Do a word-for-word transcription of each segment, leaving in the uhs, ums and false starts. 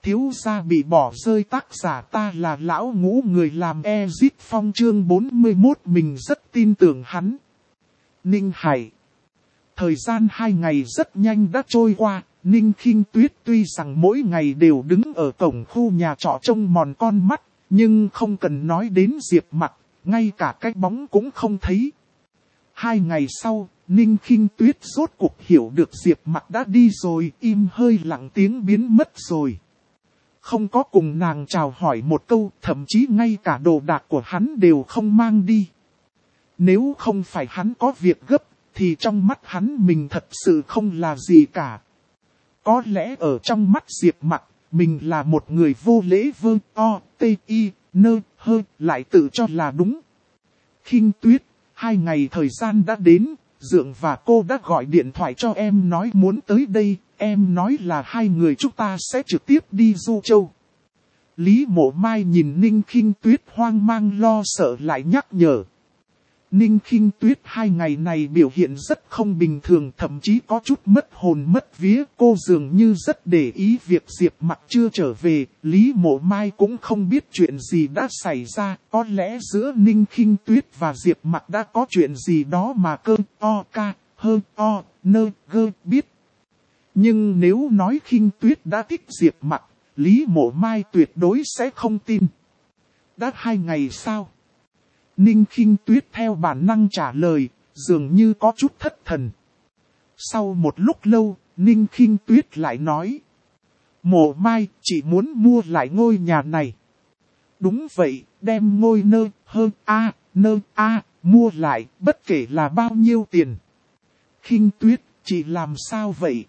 thiếu gia bị bỏ rơi tác giả ta là lão ngũ người làm Exit Phong chương bốn mươi mốt mình rất tin tưởng hắn. Ninh Hải. Thời gian hai ngày rất nhanh đã trôi qua, Ninh Khinh Tuyết tuy rằng mỗi ngày đều đứng ở cổng khu nhà trọ trông mòn con mắt, nhưng không cần nói đến Diệp Mặc, ngay cả cái bóng cũng không thấy. Hai ngày sau, Ninh Khinh Tuyết rốt cuộc hiểu được Diệp Mặc đã đi rồi, im hơi lặng tiếng biến mất rồi. Không có cùng nàng chào hỏi một câu, thậm chí ngay cả đồ đạc của hắn đều không mang đi. Nếu không phải hắn có việc gấp, thì trong mắt hắn mình thật sự không là gì cả. Có lẽ ở trong mắt Diệp Mặc, mình là một người vô lễ vơ o, tê y, nơ, hơ, lại tự cho là đúng. Khinh Tuyết, hai ngày thời gian đã đến, Dượng và cô đã gọi điện thoại cho em nói muốn tới đây, em nói là hai người chúng ta sẽ trực tiếp đi Du Châu. Lý Mộ Mai nhìn Ninh Khinh Tuyết hoang mang lo sợ lại nhắc nhở. Ninh Khinh Tuyết hai ngày này biểu hiện rất không bình thường, thậm chí có chút mất hồn mất vía. Cô dường như rất để ý việc Diệp Mặc chưa trở về. Lý Mộ Mai cũng không biết chuyện gì đã xảy ra. Có lẽ giữa Ninh Khinh Tuyết và Diệp Mặc đã có chuyện gì đó mà cơ o ca hơ o nơ gơ biết. Nhưng nếu nói Khinh Tuyết đã thích Diệp Mặc, Lý Mộ Mai tuyệt đối sẽ không tin. Đã hai ngày sao? Ninh Khinh Tuyết theo bản năng trả lời, dường như có chút thất thần. Sau một lúc lâu, Ninh Khinh Tuyết lại nói. Mộ Mai, chị muốn mua lại ngôi nhà này. Đúng vậy, đem ngôi nơ, hơ, a, nơ, a, mua lại, bất kể là bao nhiêu tiền. Khinh Tuyết, chị làm sao vậy?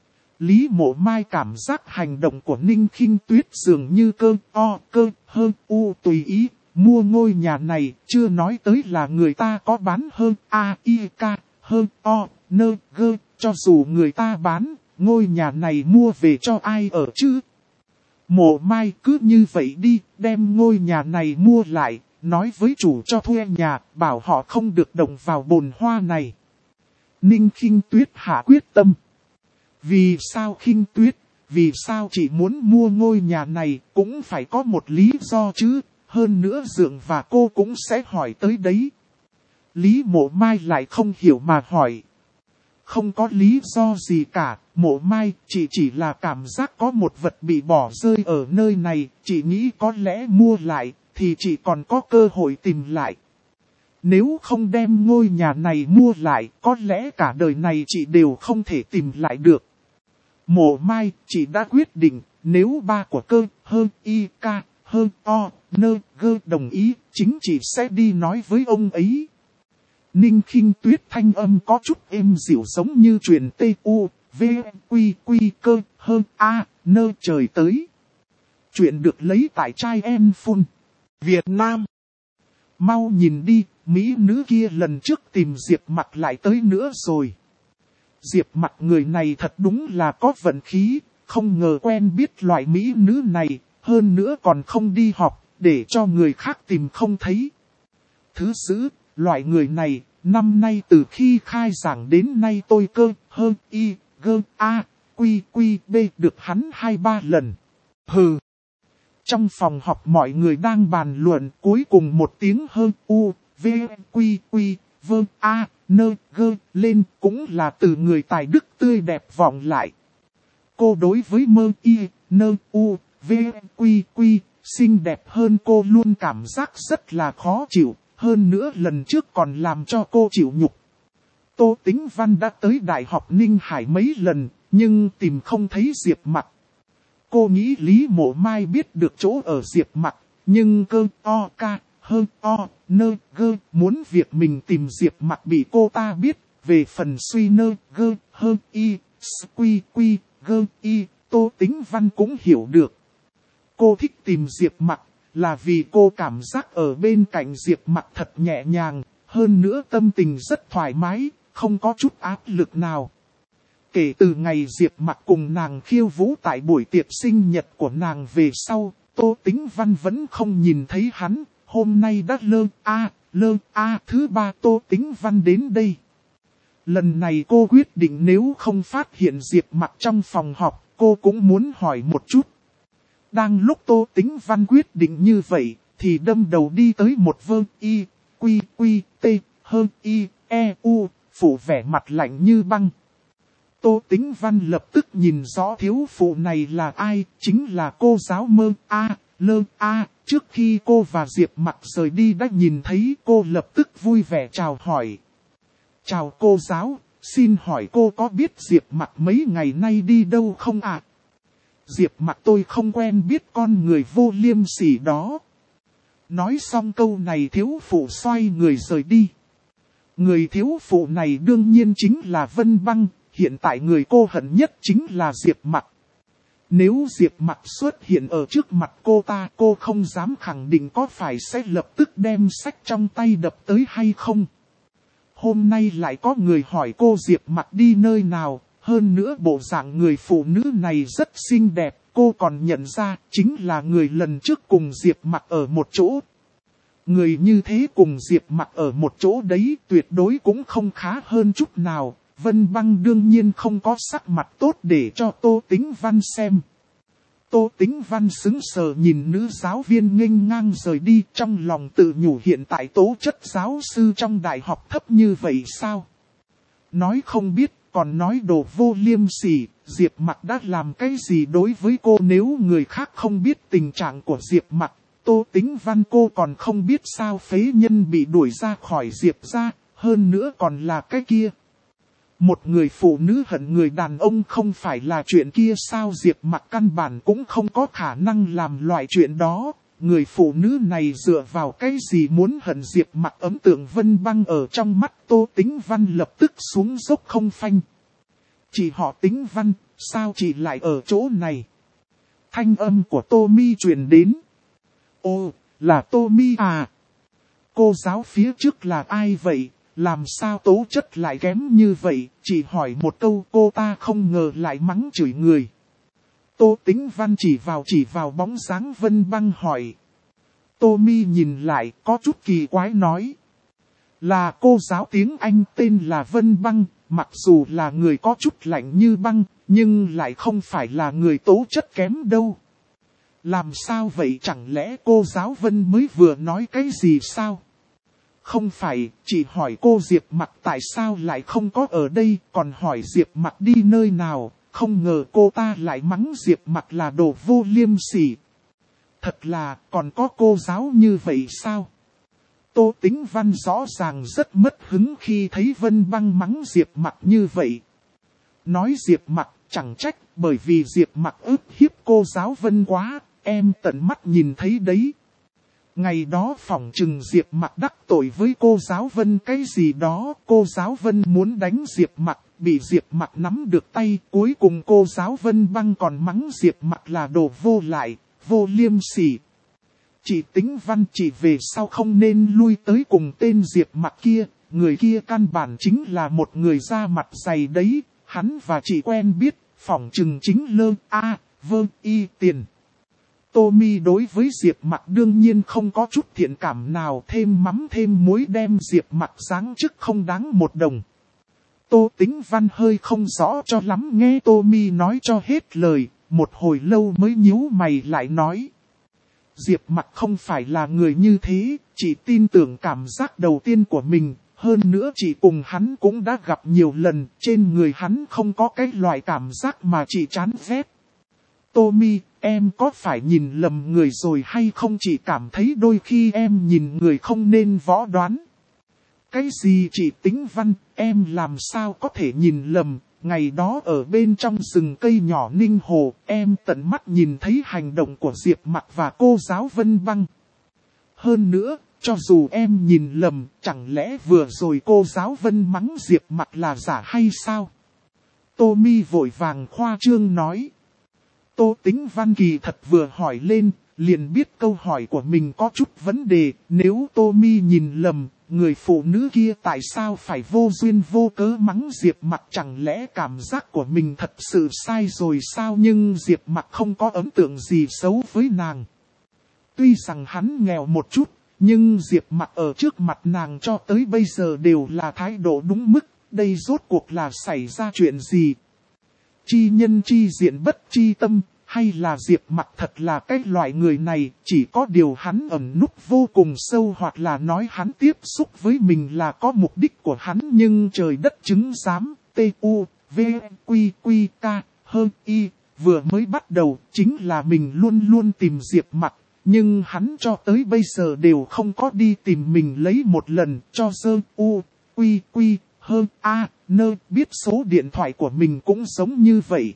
Lý Mộ Mai cảm giác hành động của Ninh Khinh Tuyết dường như cơ, o, cơ, hơ, u tùy ý. Mua ngôi nhà này, chưa nói tới là người ta có bán hơn A, I, K, hơn O, nơ, gơ, cho dù người ta bán, ngôi nhà này mua về cho ai ở chứ? Mộ Mai cứ như vậy đi, đem ngôi nhà này mua lại, nói với chủ cho thuê nhà, bảo họ không được động vào bồn hoa này. Ninh Khinh Tuyết hạ quyết tâm. Vì sao Khinh Tuyết, vì sao chị muốn mua ngôi nhà này, cũng phải có một lý do chứ? Hơn nữa Dượng và cô cũng sẽ hỏi tới đấy. Lý Mộ Mai lại không hiểu mà hỏi. Không có lý do gì cả, Mộ Mai, chị chỉ là cảm giác có một vật bị bỏ rơi ở nơi này, chị nghĩ có lẽ mua lại, thì chị còn có cơ hội tìm lại. Nếu không đem ngôi nhà này mua lại, có lẽ cả đời này chị đều không thể tìm lại được. Mộ Mai, chị đã quyết định, nếu ba của cơ, hơn y, ca, hơn o, nơ, gơ đồng ý, chính chị sẽ đi nói với ông ấy. Ninh Khinh Tuyết thanh âm có chút êm dịu giống như truyền tê u, v, quy, quy, cơ, hơn a, nơ trời tới. Chuyện được lấy tại trai em phun. Việt Nam. Mau nhìn đi, mỹ nữ kia lần trước tìm Diệp Mặc lại tới nữa rồi. Diệp Mặc người này thật đúng là có vận khí, không ngờ quen biết loại mỹ nữ này. Hơn nữa còn không đi học, để cho người khác tìm không thấy. Thứ dữ, loại người này, năm nay từ khi khai giảng đến nay tôi cơ, hơn, y, gơ, a, quy, quy, b được hắn hai ba lần. Hừ. Trong phòng họp mọi người đang bàn luận, cuối cùng một tiếng hơn, u, v, quy, quy, vơ, a, nơ, gơ, lên, cũng là từ người tài đức tươi đẹp vọng lại. Cô đối với mơ, y, nơ, u, v, quy, quy, xinh đẹp hơn cô luôn cảm giác rất là khó chịu, hơn nữa lần trước còn làm cho cô chịu nhục. Tô Tĩnh Văn đã tới Đại học Ninh Hải mấy lần, nhưng tìm không thấy Diệp Mặc. Cô nghĩ Lý Mộ Mai biết được chỗ ở Diệp Mặc, nhưng cơ o ca, hơ o, nơ, gơ, muốn việc mình tìm Diệp Mặc bị cô ta biết, về phần suy nơ, gơ, hơ, y, quy, quy, gơ, y, Tô Tĩnh Văn cũng hiểu được. Cô thích tìm Diệp Mặc là vì cô cảm giác ở bên cạnh Diệp Mặc thật nhẹ nhàng, hơn nữa tâm tình rất thoải mái, không có chút áp lực nào. Kể từ ngày Diệp Mặc cùng nàng khiêu vũ tại buổi tiệc sinh nhật của nàng về sau, Tô Tĩnh Văn vẫn không nhìn thấy hắn, hôm nay đã lơ a, lơ a thứ ba Tô Tĩnh Văn đến đây. Lần này cô quyết định nếu không phát hiện Diệp Mặc trong phòng họp, cô cũng muốn hỏi một chút. Đang lúc Tô Tĩnh Văn quyết định như vậy, thì đâm đầu đi tới một vơ y, quy quy, t, hơn y, e, u, phụ vẻ mặt lạnh như băng. Tô Tĩnh Văn lập tức nhìn rõ thiếu phụ này là ai, chính là cô giáo Mơ A, Lơ A. Trước khi cô và Diệp Mặc rời đi đã nhìn thấy cô, lập tức vui vẻ chào hỏi. Chào cô giáo, xin hỏi cô có biết Diệp Mặc mấy ngày nay đi đâu không ạ? À? Diệp Mặc tôi không quen biết con người vô liêm sỉ đó. Nói xong câu này thiếu phụ xoay người rời đi. Người thiếu phụ này đương nhiên chính là Vân Băng, hiện tại người cô hận nhất chính là Diệp Mặc. Nếu Diệp Mặc xuất hiện ở trước mặt cô ta, cô không dám khẳng định có phải sẽ lập tức đem sách trong tay đập tới hay không. Hôm nay lại có người hỏi cô Diệp Mặc đi nơi nào, hơn nữa bộ dạng người phụ nữ này rất xinh đẹp, cô còn nhận ra chính là người lần trước cùng Diệp Mặc ở một chỗ. Người như thế cùng Diệp Mặc ở một chỗ đấy tuyệt đối cũng không khá hơn chút nào. Vân Băng đương nhiên không có sắc mặt tốt để cho Tô Tĩnh Văn xem. Tô Tĩnh Văn sững sờ nhìn nữ giáo viên nghênh ngang rời đi, trong lòng tự nhủ hiện tại tố chất giáo sư trong đại học thấp như vậy sao? Nói không biết, còn nói đồ vô liêm sỉ, Diệp Mặc đã làm cái gì đối với cô? Nếu người khác không biết tình trạng của Diệp Mặc, Tô Tĩnh Văn cô còn không biết sao phế nhân bị đuổi ra khỏi Diệp gia, hơn nữa còn là cái kia. Một người phụ nữ hận người đàn ông không phải là chuyện kia sao? Diệp Mặc căn bản cũng không có khả năng làm loại chuyện đó. Người phụ nữ này dựa vào cái gì muốn hận Diệp Mặc? Ấn tượng Vân Băng ở trong mắt Tô Tĩnh Văn lập tức xuống dốc không phanh. Chị họ Tĩnh Văn, sao chị lại ở chỗ này? Thanh âm của Tô Mi truyền đến. Ô, là Tô Mi à? Cô giáo phía trước là ai vậy? Làm sao tố chất lại kém như vậy? Chỉ hỏi một câu cô ta không ngờ lại mắng chửi người. Tô Tĩnh Văn chỉ vào chỉ vào bóng dáng Vân Băng hỏi. Tô Mi nhìn lại có chút kỳ quái nói. Là cô giáo tiếng Anh tên là Vân Băng, mặc dù là người có chút lạnh như băng, nhưng lại không phải là người tố chất kém đâu. Làm sao vậy, chẳng lẽ cô giáo Vân mới vừa nói cái gì sao? Không phải, chỉ hỏi cô Diệp Mặc tại sao lại không có ở đây, còn hỏi Diệp Mặc đi nơi nào, không ngờ cô ta lại mắng Diệp Mặc là đồ vô liêm sỉ. Thật là, còn có cô giáo như vậy sao? Tô Tĩnh Văn rõ ràng rất mất hứng khi thấy Vân Băng mắng Diệp Mặc như vậy. Nói Diệp Mặc chẳng trách, bởi vì Diệp Mặc ức hiếp cô giáo Vân quá, em tận mắt nhìn thấy đấy. Ngày đó phỏng chừng Diệp Mặc đắc tội với cô giáo Vân cái gì đó, cô giáo Vân muốn đánh Diệp Mặc, bị Diệp Mặc nắm được tay, cuối cùng cô giáo Vân Băng còn mắng Diệp Mặc là đồ vô lại, vô liêm sỉ. Chị Tĩnh Văn chị về sau không nên lui tới cùng tên Diệp Mặc kia, người kia căn bản chính là một người da mặt dày đấy, hắn và chị quen biết, phỏng chừng chính Lơ A, Vơ Y tiền. Tô Mi đối với Diệp Mặc đương nhiên không có chút thiện cảm nào, thêm mắm thêm muối đem Diệp Mặc giáng chức không đáng một đồng. Tô Tĩnh Văn hơi không rõ cho lắm nghe Tô Mi nói cho hết lời, một hồi lâu mới nhíu mày lại nói. Diệp Mặc không phải là người như thế, chỉ tin tưởng cảm giác đầu tiên của mình, hơn nữa chị cùng hắn cũng đã gặp nhiều lần, trên người hắn không có cái loại cảm giác mà chị chán ghét. Tô Mi, em có phải nhìn lầm người rồi hay không? Chị cảm thấy đôi khi em nhìn người không nên võ đoán. Cái gì chị Tĩnh Văn, em làm sao có thể nhìn lầm? Ngày đó ở bên trong rừng cây nhỏ Ninh Hồ, em tận mắt nhìn thấy hành động của Diệp Mặc và cô giáo Vân Băng. Hơn nữa, cho dù em nhìn lầm, chẳng lẽ vừa rồi cô giáo Vân mắng Diệp Mặc là giả hay sao? Tô Mi vội vàng khoa trương nói. Tô Tĩnh Văn kỳ thật vừa hỏi lên, liền biết câu hỏi của mình có chút vấn đề, nếu Tô Mi nhìn lầm, người phụ nữ kia tại sao phải vô duyên vô cớ mắng Diệp Mặc, chẳng lẽ cảm giác của mình thật sự sai rồi sao? Nhưng Diệp Mặc không có ấn tượng gì xấu với nàng. Tuy rằng hắn nghèo một chút, nhưng Diệp Mặc ở trước mặt nàng cho tới bây giờ đều là thái độ đúng mức, đây rốt cuộc là xảy ra chuyện gì? Chi nhân chi diện bất chi tâm, Hay là Diệp Mặc thật là cái loại người này, chỉ có điều hắn ẩn núp vô cùng sâu, hoặc là nói hắn tiếp xúc với mình là có mục đích của hắn, nhưng trời đất chứng giám, T U V Q Q K hơn Y, vừa mới bắt đầu chính là mình luôn luôn tìm Diệp Mặc, nhưng hắn cho tới bây giờ đều không có đi tìm mình lấy một lần, cho dơ U Q Q hơn A nơ biết số điện thoại của mình cũng giống như vậy.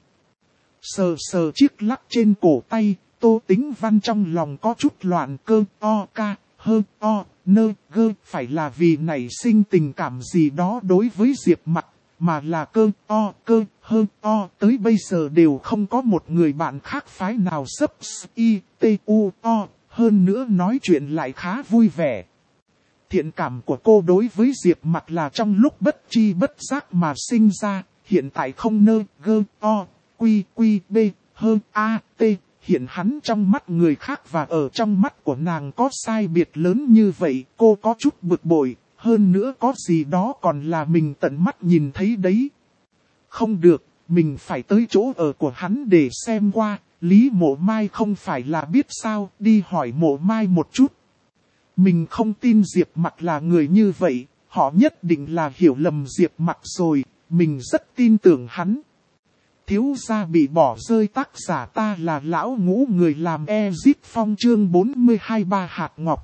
Sờ sờ chiếc lắc trên cổ tay, Tô Tĩnh Văn trong lòng có chút loạn, cơ o ca hơn o nơ gơ, phải là vì nảy sinh tình cảm gì đó đối với Diệp Mặc, mà là cơ o cơ hơn o tới bây giờ đều không có một người bạn khác phái nào sấp y t u o, hơn nữa nói chuyện lại khá vui vẻ. Thiện cảm của cô đối với Diệp Mặc là trong lúc bất tri bất giác mà sinh ra, hiện tại không nơ gơ o quy quy b hơn a t, hiện hắn trong mắt người khác và ở trong mắt của nàng có sai biệt lớn như vậy, cô có chút bực bội, hơn nữa có gì đó còn là mình tận mắt nhìn thấy đấy. Không được, mình phải tới chỗ ở của hắn để xem qua, Lý Mộ Mai không phải là biết sao, đi hỏi Mộ Mai một chút. Mình không tin Diệp Mặc là người như vậy, họ nhất định là hiểu lầm Diệp Mặc rồi, mình rất tin tưởng hắn. Thiếu gia bị bỏ rơi, tác giả ta là lão ngũ, người làm Exit Phong, chương bốn mươi hai, ba hạt ngọc.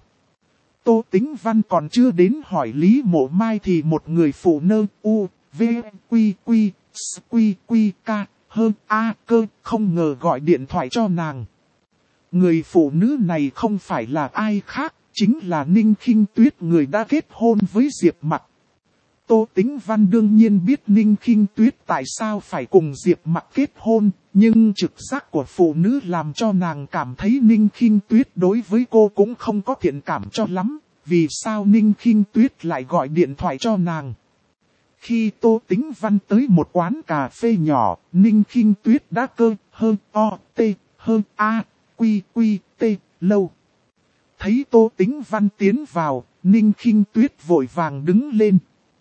Tô Tĩnh Văn còn chưa đến hỏi Lý Mộ Mai thì một người phụ nơ U, V, Quy, Quy, S, Quy, Quy, K, hơn A, cơ, không ngờ gọi điện thoại cho nàng. Người phụ nữ này không phải là ai khác, chính là Ninh Khinh Tuyết, người đã kết hôn với Diệp Mặc. Tô Tĩnh Văn đương nhiên biết Ninh Khinh Tuyết tại sao phải cùng Diệp Mặc kết hôn, nhưng trực giác của phụ nữ làm cho nàng cảm thấy Ninh Khinh Tuyết đối với cô cũng không có thiện cảm cho lắm, vì sao Ninh Khinh Tuyết lại gọi điện thoại cho nàng. Khi Tô Tĩnh Văn tới một quán cà phê nhỏ, Ninh Khinh Tuyết đã cơ hơn o t hơn a quy quy t lâu. Thấy Tô Tĩnh Văn tiến vào, Ninh Khinh Tuyết vội vàng đứng lên.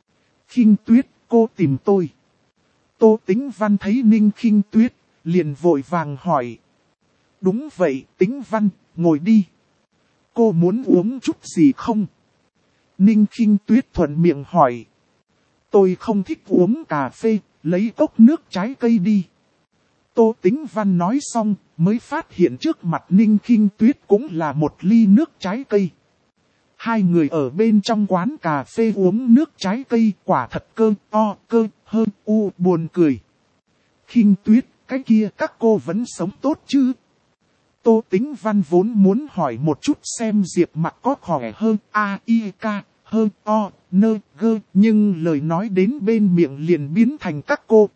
Khinh Tuyết, cô tìm tôi. Tô Tĩnh Văn thấy Ninh Khinh Tuyết, liền vội vàng hỏi. Đúng vậy, Tĩnh Văn, ngồi đi. Cô muốn uống chút gì không? Ninh Khinh Tuyết thuận miệng hỏi. Tôi không thích uống cà phê, lấy cốc nước trái cây đi. Tô Tĩnh Văn nói xong, mới phát hiện trước mặt Ninh Khinh Tuyết cũng là một ly nước trái cây. Hai người ở bên trong quán cà phê uống nước trái cây, quả thật cơ o cơ hơn u buồn cười. Khinh Tuyết, cái kia các cô vẫn sống tốt chứ? Tô Tĩnh Văn vốn muốn hỏi một chút xem Diệp Mặc có khỏe hơn a i k hơn o nơ gơ, nhưng lời nói đến bên miệng liền biến thành các cô.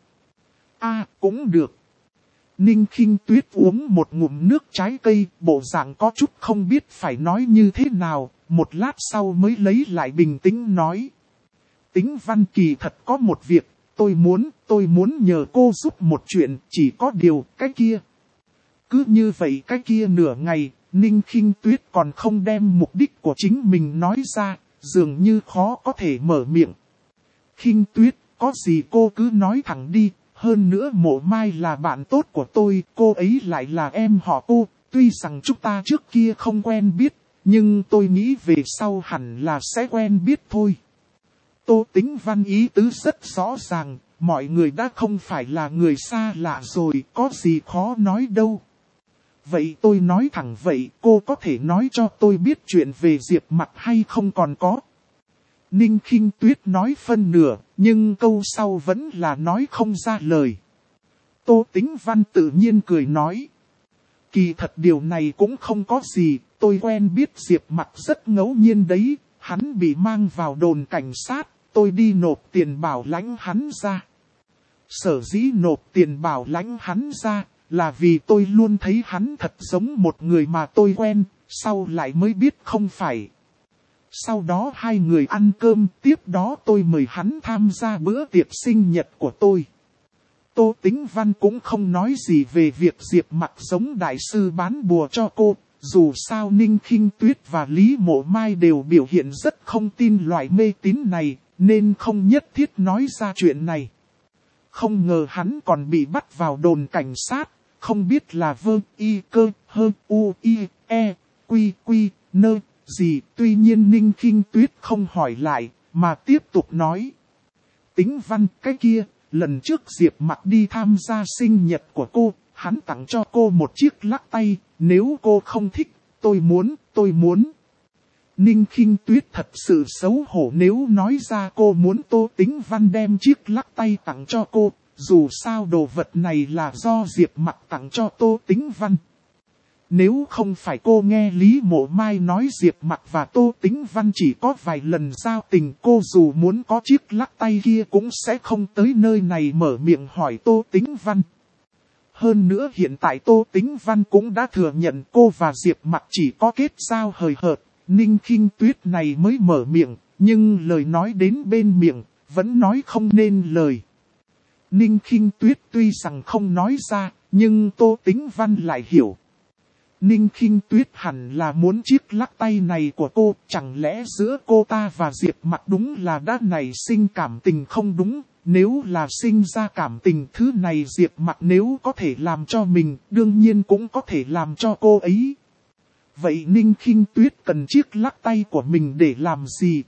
A cũng được. Ninh Khinh Tuyết uống một ngụm nước trái cây, bộ dạng có chút không biết phải nói như thế nào, một lát sau mới lấy lại bình tĩnh nói. Tĩnh Văn, kỳ thật có một việc, tôi muốn, tôi muốn nhờ cô giúp một chuyện, chỉ có điều, cái kia. Cứ như vậy cái kia nửa ngày, Ninh Khinh Tuyết còn không đem mục đích của chính mình nói ra, dường như khó có thể mở miệng. Khinh Tuyết, có gì cô cứ nói thẳng đi. Hơn nữa Mộ Mai là bạn tốt của tôi, cô ấy lại là em họ cô, tuy rằng chúng ta trước kia không quen biết, nhưng tôi nghĩ về sau hẳn là sẽ quen biết thôi. Tô Tĩnh Văn ý tứ rất rõ ràng, mọi người đã không phải là người xa lạ rồi, có gì khó nói đâu. Vậy tôi nói thẳng vậy, cô có thể nói cho tôi biết chuyện về Diệp Mặc hay không còn có? Ninh Khinh Tuyết nói phân nửa, nhưng câu sau vẫn là nói không ra lời. Tô Tĩnh Văn tự nhiên cười nói. Kỳ thật điều này cũng không có gì, tôi quen biết Diệp Mặc rất ngẫu nhiên đấy, hắn bị mang vào đồn cảnh sát, tôi đi nộp tiền bảo lãnh hắn ra. Sở dĩ nộp tiền bảo lãnh hắn ra, là vì tôi luôn thấy hắn thật giống một người mà tôi quen, sau lại mới biết không phải. Sau đó hai người ăn cơm, tiếp đó tôi mời hắn tham gia bữa tiệc sinh nhật của tôi. Tô Tĩnh Văn cũng không nói gì về việc Diệp Mặc giống đại sư bán bùa cho cô, dù sao Ninh Khinh Tuyết và Lý Mộ Mai đều biểu hiện rất không tin loại mê tín này, nên không nhất thiết nói ra chuyện này. Không ngờ hắn còn bị bắt vào đồn cảnh sát, không biết là vơ y cơ hơ u y e quy quy nơ gì. Tuy nhiên Ninh Khinh Tuyết không hỏi lại, mà tiếp tục nói. Tính Văn, cái kia, lần trước Diệp Mặc đi tham gia sinh nhật của cô, hắn tặng cho cô một chiếc lắc tay, nếu cô không thích, tôi muốn, tôi muốn. Ninh Khinh Tuyết thật sự xấu hổ nếu nói ra cô muốn Tô Tính Văn đem chiếc lắc tay tặng cho cô, dù sao đồ vật này là do Diệp Mặc tặng cho Tô Tính Văn. Nếu không phải cô nghe Lý Mộ Mai nói Diệp Mặc và Tô Tính Văn chỉ có vài lần giao tình, cô dù muốn có chiếc lắc tay kia cũng sẽ không tới nơi này mở miệng hỏi Tô Tính Văn. Hơn nữa hiện tại Tô Tính Văn cũng đã thừa nhận cô và Diệp Mặc chỉ có kết giao hời hợt, Ninh Khinh Tuyết này mới mở miệng, nhưng lời nói đến bên miệng, vẫn nói không nên lời. Ninh Khinh Tuyết tuy rằng không nói ra, nhưng Tô Tính Văn lại hiểu. Ninh Khinh Tuyết hẳn là muốn chiếc lắc tay này của cô, chẳng lẽ giữa cô ta và Diệp Mặc đúng là đã nảy sinh cảm tình không đúng, nếu là sinh ra cảm tình thứ này Diệp Mặc nếu có thể làm cho mình, đương nhiên cũng có thể làm cho cô ấy. Vậy Ninh Khinh Tuyết cần chiếc lắc tay của mình để làm gì?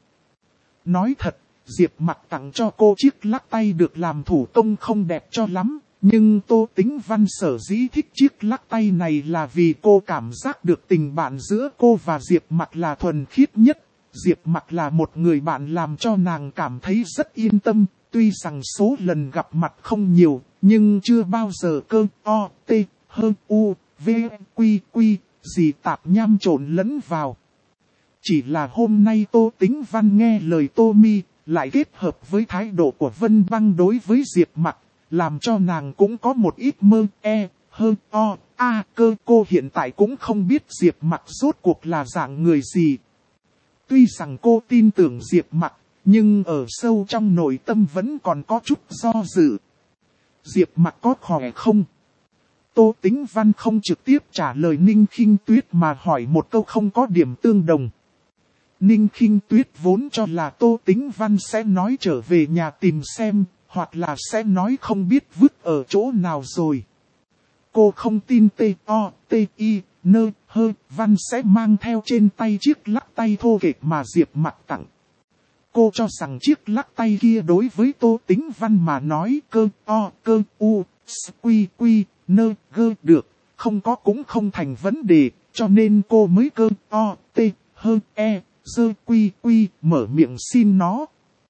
Nói thật, Diệp Mặc tặng cho cô chiếc lắc tay được làm thủ công không đẹp cho lắm. Nhưng Tô Tính Văn sở dĩ thích chiếc lắc tay này là vì cô cảm giác được tình bạn giữa cô và Diệp Mặc là thuần khiết nhất. Diệp Mặc là một người bạn làm cho nàng cảm thấy rất yên tâm, tuy rằng số lần gặp mặt không nhiều, nhưng chưa bao giờ cơ o, t, hơn u, v, quy, quy, gì tạp nham trộn lẫn vào. Chỉ là hôm nay Tô Tính Văn nghe lời Tô Mi, lại kết hợp với thái độ của Vân Băng đối với Diệp Mặc, làm cho nàng cũng có một ít mơ, e, hơ, o, a, cơ. Cô hiện tại cũng không biết Diệp Mặc rốt cuộc là dạng người gì. Tuy rằng cô tin tưởng Diệp Mặc, nhưng ở sâu trong nội tâm vẫn còn có chút do dự. Diệp Mặc có khỏe không? Tô Tính Văn không trực tiếp trả lời Ninh Khinh Tuyết mà hỏi một câu không có điểm tương đồng. Ninh Khinh Tuyết vốn cho là Tô Tính Văn sẽ nói trở về nhà tìm xem, hoặc là sẽ nói không biết vứt ở chỗ nào rồi. Cô không tin T, O, T, I, N, H, Văn sẽ mang theo trên tay chiếc lắc tay thô kệch mà Diệp Mặc tặng. Cô cho rằng chiếc lắc tay kia đối với Tô Tính Văn mà nói cơ, O, cơ, U, S, Quy, Quy, N, G được, không có cũng không thành vấn đề, cho nên cô mới cơ, O, T, H, E, S, Quy, Quy, mở miệng xin nó.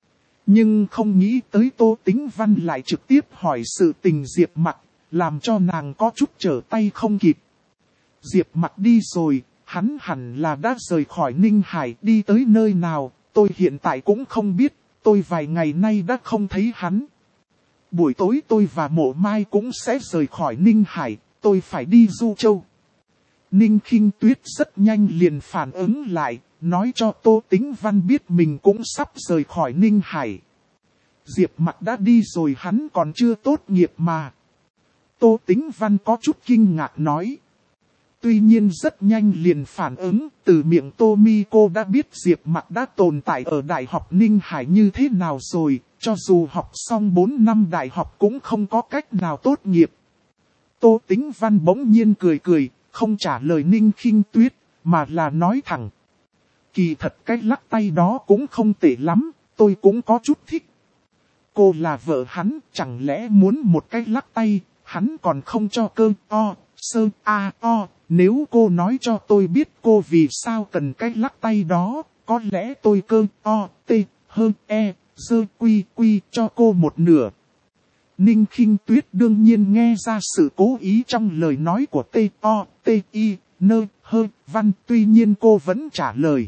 Nhưng không nghĩ tới Tô Tính Văn lại trực tiếp hỏi sự tình Diệp Mặc, làm cho nàng có chút trở tay không kịp. Diệp Mặc đi rồi, hắn hẳn là đã rời khỏi Ninh Hải đi tới nơi nào, tôi hiện tại cũng không biết, tôi vài ngày nay đã không thấy hắn. Buổi tối tôi và Mộ Mai cũng sẽ rời khỏi Ninh Hải, tôi phải đi Du Châu. Ninh Khinh Tuyết rất nhanh liền phản ứng lại, nói cho Tô Tính Văn biết mình cũng sắp rời khỏi Ninh Hải. Diệp Mặc đã đi rồi hắn còn chưa tốt nghiệp mà. Tô Tính Văn có chút kinh ngạc nói. Tuy nhiên rất nhanh liền phản ứng, từ miệng Tô Mi cô đã biết Diệp Mặc đã tồn tại ở Đại học Ninh Hải như thế nào rồi, cho dù học xong bốn năm đại học cũng không có cách nào tốt nghiệp. Tô Tính Văn bỗng nhiên cười cười, không trả lời Ninh Khinh Tuyết, mà là nói thẳng. Kỳ thật cái lắc tay đó cũng không tệ lắm, tôi cũng có chút thích. Cô là vợ hắn, chẳng lẽ muốn một cái lắc tay, hắn còn không cho cơ, o, sơ, a, o. Nếu cô nói cho tôi biết cô vì sao cần cái lắc tay đó, có lẽ tôi cơ, o, t, hơn, e, sơ, quy, quy cho cô một nửa. Ninh Khinh Tuyết đương nhiên nghe ra sự cố ý trong lời nói của T, O, T, I, N, H, Văn, tuy nhiên cô vẫn trả lời.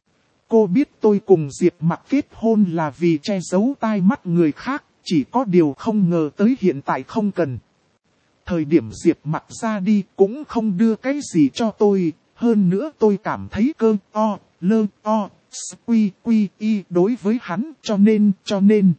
Cô biết tôi cùng Diệp Mặc kết hôn là vì che giấu tai mắt người khác, chỉ có điều không ngờ tới hiện tại không cần. Thời điểm Diệp Mặc ra đi cũng không đưa cái gì cho tôi, hơn nữa tôi cảm thấy cơ, o, lơ, o, s, quy, quy, y đối với hắn cho nên, cho nên.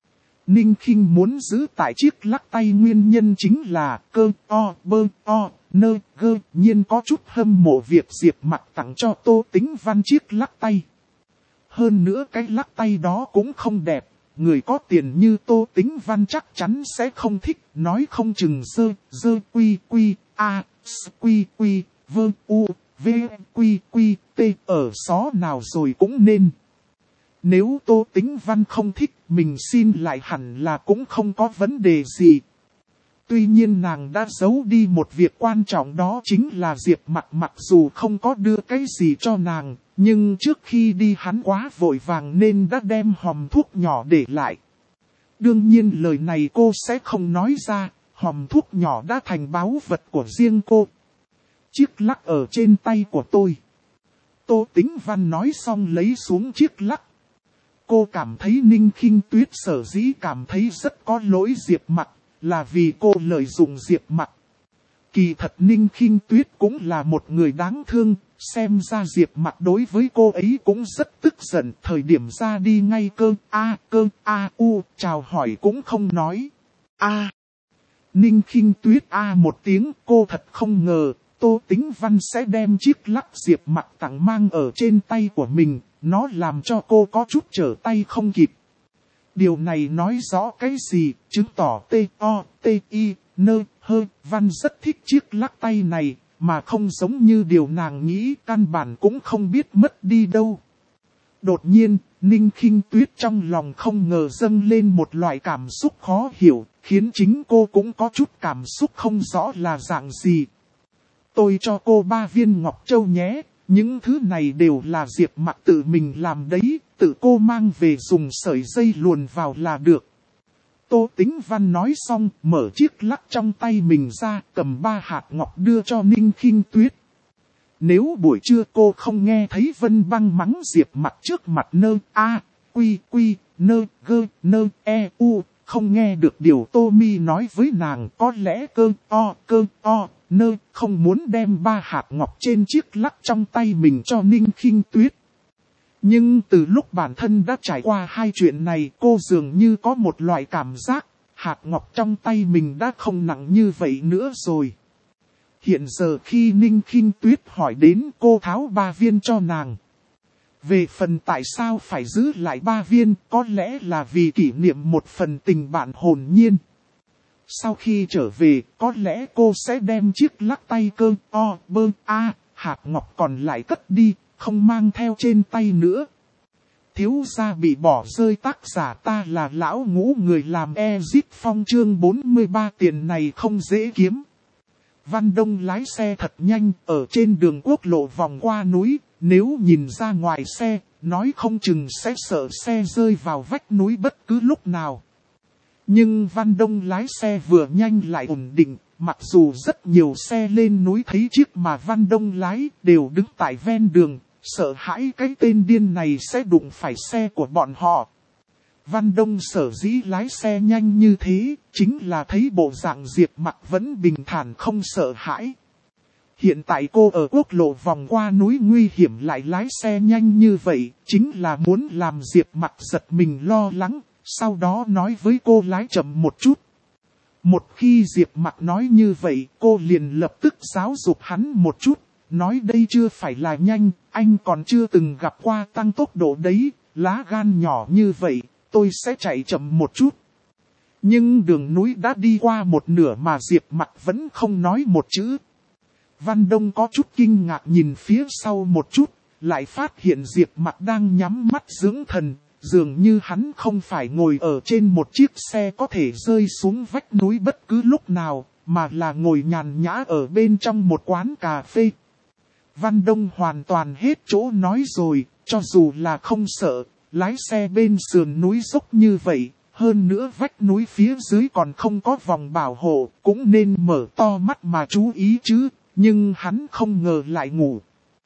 Ninh Khinh muốn giữ tại chiếc lắc tay nguyên nhân chính là cơ, o, bơ, o, nơ, gơ, nhiên có chút hâm mộ việc Diệp Mặc tặng cho Tô Tính Văn chiếc lắc tay. Hơn nữa cái lắc tay đó cũng không đẹp, người có tiền như Tô Tĩnh Văn chắc chắn sẽ không thích, nói không chừng dơ, dơ quy quy, a, s quy quy, vơ u, v quy quy, t ở xó nào rồi cũng nên. Nếu Tô Tĩnh Văn không thích, mình xin lại hẳn là cũng không có vấn đề gì. Tuy nhiên nàng đã giấu đi một việc quan trọng, đó chính là Diệp Mặc mặc dù không có đưa cái gì cho nàng, nhưng trước khi đi hắn quá vội vàng nên đã đem hòm thuốc nhỏ để lại. Đương nhiên lời này cô sẽ không nói ra, hòm thuốc nhỏ đã thành báu vật của riêng cô. Chiếc lắc ở trên tay của tôi. Tô Tĩnh Văn nói xong lấy xuống chiếc lắc. Cô cảm thấy Ninh Khinh Tuyết sở dĩ cảm thấy rất có lỗi Diệp Mặc, là vì cô lợi dụng Diệp Mặc. Kỳ thật Ninh Khinh Tuyết cũng là một người đáng thương, xem ra Diệp Mặc đối với cô ấy cũng rất tức giận, thời điểm ra đi ngay cơ, a cơ, a u, chào hỏi cũng không nói. A. Ninh Khinh Tuyết a một tiếng, cô thật không ngờ, Tô Tĩnh Văn sẽ đem chiếc lắc Diệp Mặc tặng mang ở trên tay của mình, nó làm cho cô có chút trở tay không kịp. Điều này nói rõ cái gì, chứng tỏ T O T I N Hơ Văn rất thích chiếc lắc tay này, mà không giống như điều nàng nghĩ, căn bản cũng không biết mất đi đâu. Đột nhiên, Ninh Khinh Tuyết trong lòng không ngờ dâng lên một loại cảm xúc khó hiểu, khiến chính cô cũng có chút cảm xúc không rõ là dạng gì. Tôi cho cô ba viên ngọc châu nhé, những thứ này đều là Diệp Mặc tự mình làm đấy, tự cô mang về dùng sợi dây luồn vào là được. Tô Tĩnh Văn nói xong, mở chiếc lắc trong tay mình ra, cầm ba hạt ngọc đưa cho Ninh Khinh Tuyết. Nếu buổi trưa cô không nghe thấy Vân Băng mắng Diệp Mặc trước mặt nơ, a, quy, quy, nơ, gơ, nơ, e, u, không nghe được điều Tô Mi nói với nàng, có lẽ cơ, o, cơ, o, nơ, không muốn đem ba hạt ngọc trên chiếc lắc trong tay mình cho Ninh Khinh Tuyết. Nhưng từ lúc bản thân đã trải qua hai chuyện này, cô dường như có một loại cảm giác, hạt ngọc trong tay mình đã không nặng như vậy nữa rồi. Hiện giờ khi Ninh Khinh Tuyết hỏi đến, cô tháo ba viên cho nàng. Về phần tại sao phải giữ lại ba viên, có lẽ là vì kỷ niệm một phần tình bạn hồn nhiên. Sau khi trở về, có lẽ cô sẽ đem chiếc lắc tay cơ, o, bơ, a, hạt ngọc còn lại cất đi, không mang theo trên tay nữa. Thiếu gia bị bỏ rơi, tác giả ta là lão ngũ, người làm Exit Phong chương bốn mươi ba, tiền này không dễ kiếm. Văn Đông lái xe thật nhanh, ở trên đường quốc lộ vòng qua núi, nếu nhìn ra ngoài xe, nói không chừng sẽ sợ xe rơi vào vách núi bất cứ lúc nào. Nhưng Văn Đông lái xe vừa nhanh lại ổn định, mặc dù rất nhiều xe lên núi thấy chiếc mà Văn Đông lái đều đứng tại ven đường, sợ hãi cái tên điên này sẽ đụng phải xe của bọn họ. Văn Đông sở dĩ lái xe nhanh như thế, chính là thấy bộ dạng Diệp Mặc vẫn bình thản không sợ hãi. Hiện tại cô ở quốc lộ vòng qua núi nguy hiểm lại lái xe nhanh như vậy, chính là muốn làm Diệp Mặc giật mình lo lắng, sau đó nói với cô lái chậm một chút. Một khi Diệp Mặc nói như vậy, cô liền lập tức giáo dục hắn một chút, nói đây chưa phải là nhanh, anh còn chưa từng gặp qua tăng tốc độ đấy, lá gan nhỏ như vậy, tôi sẽ chạy chậm một chút. Nhưng đường núi đã đi qua một nửa mà Diệp Mặc vẫn không nói một chữ. Văn Đông có chút kinh ngạc nhìn phía sau một chút, lại phát hiện Diệp Mặc đang nhắm mắt dưỡng thần, dường như hắn không phải ngồi ở trên một chiếc xe có thể rơi xuống vách núi bất cứ lúc nào, mà là ngồi nhàn nhã ở bên trong một quán cà phê. Văn Đông hoàn toàn hết chỗ nói rồi, cho dù là không sợ, lái xe bên sườn núi dốc như vậy, hơn nữa vách núi phía dưới còn không có vòng bảo hộ, cũng nên mở to mắt mà chú ý chứ, nhưng hắn không ngờ lại ngủ.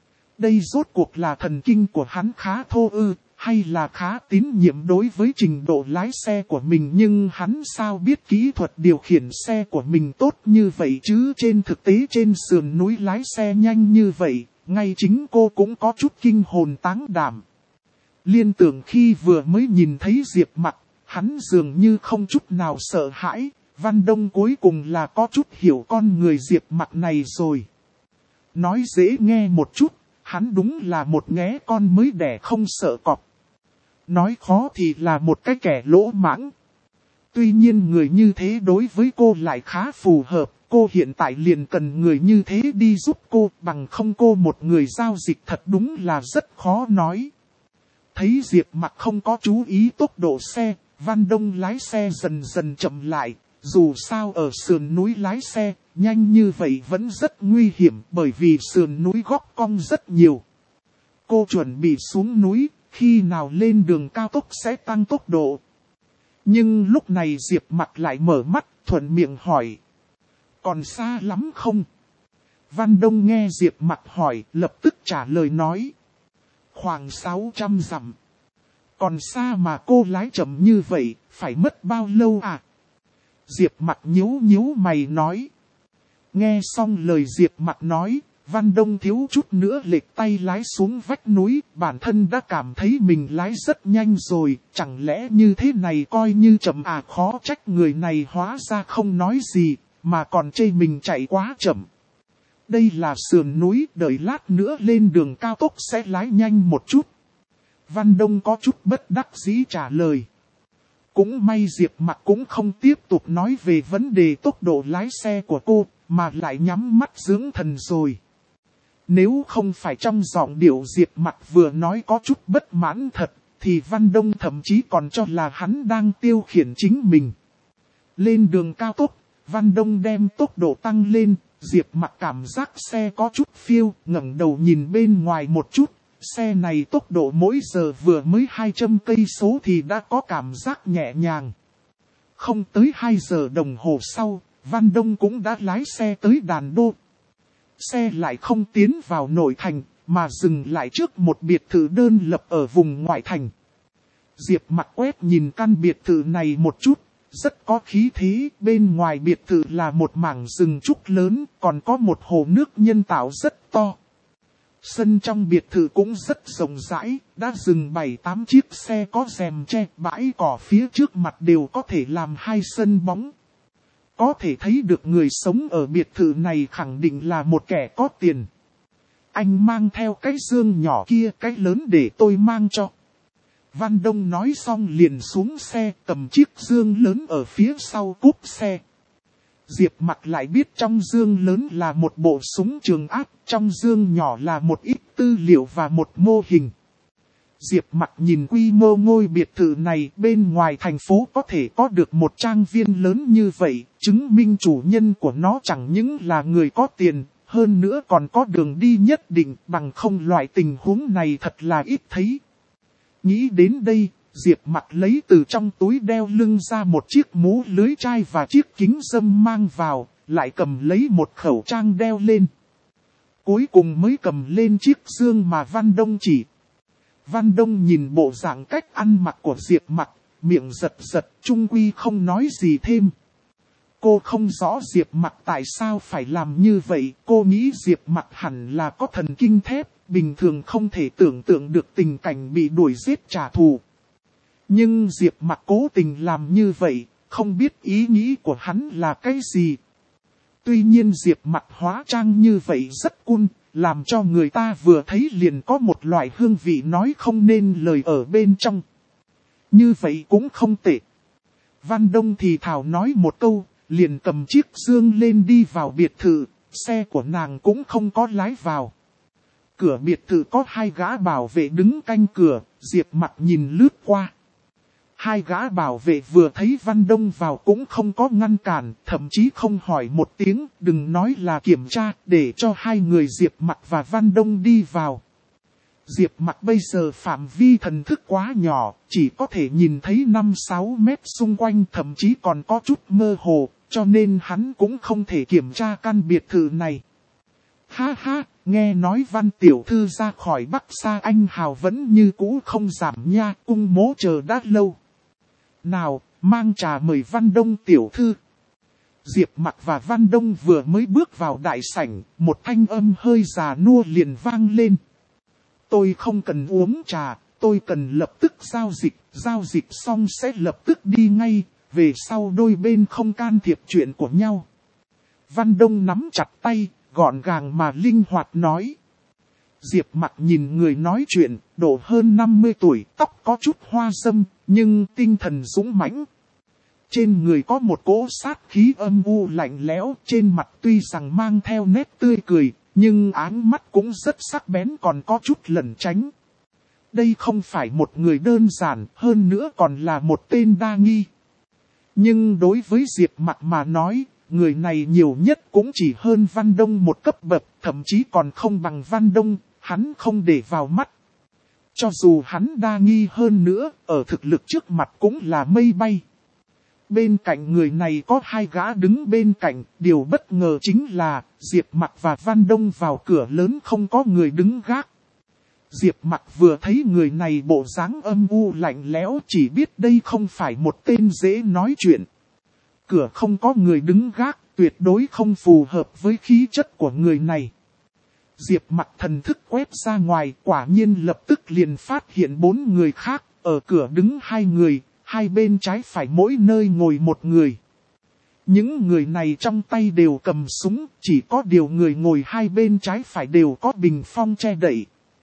Đây rốt cuộc là thần kinh của hắn khá thô ư, hay là khá tín nhiệm đối với trình độ lái xe của mình, nhưng hắn sao biết kỹ thuật điều khiển xe của mình tốt như vậy chứ, trên thực tế trên sườn núi lái xe nhanh như vậy, ngay chính cô cũng có chút kinh hồn táng đảm. Liên tưởng khi vừa mới nhìn thấy Diệp Mặc, hắn dường như không chút nào sợ hãi, Văn Đông cuối cùng là có chút hiểu con người Diệp Mặc này rồi. Nói dễ nghe một chút, hắn đúng là một nghé con mới đẻ không sợ cọp. Nói khó thì là một cái kẻ lỗ mãng. Tuy nhiên người như thế đối với cô lại khá phù hợp. Cô hiện tại liền cần người như thế đi giúp cô, bằng không cô một người giao dịch thật đúng là rất khó nói. Thấy Diệp Mặc không có chú ý tốc độ xe, Văn Đông lái xe dần dần chậm lại. Dù sao ở sườn núi lái xe, nhanh như vậy vẫn rất nguy hiểm bởi vì sườn núi góc cong rất nhiều. Cô chuẩn bị xuống núi, khi nào lên đường cao tốc sẽ tăng tốc độ. Nhưng lúc này Diệp Mặc lại mở mắt, thuận miệng hỏi. Còn xa lắm không? Văn Đông nghe Diệp Mặc hỏi, lập tức trả lời nói. Khoảng sáu trăm dặm. Còn xa mà cô lái chậm như vậy, phải mất bao lâu à? Diệp Mặc nhíu nhíu mày nói. Nghe xong lời Diệp Mặc nói, Văn Đông thiếu chút nữa lệch tay lái xuống vách núi, bản thân đã cảm thấy mình lái rất nhanh rồi, chẳng lẽ như thế này coi như chậm à, khó trách người này hóa ra không nói gì, mà còn chê mình chạy quá chậm. Đây là sườn núi, đợi lát nữa lên đường cao tốc sẽ lái nhanh một chút. Văn Đông có chút bất đắc dĩ trả lời. Cũng may Diệp Mặc cũng không tiếp tục nói về vấn đề tốc độ lái xe của cô, mà lại nhắm mắt dưỡng thần rồi. Nếu không phải trong giọng điệu Diệp Mặc vừa nói có chút bất mãn thật, thì Văn Đông thậm chí còn cho là hắn đang tiêu khiển chính mình. Lên đường cao tốc, Văn Đông đem tốc độ tăng lên, Diệp Mặc cảm giác xe có chút phiêu, ngẩng đầu nhìn bên ngoài một chút. Xe này tốc độ mỗi giờ vừa mới hai trăm cây số thì đã có cảm giác nhẹ nhàng. Không tới hai giờ đồng hồ sau, Văn Đông cũng đã lái xe tới Đàn Đô. Xe lại không tiến vào nội thành, mà dừng lại trước một biệt thự đơn lập ở vùng ngoại thành. Diệp Mặc quét nhìn căn biệt thự này một chút, rất có khí thế. Bên ngoài biệt thự là một mảng rừng trúc lớn, còn có một hồ nước nhân tạo rất to. Sân trong biệt thự cũng rất rộng rãi, đã dừng bảy tám chiếc xe có rèm che, bãi cỏ phía trước mặt đều có thể làm hai sân bóng. Có thể thấy được người sống ở biệt thự này khẳng định là một kẻ có tiền. Anh mang theo cái dương nhỏ kia, cái lớn để tôi mang cho. Văn Đông nói xong liền xuống xe, cầm chiếc dương lớn ở phía sau cốp xe. Diệp Mặc lại biết trong dương lớn là một bộ súng trường áp, trong dương nhỏ là một ít tư liệu và một mô hình. Diệp Mặc nhìn quy mô ngôi biệt thự này, bên ngoài thành phố có thể có được một trang viên lớn như vậy, chứng minh chủ nhân của nó chẳng những là người có tiền, hơn nữa còn có đường đi nhất định, bằng không loại tình huống này thật là ít thấy. Nghĩ đến đây, Diệp Mặc lấy từ trong túi đeo lưng ra một chiếc mũ lưới chai và chiếc kính râm mang vào, lại cầm lấy một khẩu trang đeo lên. Cuối cùng mới cầm lên chiếc dương mà Văn Đông chỉ. Văn Đông nhìn bộ dạng cách ăn mặc của Diệp Mặc, miệng giật giật, chung quy không nói gì thêm. Cô không rõ Diệp Mặc tại sao phải làm như vậy, cô nghĩ Diệp Mặc hẳn là có thần kinh thép, bình thường không thể tưởng tượng được tình cảnh bị đuổi giết trả thù. Nhưng Diệp Mặc cố tình làm như vậy, không biết ý nghĩ của hắn là cái gì. Tuy nhiên Diệp Mặc hóa trang như vậy rất cool, làm cho người ta vừa thấy liền có một loại hương vị nói không nên lời ở bên trong. Như vậy cũng không tệ. Văn Đông thì thảo nói một câu, liền cầm chiếc dương lên đi vào biệt thự, xe của nàng cũng không có lái vào. Cửa biệt thự có hai gã bảo vệ đứng canh cửa, Diệp Mặc nhìn lướt qua. Hai gã bảo vệ vừa thấy Văn Đông vào cũng không có ngăn cản, thậm chí không hỏi một tiếng, đừng nói là kiểm tra, để cho hai người Diệp Mặc và Văn Đông đi vào. Diệp Mặc bây giờ phạm vi thần thức quá nhỏ, chỉ có thể nhìn thấy năm sáu mét xung quanh, thậm chí còn có chút mơ hồ, cho nên hắn cũng không thể kiểm tra căn biệt thự này. Ha ha, nghe nói Văn tiểu thư ra khỏi Bắc Sa Anh Hào vẫn như cũ không giảm nha, cung mố chờ đã lâu. Nào, mang trà mời Văn Đông tiểu thư. Diệp Mặc và Văn Đông vừa mới bước vào đại sảnh, một thanh âm hơi già nua liền vang lên. Tôi không cần uống trà, tôi cần lập tức giao dịch, giao dịch xong sẽ lập tức đi ngay, về sau đôi bên không can thiệp chuyện của nhau. Văn Đông nắm chặt tay, gọn gàng mà linh hoạt nói. Diệp Mặc nhìn người nói chuyện, độ hơn năm mươi tuổi, tóc có chút hoa râm, nhưng tinh thần dũng mãnh. Trên người có một cỗ sát khí âm u lạnh lẽo, trên mặt tuy rằng mang theo nét tươi cười, nhưng áng mắt cũng rất sắc bén còn có chút lẩn tránh. Đây không phải một người đơn giản, hơn nữa còn là một tên đa nghi. Nhưng đối với Diệp Mặc mà nói, người này nhiều nhất cũng chỉ hơn Văn Đông một cấp bậc, thậm chí còn không bằng Văn Đông, hắn không để vào mắt. Cho dù hắn đa nghi hơn nữa, ở thực lực trước mặt cũng là mây bay. Bên cạnh người này có hai gã đứng bên cạnh, điều bất ngờ chính là Diệp Mặc và Văn Đông vào cửa lớn không có người đứng gác. Diệp Mặc vừa thấy người này bộ dáng âm u lạnh lẽo chỉ biết đây không phải một tên dễ nói chuyện. Cửa không có người đứng gác, tuyệt đối không phù hợp với khí chất của người này. Diệp Mặc thần thức quét ra ngoài, quả nhiên lập tức liền phát hiện bốn người khác, ở cửa đứng hai người, hai bên trái phải mỗi nơi ngồi một người. Những người này trong tay đều cầm súng, chỉ có điều người ngồi hai bên trái phải đều có bình phong che đậy.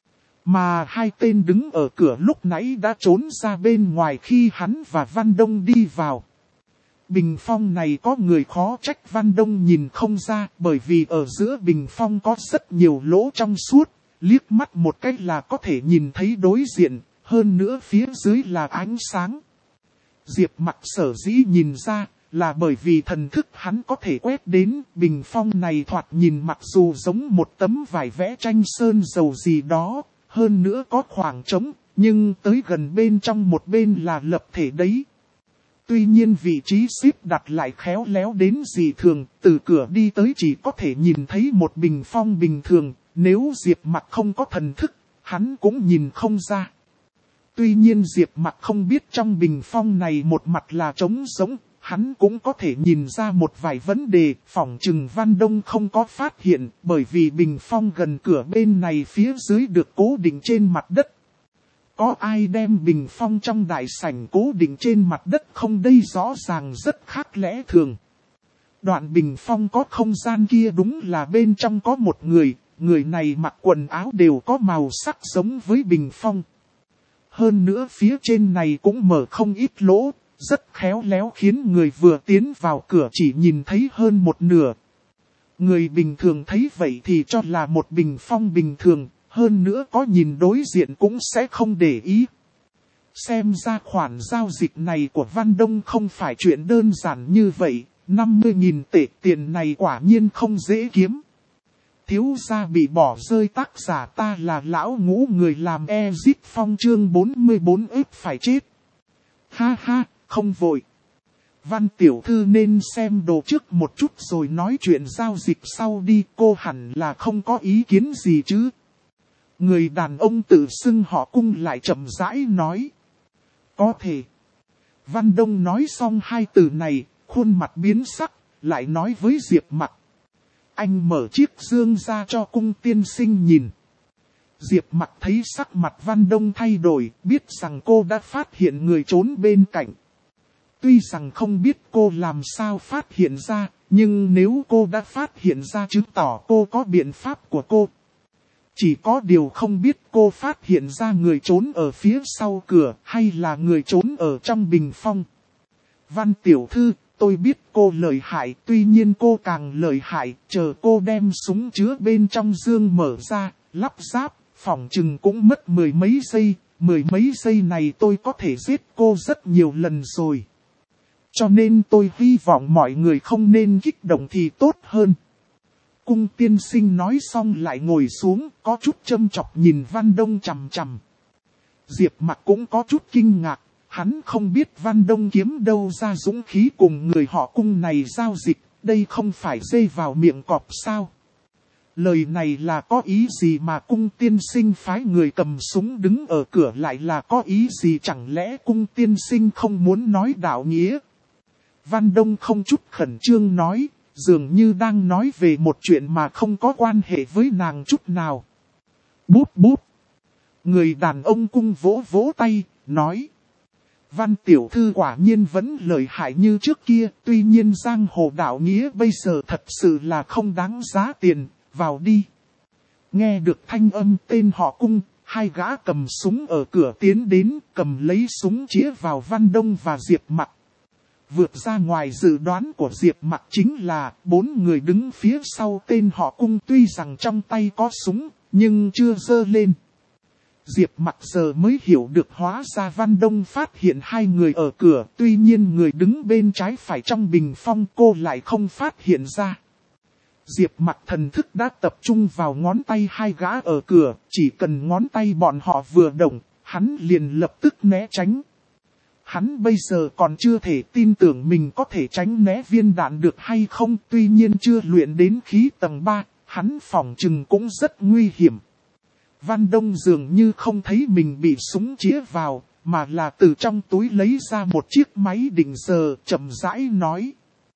Mà hai tên đứng ở cửa lúc nãy đã trốn ra bên ngoài khi hắn và Văn Đông đi vào. Bình phong này có người khó trách Văn Đông nhìn không ra, bởi vì ở giữa bình phong có rất nhiều lỗ trong suốt, liếc mắt một cách là có thể nhìn thấy đối diện, hơn nữa phía dưới là ánh sáng. Diệp Mặc sở dĩ nhìn ra, là bởi vì thần thức hắn có thể quét đến, bình phong này thoạt nhìn mặc dù giống một tấm vải vẽ tranh sơn dầu gì đó, hơn nữa có khoảng trống, nhưng tới gần bên trong một bên là lập thể đấy. Tuy nhiên vị trí xếp đặt lại khéo léo đến dị thường, từ cửa đi tới chỉ có thể nhìn thấy một bình phong bình thường, nếu Diệp Mặc không có thần thức, hắn cũng nhìn không ra. Tuy nhiên Diệp Mặc không biết trong bình phong này một mặt là trống rỗng, hắn cũng có thể nhìn ra một vài vấn đề, phỏng chừng Văn Đông không có phát hiện, bởi vì bình phong gần cửa bên này phía dưới được cố định trên mặt đất. Có ai đem bình phong trong đại sảnh cố định trên mặt đất không, đây rõ ràng rất khác lẽ thường. Đoạn bình phong có không gian kia đúng là bên trong có một người, người này mặc quần áo đều có màu sắc giống với bình phong. Hơn nữa phía trên này cũng mở không ít lỗ, rất khéo léo khiến người vừa tiến vào cửa chỉ nhìn thấy hơn một nửa. Người bình thường thấy vậy thì cho là một bình phong bình thường, hơn nữa có nhìn đối diện cũng sẽ không để ý. Xem ra khoản giao dịch này của Văn Đông không phải chuyện đơn giản như vậy, năm mươi nghìn tệ tiền này quả nhiên không dễ kiếm. Thiếu gia bị bỏ rơi, tác giả ta là lão ngũ người làm Exit Phong chương bốn mươi bốn ức phải chết. Ha ha, không vội. Văn tiểu thư nên xem đồ trước một chút rồi nói chuyện giao dịch sau đi, cô hẳn là không có ý kiến gì chứ. Người đàn ông tự xưng họ Cung lại chậm rãi nói. Có thể. Văn Đông nói xong hai từ này, khuôn mặt biến sắc, lại nói với Diệp Mặc. Anh mở chiếc dương ra cho Cung tiên sinh nhìn. Diệp Mặc thấy sắc mặt Văn Đông thay đổi, biết rằng cô đã phát hiện người trốn bên cạnh. Tuy rằng không biết cô làm sao phát hiện ra, nhưng nếu cô đã phát hiện ra chứng tỏ cô có biện pháp của cô. Chỉ có điều không biết cô phát hiện ra người trốn ở phía sau cửa hay là người trốn ở trong bình phong. Văn tiểu thư, tôi biết cô lợi hại, tuy nhiên cô càng lợi hại, chờ cô đem súng chứa bên trong dương mở ra, lắp ráp, phỏng chừng cũng mất mười mấy giây, mười mấy giây này tôi có thể giết cô rất nhiều lần rồi. Cho nên tôi hy vọng mọi người không nên kích động thì tốt hơn. Cung tiên sinh nói xong lại ngồi xuống, có chút châm chọc nhìn Văn Đông chằm chằm. Diệp Mặc cũng có chút kinh ngạc, hắn không biết Văn Đông kiếm đâu ra dũng khí cùng người họ Cung này giao dịch, đây không phải dây vào miệng cọp sao. Lời này là có ý gì mà Cung tiên sinh phái người cầm súng đứng ở cửa lại là có ý gì, chẳng lẽ Cung tiên sinh không muốn nói đạo nghĩa. Văn Đông không chút khẩn trương nói, dường như đang nói về một chuyện mà không có quan hệ với nàng chút nào. Bút bút. Người đàn ông Cung vỗ vỗ tay, nói. Văn tiểu thư quả nhiên vẫn lợi hại như trước kia, tuy nhiên giang hồ đạo nghĩa bây giờ thật sự là không đáng giá tiền, vào đi. Nghe được thanh âm tên họ Cung, hai gã cầm súng ở cửa tiến đến, cầm lấy súng chĩa vào Văn Đông và Diệp Mặc. Vượt ra ngoài dự đoán của Diệp Mặc chính là bốn người đứng phía sau tên họ Cung tuy rằng trong tay có súng, nhưng chưa giơ lên. Diệp Mặc giờ mới hiểu được hóa ra Văn Đông phát hiện hai người ở cửa, tuy nhiên người đứng bên trái phải trong bình phong cô lại không phát hiện ra. Diệp Mặc thần thức đã tập trung vào ngón tay hai gã ở cửa, chỉ cần ngón tay bọn họ vừa động, hắn liền lập tức né tránh. Hắn bây giờ còn chưa thể tin tưởng mình có thể tránh né viên đạn được hay không, tuy nhiên chưa luyện đến khí tầng ba, hắn phỏng chừng cũng rất nguy hiểm. Văn Đông dường như không thấy mình bị súng chĩa vào, mà là từ trong túi lấy ra một chiếc máy định giờ, chậm rãi nói.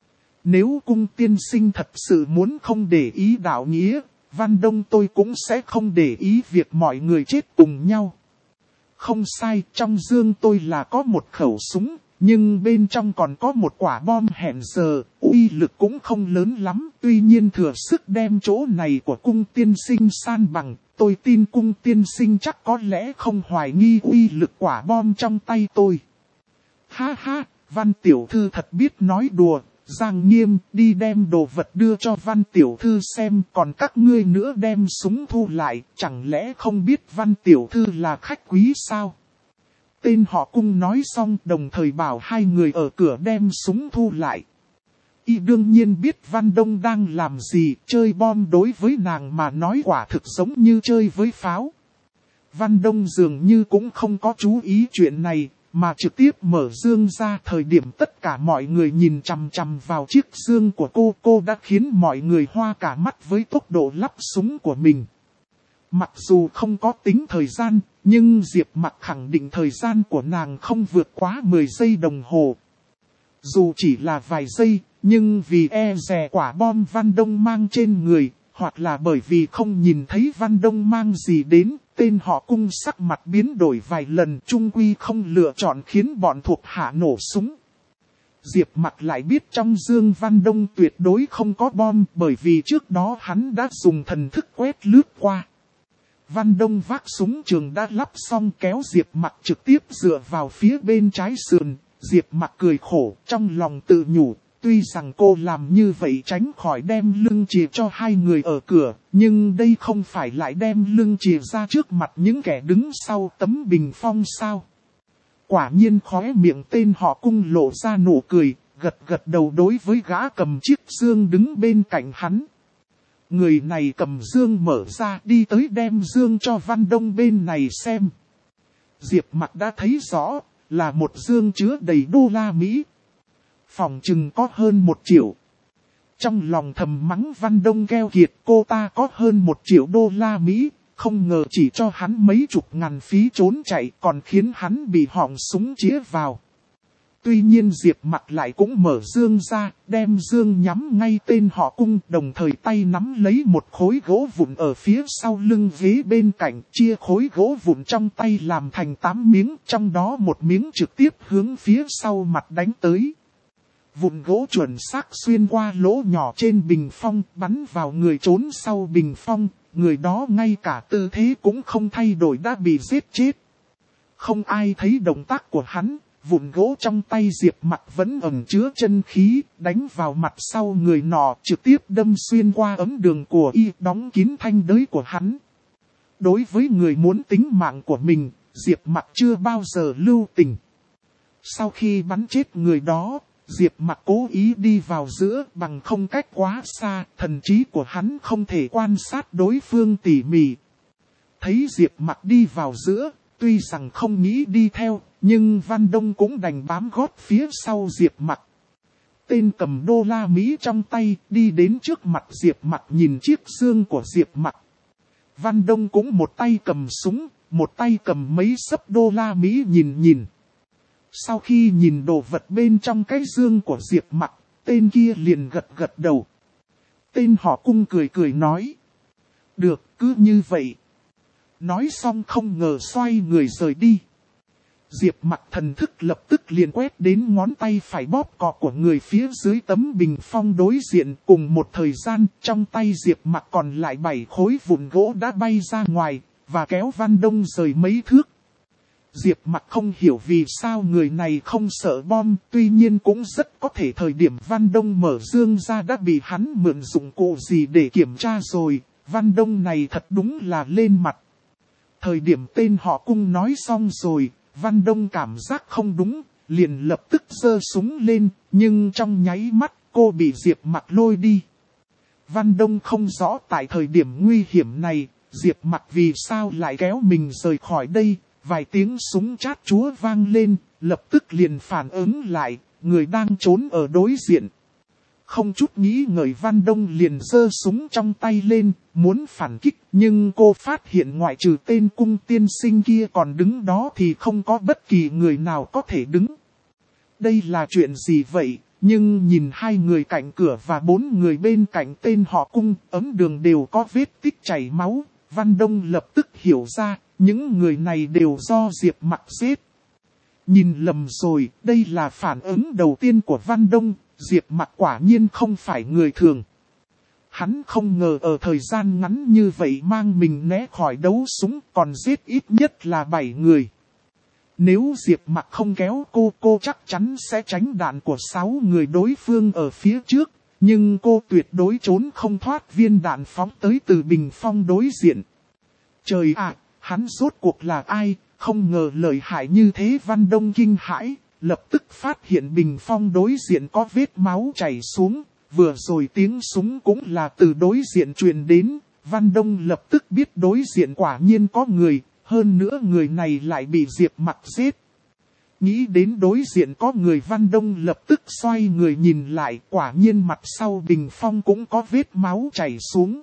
Nếu Cung tiên sinh thật sự muốn không để ý đạo nghĩa, Văn Đông tôi cũng sẽ không để ý việc mọi người chết cùng nhau. Không sai, trong dương tôi là có một khẩu súng, nhưng bên trong còn có một quả bom hẹn giờ, uy lực cũng không lớn lắm. Tuy nhiên thừa sức đem chỗ này của Cung tiên sinh san bằng, tôi tin Cung tiên sinh chắc có lẽ không hoài nghi uy lực quả bom trong tay tôi. Ha ha, Văn tiểu thư thật biết nói đùa. Giang Nghiêm, đi đem đồ vật đưa cho Văn tiểu thư xem, còn các ngươi nữa đem súng thu lại, chẳng lẽ không biết Văn tiểu thư là khách quý sao? Tên họ Cung nói xong, đồng thời bảo hai người ở cửa đem súng thu lại. Y đương nhiên biết Văn Đông đang làm gì, chơi bom đối với nàng mà nói quả thực giống như chơi với pháo. Văn Đông dường như cũng không có chú ý chuyện này, mà trực tiếp mở dương ra. Thời điểm tất cả mọi người nhìn chằm chằm vào chiếc dương của cô, cô đã khiến mọi người hoa cả mắt với tốc độ lắp súng của mình. Mặc dù không có tính thời gian, nhưng Diệp Mặc khẳng định thời gian của nàng không vượt quá mười giây đồng hồ. Dù chỉ là vài giây, nhưng vì e dè quả bom Văn Đông mang trên người, hoặc là bởi vì không nhìn thấy Văn Đông mang gì đến, tên họ Cung sắc mặt biến đổi vài lần, chung quy không lựa chọn khiến bọn thuộc hạ nổ súng. Diệp Mặc lại biết trong dương Văn Đông tuyệt đối không có bom, bởi vì trước đó hắn đã dùng thần thức quét lướt qua. Văn Đông vác súng trường đã lắp xong, kéo Diệp Mặc trực tiếp dựa vào phía bên trái sườn. Diệp Mặc cười khổ, trong lòng tự nhủ. Tuy rằng cô làm như vậy tránh khỏi đem lưng chìa cho hai người ở cửa, nhưng đây không phải lại đem lưng chìa ra trước mặt những kẻ đứng sau tấm bình phong sao. Quả nhiên khóe miệng tên họ Cung lộ ra nụ cười, gật gật đầu đối với gã cầm chiếc dương đứng bên cạnh hắn. Người này cầm dương mở ra, đi tới đem dương cho Văn Đông bên này xem. Diệp Mặc đã thấy rõ, là một dương chứa đầy đô la Mỹ. Phòng chừng có hơn một triệu. Trong lòng thầm mắng Văn Đông keo kiệt, cô ta có hơn một triệu đô la Mỹ, không ngờ chỉ cho hắn mấy chục ngàn phí trốn chạy, còn khiến hắn bị họng súng chĩa vào. Tuy nhiên Diệp Mặc lại cũng mở dương ra, đem dương nhắm ngay tên họ Cung, đồng thời tay nắm lấy một khối gỗ vụn ở phía sau lưng ghế bên cạnh, chia khối gỗ vụn trong tay làm thành tám miếng, trong đó một miếng trực tiếp hướng phía sau mặt đánh tới. Vụn gỗ chuẩn xác xuyên qua lỗ nhỏ trên bình phong, bắn vào người trốn sau bình phong, người đó ngay cả tư thế cũng không thay đổi đã bị giết chết. Không ai thấy động tác của hắn, vụn gỗ trong tay Diệp Mặc vẫn ẩn chứa chân khí, đánh vào mặt sau người nọ, trực tiếp đâm xuyên qua ấm đường của y, đóng kín thanh đới của hắn. Đối với người muốn tính mạng của mình, Diệp Mặc chưa bao giờ lưu tình. Sau khi bắn chết người đó, Diệp Mặc cố ý đi vào giữa, bằng không cách quá xa, thần trí của hắn không thể quan sát đối phương tỉ mỉ. Thấy Diệp Mặc đi vào giữa, tuy rằng không nghĩ đi theo, nhưng Văn Đông cũng đành bám gót phía sau Diệp Mặc. Tên cầm đô la Mỹ trong tay, đi đến trước mặt Diệp Mặc nhìn chiếc dương của Diệp Mặc. Văn Đông cũng một tay cầm súng, một tay cầm mấy xấp đô la Mỹ nhìn nhìn. Sau khi nhìn đồ vật bên trong cái dương của Diệp Mặc, tên kia liền gật gật đầu. Tên họ Cung cười cười nói. Được, cứ như vậy. Nói xong không ngờ xoay người rời đi. Diệp Mặc thần thức lập tức liền quét đến ngón tay phải bóp cò của người phía dưới tấm bình phong đối diện. Cùng một thời gian, trong tay Diệp Mặc còn lại bảy khối vụn gỗ đã bay ra ngoài, và kéo Văn Đông rời mấy thước. Diệp Mặc không hiểu vì sao người này không sợ bom, tuy nhiên cũng rất có thể thời điểm Văn Đông mở dương ra đã bị hắn mượn dụng cụ gì để kiểm tra rồi. Văn Đông này thật đúng là lên mặt. Thời điểm tên họ Cung nói xong rồi, Văn Đông cảm giác không đúng, liền lập tức giơ súng lên, nhưng trong nháy mắt cô bị Diệp Mặc lôi đi. Văn Đông không rõ tại thời điểm nguy hiểm này, Diệp Mặc vì sao lại kéo mình rời khỏi đây. Vài tiếng súng chát chúa vang lên, lập tức liền phản ứng lại, người đang trốn ở đối diện. Không chút nghĩ ngợi Văn Đông liền giơ súng trong tay lên, muốn phản kích, nhưng cô phát hiện ngoại trừ tên Cung tiên sinh kia còn đứng đó thì không có bất kỳ người nào có thể đứng. Đây là chuyện gì vậy? Nhưng nhìn hai người cạnh cửa và bốn người bên cạnh tên họ Cung, ấm đường đều có vết tích chảy máu, Văn Đông lập tức hiểu ra. Những người này đều do Diệp Mặc giết. Nhìn lầm rồi, đây là phản ứng đầu tiên của Văn Đông, Diệp Mặc quả nhiên không phải người thường. Hắn không ngờ ở thời gian ngắn như vậy mang mình né khỏi đấu súng còn giết ít nhất là bảy người. Nếu Diệp Mặc không kéo cô, cô chắc chắn sẽ tránh đạn của sáu người đối phương ở phía trước. Nhưng cô tuyệt đối trốn không thoát viên đạn phóng tới từ bình phong đối diện. Trời ạ! Hắn rốt cuộc là ai, không ngờ lợi hại như thế. Văn Đông kinh hãi, lập tức phát hiện bình phong đối diện có vết máu chảy xuống, vừa rồi tiếng súng cũng là từ đối diện truyền đến, Văn Đông lập tức biết đối diện quả nhiên có người, hơn nữa người này lại bị Diệp Mặc giết. Nghĩ đến đối diện có người, Văn Đông lập tức xoay người nhìn lại, quả nhiên mặt sau bình phong cũng có vết máu chảy xuống.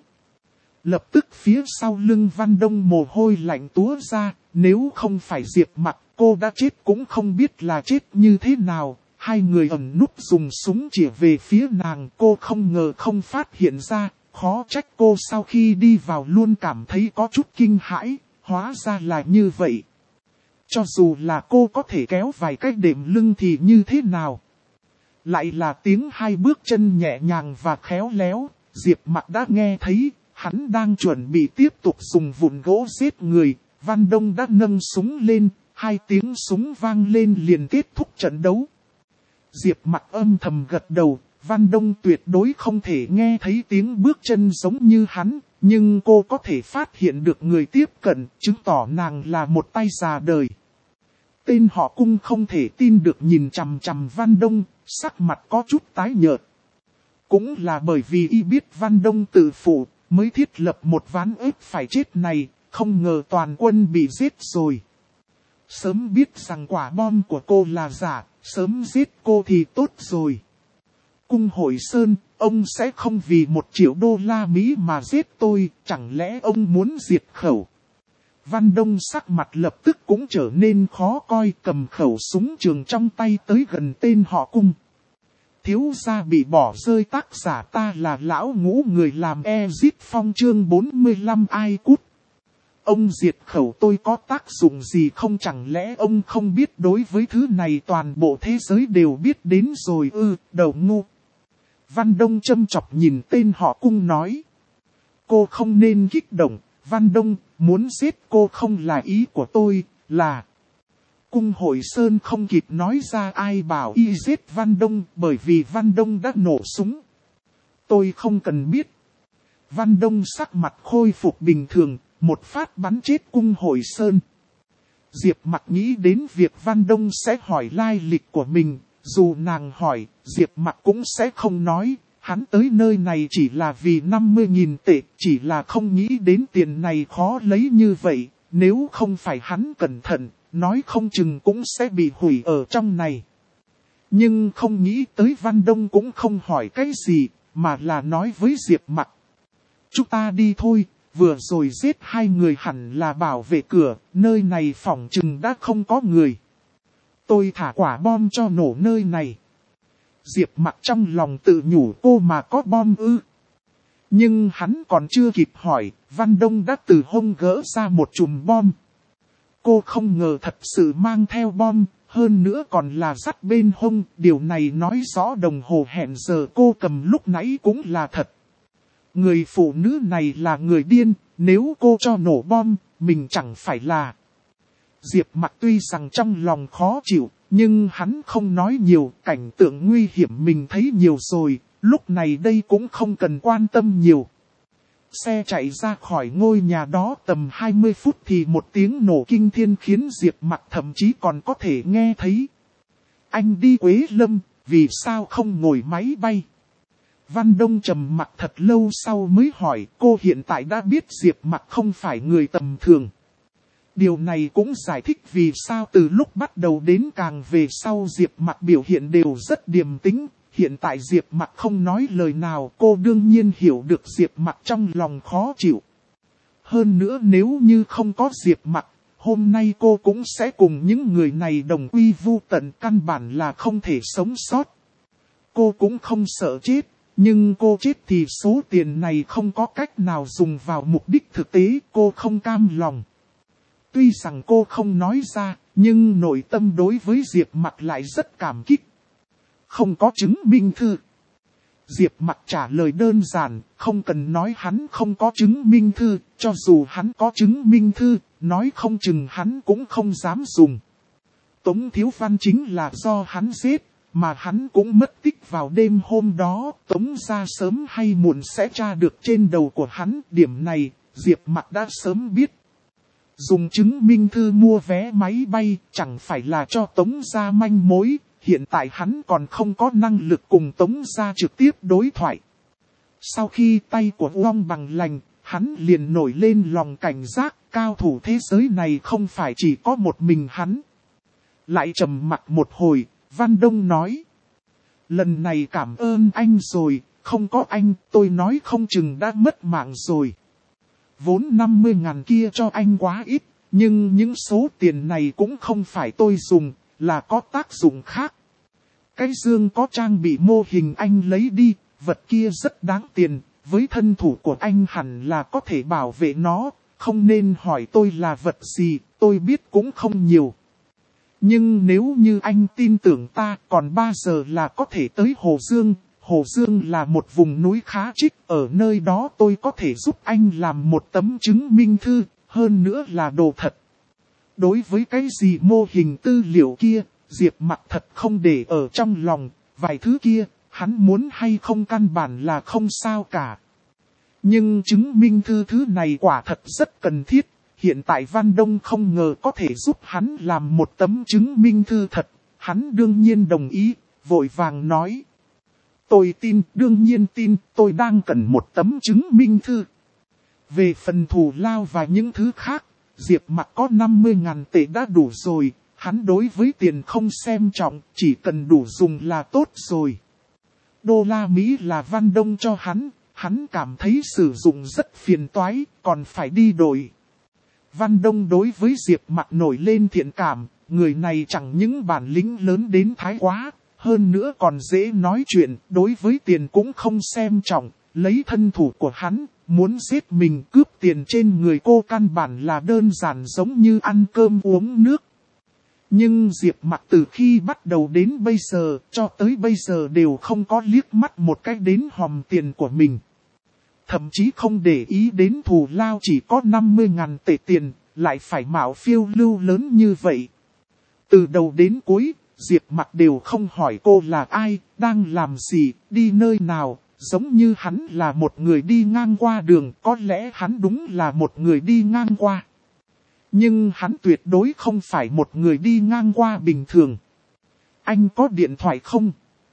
Lập tức phía sau lưng Văn Đông mồ hôi lạnh túa ra, nếu không phải Diệp Mặc, cô đã chết cũng không biết là chết như thế nào. Hai người ẩn núp dùng súng chỉ về phía nàng, cô không ngờ không phát hiện ra, khó trách cô sau khi đi vào luôn cảm thấy có chút kinh hãi, hóa ra là như vậy. Cho dù là cô có thể kéo vài cái đệm lưng thì như thế nào? Lại là tiếng hai bước chân nhẹ nhàng và khéo léo, Diệp Mặc đã nghe thấy. Hắn đang chuẩn bị tiếp tục dùng vụn gỗ giết người, Văn Đông đã nâng súng lên, hai tiếng súng vang lên liền kết thúc trận đấu. Diệp Mặc âm thầm gật đầu, Văn Đông tuyệt đối không thể nghe thấy tiếng bước chân giống như hắn, nhưng cô có thể phát hiện được người tiếp cận, chứng tỏ nàng là một tay già đời. Tên họ Cung không thể tin được nhìn chằm chằm Văn Đông, sắc mặt có chút tái nhợt. Cũng là bởi vì y biết Văn Đông tự phụ, mới thiết lập một ván ép phải chết này, không ngờ toàn quân bị giết rồi. Sớm biết rằng quả bom của cô là giả, sớm giết cô thì tốt rồi. Cung Hội Sơn, ông sẽ không vì một triệu đô la Mỹ mà giết tôi, chẳng lẽ ông muốn diệt khẩu? Văn Đông sắc mặt lập tức cũng trở nên khó coi, cầm khẩu súng trường trong tay tới gần tên họ Cung. Thiếu gia bị bỏ rơi, tác giả ta là lão ngũ người làm Exit Phong chương bốn mươi lăm ai cút. Ông diệt khẩu tôi có tác dụng gì không, chẳng lẽ ông không biết đối với thứ này toàn bộ thế giới đều biết đến rồi ư, ừ, đầu ngu. Văn Đông châm chọc nhìn tên họ Cung nói. Cô không nên kích động, Văn Đông, muốn giết cô không là ý của tôi, là... Cung Hội Sơn không kịp nói ra ai bảo y giết Văn Đông, bởi vì Văn Đông đã nổ súng. Tôi không cần biết. Văn Đông sắc mặt khôi phục bình thường, một phát bắn chết Cung Hội Sơn. Diệp Mặc nghĩ đến việc Văn Đông sẽ hỏi lai lịch của mình, dù nàng hỏi, Diệp Mặc cũng sẽ không nói. Hắn tới nơi này chỉ là vì năm mươi nghìn tệ, chỉ là không nghĩ đến tiền này khó lấy như vậy, nếu không phải hắn cẩn thận. Nói không chừng cũng sẽ bị hủy ở trong này. Nhưng không nghĩ tới Văn Đông cũng không hỏi cái gì, mà là nói với Diệp Mặc. Chúng ta đi thôi, vừa rồi giết hai người hẳn là bảo vệ cửa, nơi này phỏng chừng đã không có người. Tôi thả quả bom cho nổ nơi này. Diệp Mặc trong lòng tự nhủ, cô mà có bom ư. Nhưng hắn còn chưa kịp hỏi, Văn Đông đã từ hông gỡ ra một chùm bom. cô không ngờ thật sự mang theo bom, hơn nữa còn là dắt bên hông, điều này nói rõ đồng hồ hẹn giờ cô cầm lúc nãy cũng là thật. Người phụ nữ này là người điên, nếu cô cho nổ bom, mình chẳng phải là... Diệp Mặc tuy rằng trong lòng khó chịu, nhưng hắn không nói nhiều, cảnh tượng nguy hiểm mình thấy nhiều rồi, lúc này đây cũng không cần quan tâm nhiều. Xe chạy ra khỏi ngôi nhà đó tầm hai mươi phút thì một tiếng nổ kinh thiên khiến Diệp Mặc thậm chí còn có thể nghe thấy. Anh đi Quế Lâm, vì sao không ngồi máy bay? Văn Đông trầm mặc thật lâu sau mới hỏi, cô hiện tại đã biết Diệp Mặc không phải người tầm thường. Điều này cũng giải thích vì sao từ lúc bắt đầu đến càng về sau Diệp Mặc biểu hiện đều rất điềm tĩnh. Hiện tại Diệp Mặc không nói lời nào, cô đương nhiên hiểu được Diệp Mặc trong lòng khó chịu. Hơn nữa nếu như không có Diệp Mặc, hôm nay cô cũng sẽ cùng những người này đồng quy vu tận, căn bản là không thể sống sót. Cô cũng không sợ chết, nhưng cô chết thì số tiền này không có cách nào dùng vào mục đích thực tế, cô không cam lòng. Tuy rằng cô không nói ra, nhưng nội tâm đối với Diệp Mặc lại rất cảm kích. Không có chứng minh thư. Diệp Mặc trả lời đơn giản, không cần nói hắn không có chứng minh thư, cho dù hắn có chứng minh thư, nói không chừng hắn cũng không dám dùng. Tống Thiếu Văn chính là do hắn giết, mà hắn cũng mất tích vào đêm hôm đó, Tống gia sớm hay muộn sẽ tra được trên đầu của hắn, điểm này, Diệp Mặc đã sớm biết. Dùng chứng minh thư mua vé máy bay, chẳng phải là cho Tống gia manh mối. Hiện tại hắn còn không có năng lực cùng Tống gia trực tiếp đối thoại. Sau khi tay của Uông Bằng lành, hắn liền nổi lên lòng cảnh giác, cao thủ thế giới này không phải chỉ có một mình hắn. Lại trầm mặc một hồi, Văn Đông nói. Lần này cảm ơn anh rồi, không có anh, tôi nói không chừng đã mất mạng rồi. Vốn năm mươi ngàn kia cho anh quá ít, nhưng những số tiền này cũng không phải tôi dùng, là có tác dụng khác. Cái dương có trang bị mô hình anh lấy đi, vật kia rất đáng tiền, với thân thủ của anh hẳn là có thể bảo vệ nó, không nên hỏi tôi là vật gì, tôi biết cũng không nhiều. Nhưng nếu như anh tin tưởng ta, còn ba giờ là có thể tới Hồ Dương. Hồ Dương là một vùng núi khá trích, ở nơi đó tôi có thể giúp anh làm một tấm chứng minh thư, hơn nữa là đồ thật. Đối với cái gì mô hình tư liệu kia, Diệp Mặc thật không để ở trong lòng, vài thứ kia, hắn muốn hay không căn bản là không sao cả. Nhưng chứng minh thư thứ này quả thật rất cần thiết, hiện tại Văn Đông không ngờ có thể giúp hắn làm một tấm chứng minh thư thật, hắn đương nhiên đồng ý, vội vàng nói. Tôi tin, đương nhiên tin, tôi đang cần một tấm chứng minh thư. Về phần thù lao và những thứ khác, Diệp Mặc có năm mươi ngàn tệ đã đủ rồi, hắn đối với tiền không xem trọng, chỉ cần đủ dùng là tốt rồi. Đô la Mỹ là Văn Đông cho hắn, hắn cảm thấy sử dụng rất phiền toái, còn phải đi đổi. Văn Đông đối với Diệp Mặc nổi lên thiện cảm, người này chẳng những bản lĩnh lớn đến thái quá, hơn nữa còn dễ nói chuyện, đối với tiền cũng không xem trọng, lấy thân thủ của hắn, muốn giết mình cướp tiền trên người cô căn bản là đơn giản giống như ăn cơm uống nước. Nhưng Diệp Mặc từ khi bắt đầu đến bây giờ, cho tới bây giờ đều không có liếc mắt một cái đến hòm tiền của mình. Thậm chí không để ý đến thù lao chỉ có năm mươi ngàn tệ tiền, lại phải mạo phiêu lưu lớn như vậy. Từ đầu đến cuối, Diệp Mặc đều không hỏi cô là ai, đang làm gì, đi nơi nào, giống như hắn là một người đi ngang qua đường, có lẽ hắn đúng là một người đi ngang qua. Nhưng hắn tuyệt đối không phải một người đi ngang qua bình thường. Anh có điện thoại không?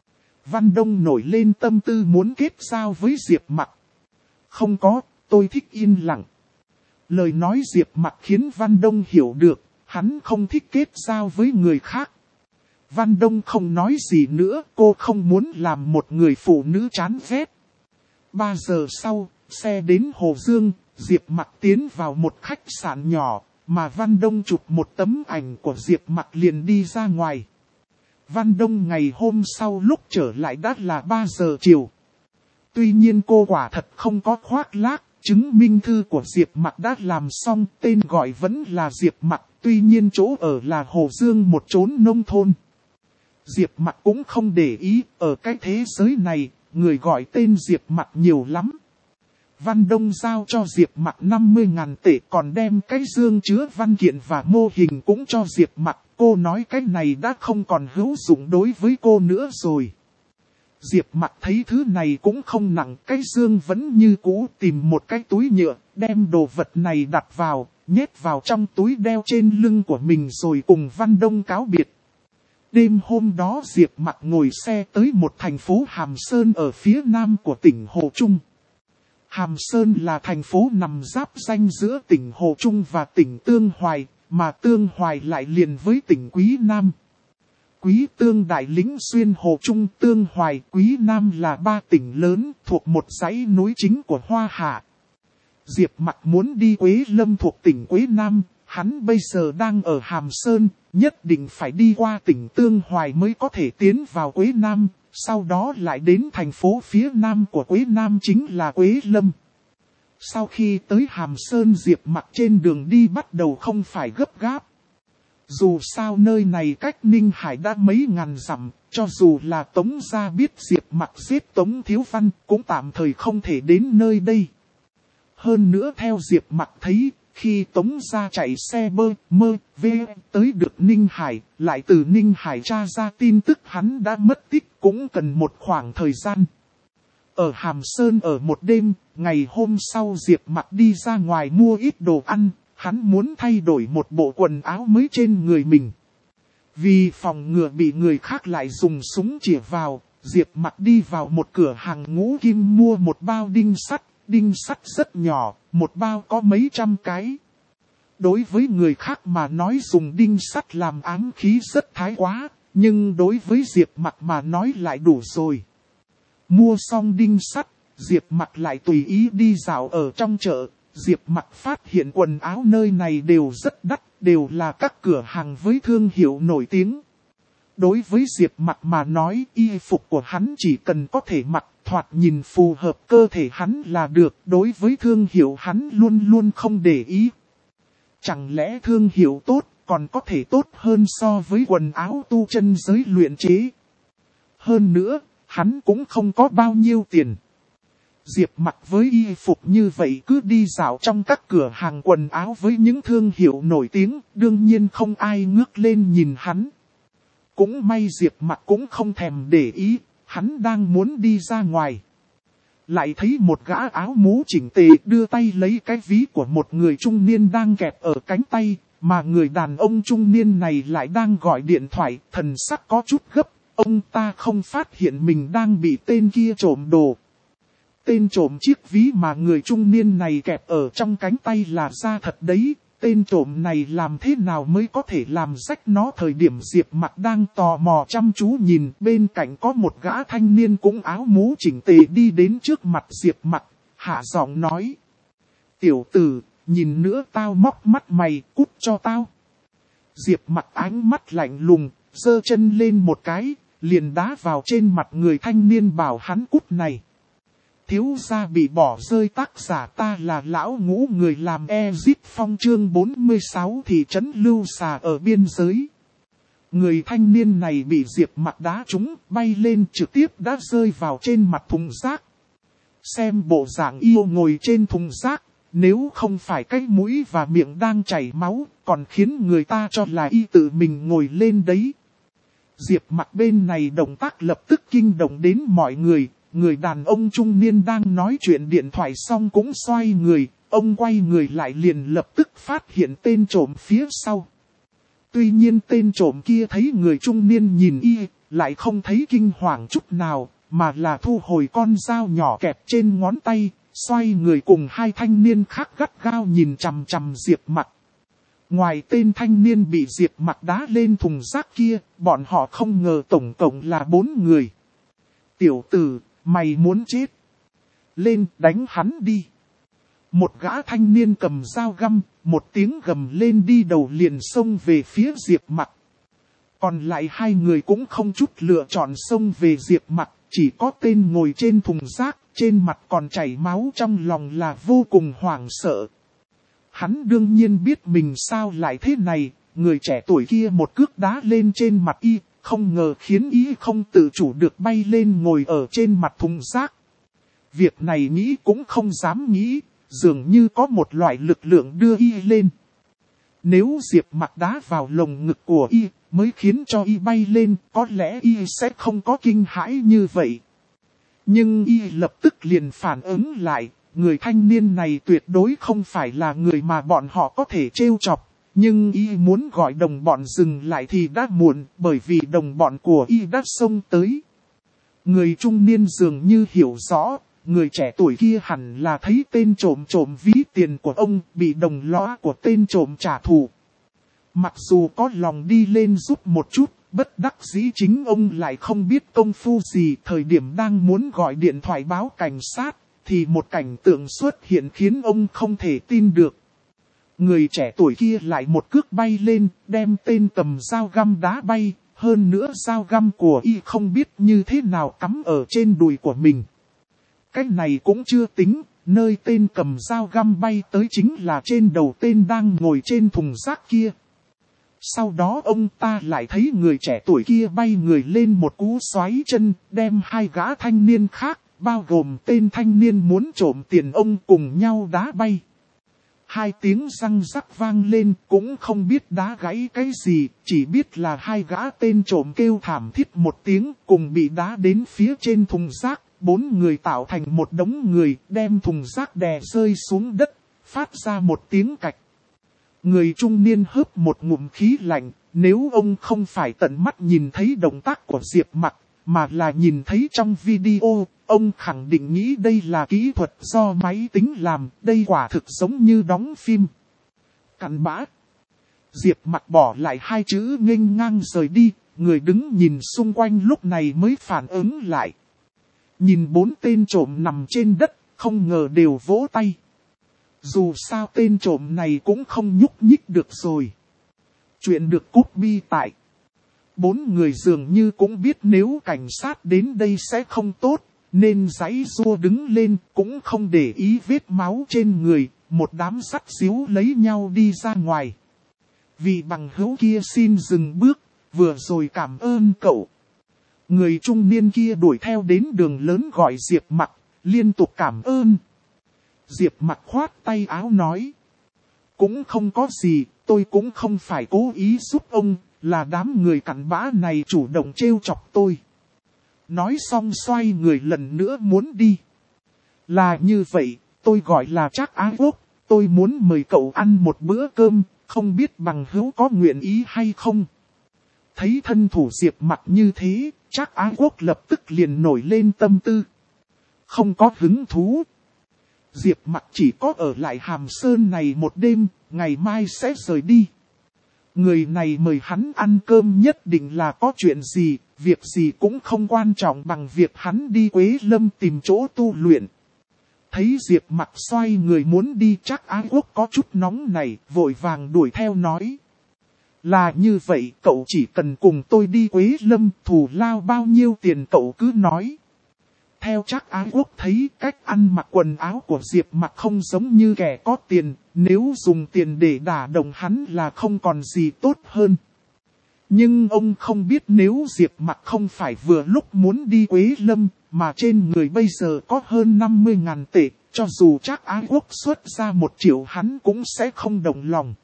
Văn Đông nổi lên tâm tư muốn kết giao với Diệp Mặc. Không có, tôi thích yên lặng. Lời nói Diệp Mặc khiến Văn Đông hiểu được, hắn không thích kết giao với người khác. Văn Đông không nói gì nữa, cô không muốn làm một người phụ nữ chán ghét. Ba giờ sau, xe đến Hồ Dương, Diệp Mặc tiến vào một khách sạn nhỏ, mà Văn Đông chụp một tấm ảnh của Diệp Mặc liền đi ra ngoài. Văn Đông ngày hôm sau lúc trở lại đã là ba giờ chiều. Tuy nhiên cô quả thật không có khoác lác, chứng minh thư của Diệp Mặc đã làm xong, tên gọi vẫn là Diệp Mặc, tuy nhiên chỗ ở là Hồ Dương một chốn nông thôn. Diệp Mặc cũng không để ý, ở cái thế giới này, người gọi tên Diệp Mặc nhiều lắm. Văn Đông giao cho Diệp Mặc năm mươi ngàn tệ, còn đem cái dương chứa văn kiện và mô hình cũng cho Diệp Mặc. Cô nói cái này đã không còn hữu dụng đối với cô nữa rồi. Diệp Mặc thấy thứ này cũng không nặng, cái dương vẫn như cũ, tìm một cái túi nhựa, đem đồ vật này đặt vào, nhét vào trong túi đeo trên lưng của mình rồi cùng Văn Đông cáo biệt. Đêm hôm đó Diệp Mặc ngồi xe tới một thành phố Hàm Sơn ở phía nam của tỉnh Hồ Trung. Hàm Sơn là thành phố nằm giáp ranh giữa tỉnh Hồ Trung và tỉnh Tương Hoài, mà Tương Hoài lại liền với tỉnh Quý Nam. Quý Tương Đại Lĩnh xuyên Hồ Trung, Tương Hoài, Quý Nam là ba tỉnh lớn thuộc một dãy núi chính của Hoa Hạ. Diệp Mặc muốn đi Quế Lâm thuộc tỉnh Quế Nam, hắn bây giờ đang ở Hàm Sơn, nhất định phải đi qua tỉnh Tương Hoài mới có thể tiến vào Quế Nam, sau đó lại đến thành phố phía nam của Quế Nam chính là Quế Lâm. Sau khi tới Hàm Sơn, Diệp Mặc trên đường đi bắt đầu không phải gấp gáp. Dù sao nơi này cách Ninh Hải đã mấy ngàn dặm, cho dù là Tống gia biết Diệp Mặc giết Tống Thiếu Văn cũng tạm thời không thể đến nơi đây. Hơn nữa theo Diệp Mặc thấy, khi Tống gia chạy xe bơ, mơ, vê tới được Ninh Hải, lại từ Ninh Hải tra ra tin tức hắn đã mất tích cũng cần một khoảng thời gian. Ở Hàm Sơn ở một đêm, ngày hôm sau Diệp Mặc đi ra ngoài mua ít đồ ăn, hắn muốn thay đổi một bộ quần áo mới trên người mình. Vì phòng ngừa bị người khác lại dùng súng chĩa vào, Diệp Mặc đi vào một cửa hàng ngũ kim mua một bao đinh sắt. Đinh sắt rất nhỏ, một bao có mấy trăm cái. Đối với người khác mà nói dùng đinh sắt làm ám khí rất thái quá, nhưng đối với Diệp Mặc mà nói lại đủ rồi. Mua xong đinh sắt, Diệp Mặc lại tùy ý đi dạo ở trong chợ. Diệp Mặc phát hiện quần áo nơi này đều rất đắt, đều là các cửa hàng với thương hiệu nổi tiếng. Đối với Diệp Mặc mà nói, y phục của hắn chỉ cần có thể mặc, thoạt nhìn phù hợp cơ thể hắn là được. Đối với thương hiệu hắn luôn luôn không để ý. Chẳng lẽ thương hiệu tốt còn có thể tốt hơn so với quần áo tu chân giới luyện chế? Hơn nữa, hắn cũng không có bao nhiêu tiền. Diệp Mặc với y phục như vậy cứ đi dạo trong các cửa hàng quần áo với những thương hiệu nổi tiếng, đương nhiên không ai ngước lên nhìn hắn. Cũng may Diệp Mặc cũng không thèm để ý, hắn đang muốn đi ra ngoài. Lại thấy một gã áo mũ chỉnh tề đưa tay lấy cái ví của một người trung niên đang kẹp ở cánh tay, mà người đàn ông trung niên này lại đang gọi điện thoại, thần sắc có chút gấp, ông ta không phát hiện mình đang bị tên kia trộm đồ. Tên trộm chiếc ví mà người trung niên này kẹp ở trong cánh tay là ra thật đấy. Tên trộm này làm thế nào mới có thể làm rách nó? Thời điểm Diệp Mặc đang tò mò chăm chú nhìn, bên cạnh có một gã thanh niên cũng áo mũ chỉnh tề đi đến trước mặt Diệp Mặc, hạ giọng nói. Tiểu tử, nhìn nữa tao móc mắt mày, cút cho tao. Diệp Mặc ánh mắt lạnh lùng, giơ chân lên một cái, liền đá vào trên mặt người thanh niên bảo hắn cút này. Thiếu gia bị bỏ rơi, tác giả ta là lão ngũ, người làm Exit Phong chương bốn mươi sáu thị trấn Lưu Xà ở biên giới. Người thanh niên này bị Diệp Mặc đá trúng, bay lên trực tiếp đã rơi vào trên mặt thùng rác. Xem bộ dạng yêu ngồi trên thùng rác, nếu không phải cái mũi và miệng đang chảy máu, còn khiến người ta cho là y tự mình ngồi lên đấy. Diệp Mặc bên này động tác lập tức kinh động đến mọi người. Người đàn ông trung niên đang nói chuyện điện thoại xong cũng xoay người, ông quay người lại liền lập tức phát hiện tên trộm phía sau. Tuy nhiên tên trộm kia thấy người trung niên nhìn y, lại không thấy kinh hoàng chút nào, mà là thu hồi con dao nhỏ kẹp trên ngón tay, xoay người cùng hai thanh niên khác gắt gao nhìn chằm chằm Diệp Mặc. Ngoài tên thanh niên bị Diệp Mặc đá lên thùng rác kia, bọn họ không ngờ tổng cộng là bốn người. Tiểu tử, mày muốn chết? Lên đánh hắn đi. Một gã thanh niên cầm dao găm, một tiếng gầm lên đi đầu liền xông về phía Diệp Mặc. Còn lại hai người cũng không chút lựa chọn xông về Diệp Mặc, chỉ có tên ngồi trên thùng rác, trên mặt còn chảy máu, trong lòng là vô cùng hoảng sợ. Hắn đương nhiên biết mình sao lại thế này, người trẻ tuổi kia một cước đá lên trên mặt y, không ngờ khiến y không tự chủ được bay lên ngồi ở trên mặt thùng rác. Việc này nghĩ cũng không dám nghĩ, dường như có một loại lực lượng đưa y lên. Nếu Diệp Mặc đá vào lồng ngực của y, mới khiến cho y bay lên, có lẽ y sẽ không có kinh hãi như vậy. Nhưng y lập tức liền phản ứng lại, người thanh niên này tuyệt đối không phải là người mà bọn họ có thể trêu chọc. Nhưng y muốn gọi đồng bọn dừng lại thì đã muộn, bởi vì đồng bọn của y đã xông tới. Người trung niên dường như hiểu rõ, người trẻ tuổi kia hẳn là thấy tên trộm trộm ví tiền của ông bị đồng lõa của tên trộm trả thù. Mặc dù có lòng đi lên giúp một chút, bất đắc dĩ chính ông lại không biết công phu gì. Thời điểm đang muốn gọi điện thoại báo cảnh sát, thì một cảnh tượng xuất hiện khiến ông không thể tin được. Người trẻ tuổi kia lại một cước bay lên, đem tên cầm dao găm đá bay, hơn nữa dao găm của y không biết như thế nào cắm ở trên đùi của mình. Cái này cũng chưa tính, nơi tên cầm dao găm bay tới chính là trên đầu tên đang ngồi trên thùng rác kia. Sau đó ông ta lại thấy người trẻ tuổi kia bay người lên một cú xoáy chân, đem hai gã thanh niên khác, bao gồm tên thanh niên muốn trộm tiền ông cùng nhau đá bay. Hai tiếng răng rắc vang lên, cũng không biết đá gãy cái gì, chỉ biết là hai gã tên trộm kêu thảm thiết một tiếng, cùng bị đá đến phía trên thùng rác. Bốn người tạo thành một đống người, đem thùng rác đè rơi xuống đất, phát ra một tiếng cạch. Người trung niên hớp một ngụm khí lạnh, nếu ông không phải tận mắt nhìn thấy động tác của Diệp Mặc, mà là nhìn thấy trong video, ông khẳng định nghĩ đây là kỹ thuật do máy tính làm, đây quả thực giống như đóng phim. Cặn bã. Diệp Mặc bỏ lại hai chữ nghênh ngang rời đi, người đứng nhìn xung quanh lúc này mới phản ứng lại. Nhìn bốn tên trộm nằm trên đất, không ngờ đều vỗ tay. Dù sao tên trộm này cũng không nhúc nhích được rồi. Chuyện được copy tại. Bốn người dường như cũng biết nếu cảnh sát đến đây sẽ không tốt, nên giãy giụa đứng lên, cũng không để ý vết máu trên người, một đám sắt xíu lấy nhau đi ra ngoài. Vị bằng hữu kia xin dừng bước, vừa rồi cảm ơn cậu. Người trung niên kia đuổi theo đến đường lớn gọi Diệp Mặc, liên tục cảm ơn. Diệp Mặc khoát tay áo nói. Cũng không có gì, tôi cũng không phải cố ý giúp ông, là đám người cặn bã này chủ động trêu chọc tôi. Nói xong xoay người lần nữa muốn đi. Là như vậy, tôi gọi là Trác Á Quốc, tôi muốn mời cậu ăn một bữa cơm, không biết bằng hữu có nguyện ý hay không. Thấy thân thủ Diệp Mặc như thế, Trác Á Quốc lập tức liền nổi lên tâm tư. Không có hứng thú. Diệp Mặc chỉ có ở lại Hàm Sơn này một đêm, ngày mai sẽ rời đi. Người này mời hắn ăn cơm nhất định là có chuyện gì, việc gì cũng không quan trọng bằng việc hắn đi Quế Lâm tìm chỗ tu luyện. Thấy Diệp Mặc xoay người muốn đi, Trác Á Quốc có chút nóng này, vội vàng đuổi theo nói. Là như vậy, cậu chỉ cần cùng tôi đi Quế Lâm, thù lao bao nhiêu tiền cậu cứ nói. Theo Trác Á Quốc thấy cách ăn mặc quần áo của Diệp Mặc không giống như kẻ có tiền, nếu dùng tiền để đả động hắn là không còn gì tốt hơn. Nhưng ông không biết nếu Diệp Mặc không phải vừa lúc muốn đi Quế Lâm, mà trên người bây giờ có hơn năm mươi ngàn tệ, cho dù Trác Á Quốc xuất ra một triệu hắn cũng sẽ không đồng lòng.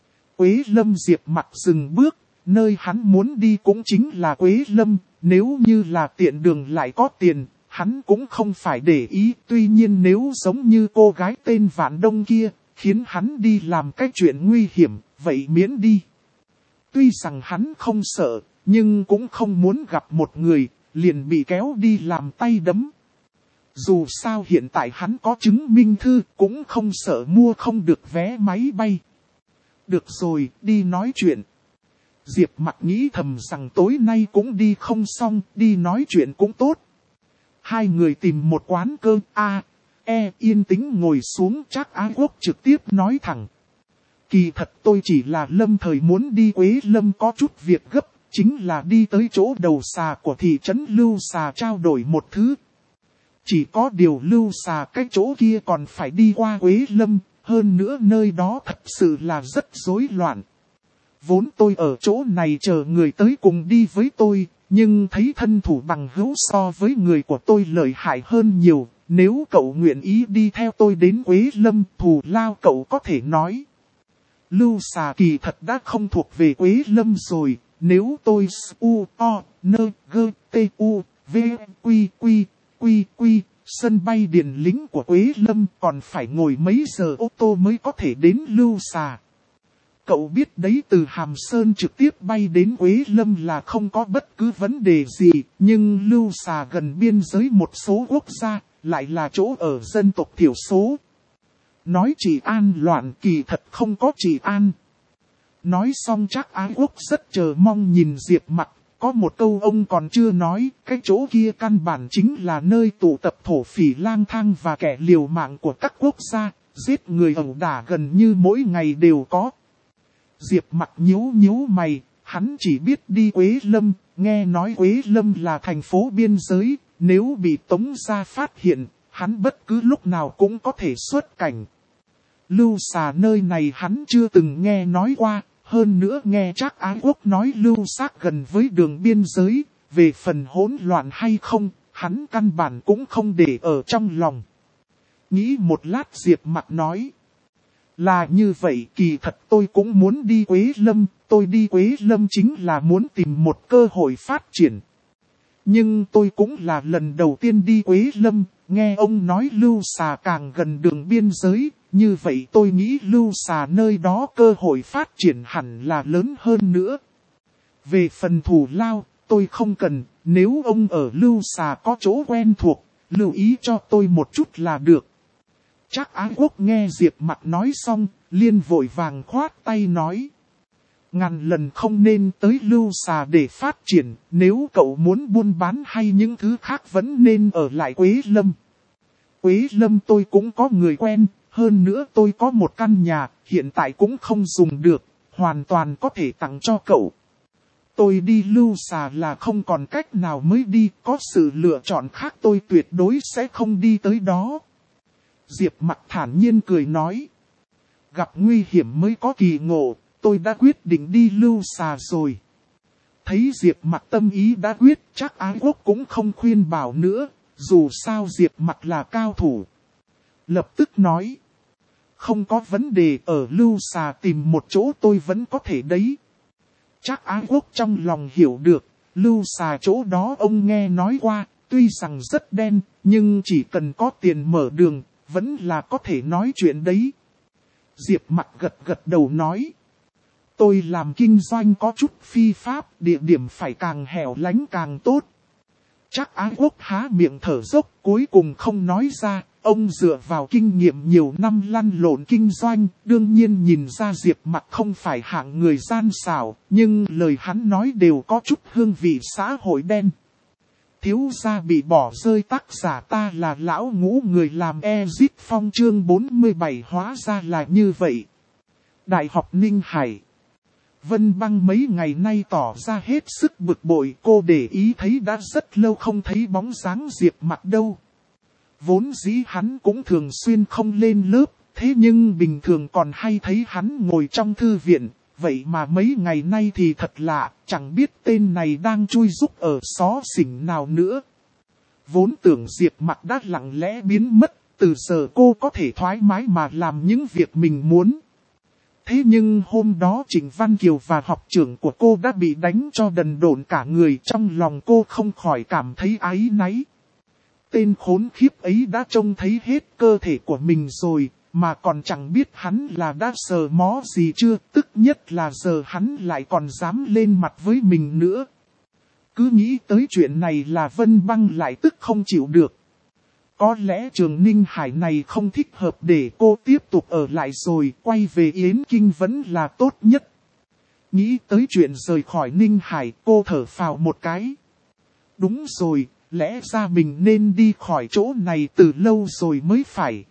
Quế Lâm Diệp Mặc dừng bước, nơi hắn muốn đi cũng chính là Quế Lâm, nếu như là tiện đường lại có tiền, hắn cũng không phải để ý. Tuy nhiên nếu giống như cô gái tên Vạn Đông kia, khiến hắn đi làm cái chuyện nguy hiểm, vậy miễn đi. Tuy rằng hắn không sợ, nhưng cũng không muốn gặp một người, liền bị kéo đi làm tay đấm. Dù sao hiện tại hắn có chứng minh thư, cũng không sợ mua không được vé máy bay. Được rồi, đi nói chuyện. Diệp Mặc nghĩ thầm rằng tối nay cũng đi không xong, đi nói chuyện cũng tốt. Hai người tìm một quán cơm A, E yên tĩnh ngồi xuống. Trác Á Quốc trực tiếp nói thẳng. Kỳ thật tôi chỉ là lâm thời muốn đi Quế Lâm có chút việc gấp, chính là đi tới chỗ đầu xà của thị trấn Lưu Xà trao đổi một thứ. Chỉ có điều Lưu Xà cái chỗ kia còn phải đi qua Quế Lâm, hơn nữa nơi đó thật sự là rất rối loạn. Vốn tôi ở chỗ này chờ người tới cùng đi với tôi, nhưng thấy thân thủ bằng hữu so với người của tôi lợi hại hơn nhiều. Nếu cậu nguyện ý đi theo tôi đến Quế Lâm, thù lao cậu có thể nói. Lưu Xà kỳ thật đã không thuộc về Quế Lâm rồi, nếu tôi u o n g t u v q q q q sân bay Điền Lĩnh của Quế Lâm còn phải ngồi mấy giờ ô tô mới có thể đến Lưu Xà. Cậu biết đấy, từ Hàm Sơn trực tiếp bay đến Quế Lâm là không có bất cứ vấn đề gì, nhưng Lưu Xà gần biên giới một số quốc gia, lại là chỗ ở dân tộc thiểu số. Nói trị an loạn kỳ thật không có trị an. Nói xong chắc Ái Quốc rất chờ mong nhìn Diệp Mặc, có một câu ông còn chưa nói, cái chỗ kia căn bản chính là nơi tụ tập thổ phỉ lang thang và kẻ liều mạng của các quốc gia, giết người ẩu đả gần như mỗi ngày đều có. Diệp Mặc nhíu nhíu mày, hắn chỉ biết đi Quế Lâm, nghe nói Quế Lâm là thành phố biên giới, nếu bị Tống gia phát hiện, hắn bất cứ lúc nào cũng có thể xuất cảnh. Lưu Xà nơi này hắn chưa từng nghe nói qua, hơn nữa nghe chắc Ái Quốc nói Lưu Xác gần với đường biên giới, về phần hỗn loạn hay không, hắn căn bản cũng không để ở trong lòng. Nghĩ một lát Diệp Mặc nói. Là như vậy, kỳ thật tôi cũng muốn đi Quế Lâm, tôi đi Quế Lâm chính là muốn tìm một cơ hội phát triển. Nhưng tôi cũng là lần đầu tiên đi Quế Lâm, nghe ông nói Lưu Xà càng gần đường biên giới, như vậy tôi nghĩ Lưu Xà nơi đó cơ hội phát triển hẳn là lớn hơn nữa. Về phần thù lao, tôi không cần, nếu ông ở Lưu Xà có chỗ quen thuộc, lưu ý cho tôi một chút là được. Chắc Ái Quốc nghe Diệp Mặc nói xong, liền vội vàng khoát tay nói. Ngàn lần không nên tới Lưu Xà để phát triển, nếu cậu muốn buôn bán hay những thứ khác vẫn nên ở lại Quế Lâm. Quế Lâm tôi cũng có người quen, hơn nữa tôi có một căn nhà, hiện tại cũng không dùng được, hoàn toàn có thể tặng cho cậu. Tôi đi Lưu Xà là không còn cách nào mới đi, có sự lựa chọn khác tôi tuyệt đối sẽ không đi tới đó. Diệp Mặc thản nhiên cười nói. Gặp nguy hiểm mới có kỳ ngộ, tôi đã quyết định đi Lưu Xà rồi. Thấy Diệp Mặc tâm ý đã quyết, chắc Ái Quốc cũng không khuyên bảo nữa, dù sao Diệp Mặc là cao thủ. Lập tức nói. Không có vấn đề, ở Lưu Xà tìm một chỗ tôi vẫn có thể đấy. Chắc Ái Quốc trong lòng hiểu được, Lưu Xà chỗ đó ông nghe nói qua, tuy rằng rất đen, nhưng chỉ cần có tiền mở đường, vẫn là có thể nói chuyện đấy. Diệp Mặc gật gật đầu nói. Tôi làm kinh doanh có chút phi pháp, địa điểm phải càng hẻo lánh càng tốt. Chắc Ái Quốc há miệng thở dốc, cuối cùng không nói ra. Ông dựa vào kinh nghiệm nhiều năm lăn lộn kinh doanh, đương nhiên nhìn ra Diệp Mặc không phải hạng người gian xảo, nhưng lời hắn nói đều có chút hương vị xã hội đen. Thiếu gia bị bỏ rơi, tác giả ta là lão ngũ người làm Exit Phong chương bốn mươi bảy hóa ra là như vậy. Đại học Ninh Hải. Vân Băng mấy ngày nay tỏ ra hết sức bực bội, cô để ý thấy đã rất lâu không thấy bóng dáng Diệp Mặc đâu. Vốn dĩ hắn cũng thường xuyên không lên lớp, thế nhưng bình thường còn hay thấy hắn ngồi trong thư viện, vậy mà mấy ngày nay thì thật lạ, chẳng biết tên này đang chui rúc ở xó xỉnh nào nữa. Vốn tưởng Diệp Mặc đã lặng lẽ biến mất, từ giờ cô có thể thoải mái mà làm những việc mình muốn. Thế nhưng hôm đó Trịnh Văn Kiều và học trưởng của cô đã bị đánh cho đần độn cả người, trong lòng cô không khỏi cảm thấy áy náy. Tên khốn khiếp ấy đã trông thấy hết cơ thể của mình rồi, mà còn chẳng biết hắn là đã sờ mó gì chưa, tức nhất là giờ hắn lại còn dám lên mặt với mình nữa. Cứ nghĩ tới chuyện này là Vân Băng lại tức không chịu được. Có lẽ trường Ninh Hải này không thích hợp để cô tiếp tục ở lại rồi, quay về Yến Kinh vẫn là tốt nhất. Nghĩ tới chuyện rời khỏi Ninh Hải, cô thở phào một cái. Đúng rồi, lẽ ra mình nên đi khỏi chỗ này từ lâu rồi mới phải.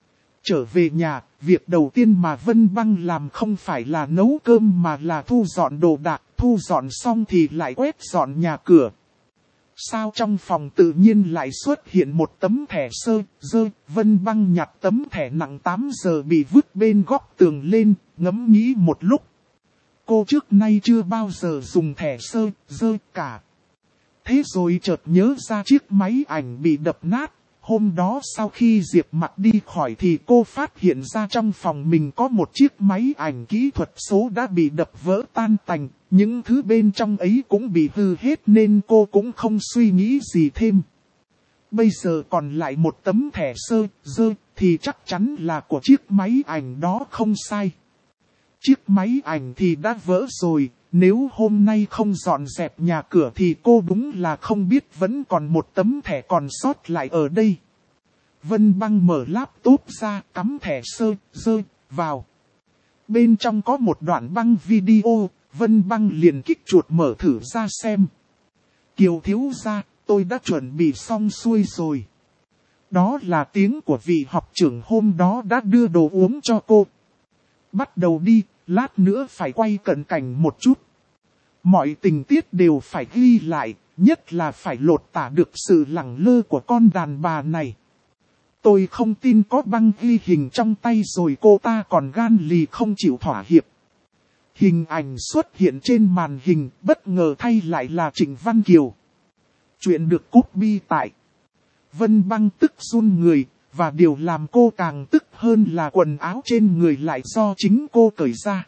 Trở về nhà, việc đầu tiên mà Vân Băng làm không phải là nấu cơm mà là thu dọn đồ đạc, thu dọn xong thì lại quét dọn nhà cửa. sao trong phòng tự nhiên lại xuất hiện một tấm thẻ sơ, dơ, Vân Băng nhặt tấm thẻ nặng tám giờ bị vứt bên góc tường lên, ngẫm nghĩ một lúc. Cô trước nay chưa bao giờ dùng thẻ sơ, dơ cả. Thế rồi chợt nhớ ra chiếc máy ảnh bị đập nát. Hôm đó sau khi Diệp Mặc đi khỏi thì cô phát hiện ra trong phòng mình có một chiếc máy ảnh kỹ thuật số đã bị đập vỡ tan tành. Những thứ bên trong ấy cũng bị hư hết nên cô cũng không suy nghĩ gì thêm. Bây giờ còn lại một tấm thẻ sơ, dơ thì chắc chắn là của chiếc máy ảnh đó không sai. Chiếc máy ảnh thì đã vỡ rồi, nếu hôm nay không dọn dẹp nhà cửa thì cô đúng là không biết vẫn còn một tấm thẻ còn sót lại ở đây. Vân Băng mở laptop ra, cắm thẻ sơ, dơ, vào. Bên trong có một đoạn băng video, Vân Băng liền kích chuột mở thử ra xem. Kiều thiếu gia, tôi đã chuẩn bị xong xuôi rồi. Đó là tiếng của vị học trưởng hôm đó đã đưa đồ uống cho cô. Bắt đầu đi, lát nữa phải quay cận cảnh một chút. Mọi tình tiết đều phải ghi lại, nhất là phải lột tả được sự lẳng lơ của con đàn bà này. Tôi không tin có băng ghi hình trong tay rồi cô ta còn gan lì không chịu thỏa hiệp. Hình ảnh xuất hiện trên màn hình, bất ngờ thay lại là Trịnh Văn Kiều. Chuyện được copy tại Vân Băng tức run người, và điều làm cô càng tức hơn là quần áo trên người lại do chính cô cởi ra.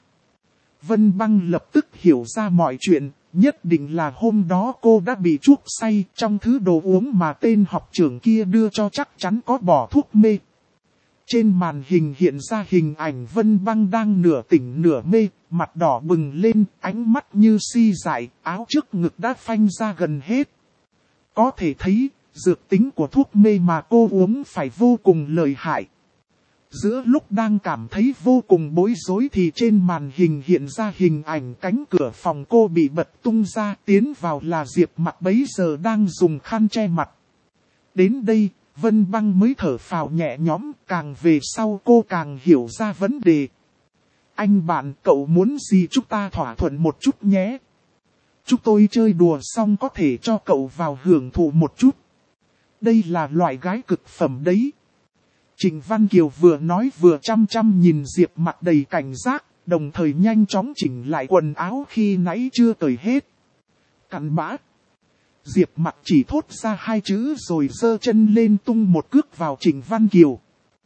Vân Băng lập tức hiểu ra mọi chuyện, nhất định là hôm đó cô đã bị chuốc say, trong thứ đồ uống mà tên học trưởng kia đưa cho chắc chắn có bỏ thuốc mê. Trên màn hình hiện ra hình ảnh Vân Băng đang nửa tỉnh nửa mê, mặt đỏ bừng lên, ánh mắt như si dại, áo trước ngực đã phanh ra gần hết. Có thể thấy, dược tính của thuốc mê mà cô uống phải vô cùng lợi hại. Giữa lúc đang cảm thấy vô cùng bối rối thì trên màn hình hiện ra hình ảnh cánh cửa phòng cô bị bật tung ra, tiến vào là Diệp Mặc bấy giờ đang dùng khăn che mặt. Đến đây, Vân Băng mới thở phào nhẹ nhõm, càng về sau cô càng hiểu ra vấn đề. Anh bạn, cậu muốn gì chúng ta thỏa thuận một chút nhé. Chúng tôi chơi đùa xong có thể cho cậu vào hưởng thụ một chút. Đây là loại gái cực phẩm đấy. Trịnh Văn Kiều vừa nói vừa chăm chăm nhìn Diệp Mặc đầy cảnh giác, đồng thời nhanh chóng chỉnh lại quần áo khi nãy chưa cởi hết. Cặn bã. Diệp Mặc chỉ thốt ra hai chữ rồi giơ chân lên tung một cước vào Trịnh Văn Kiều.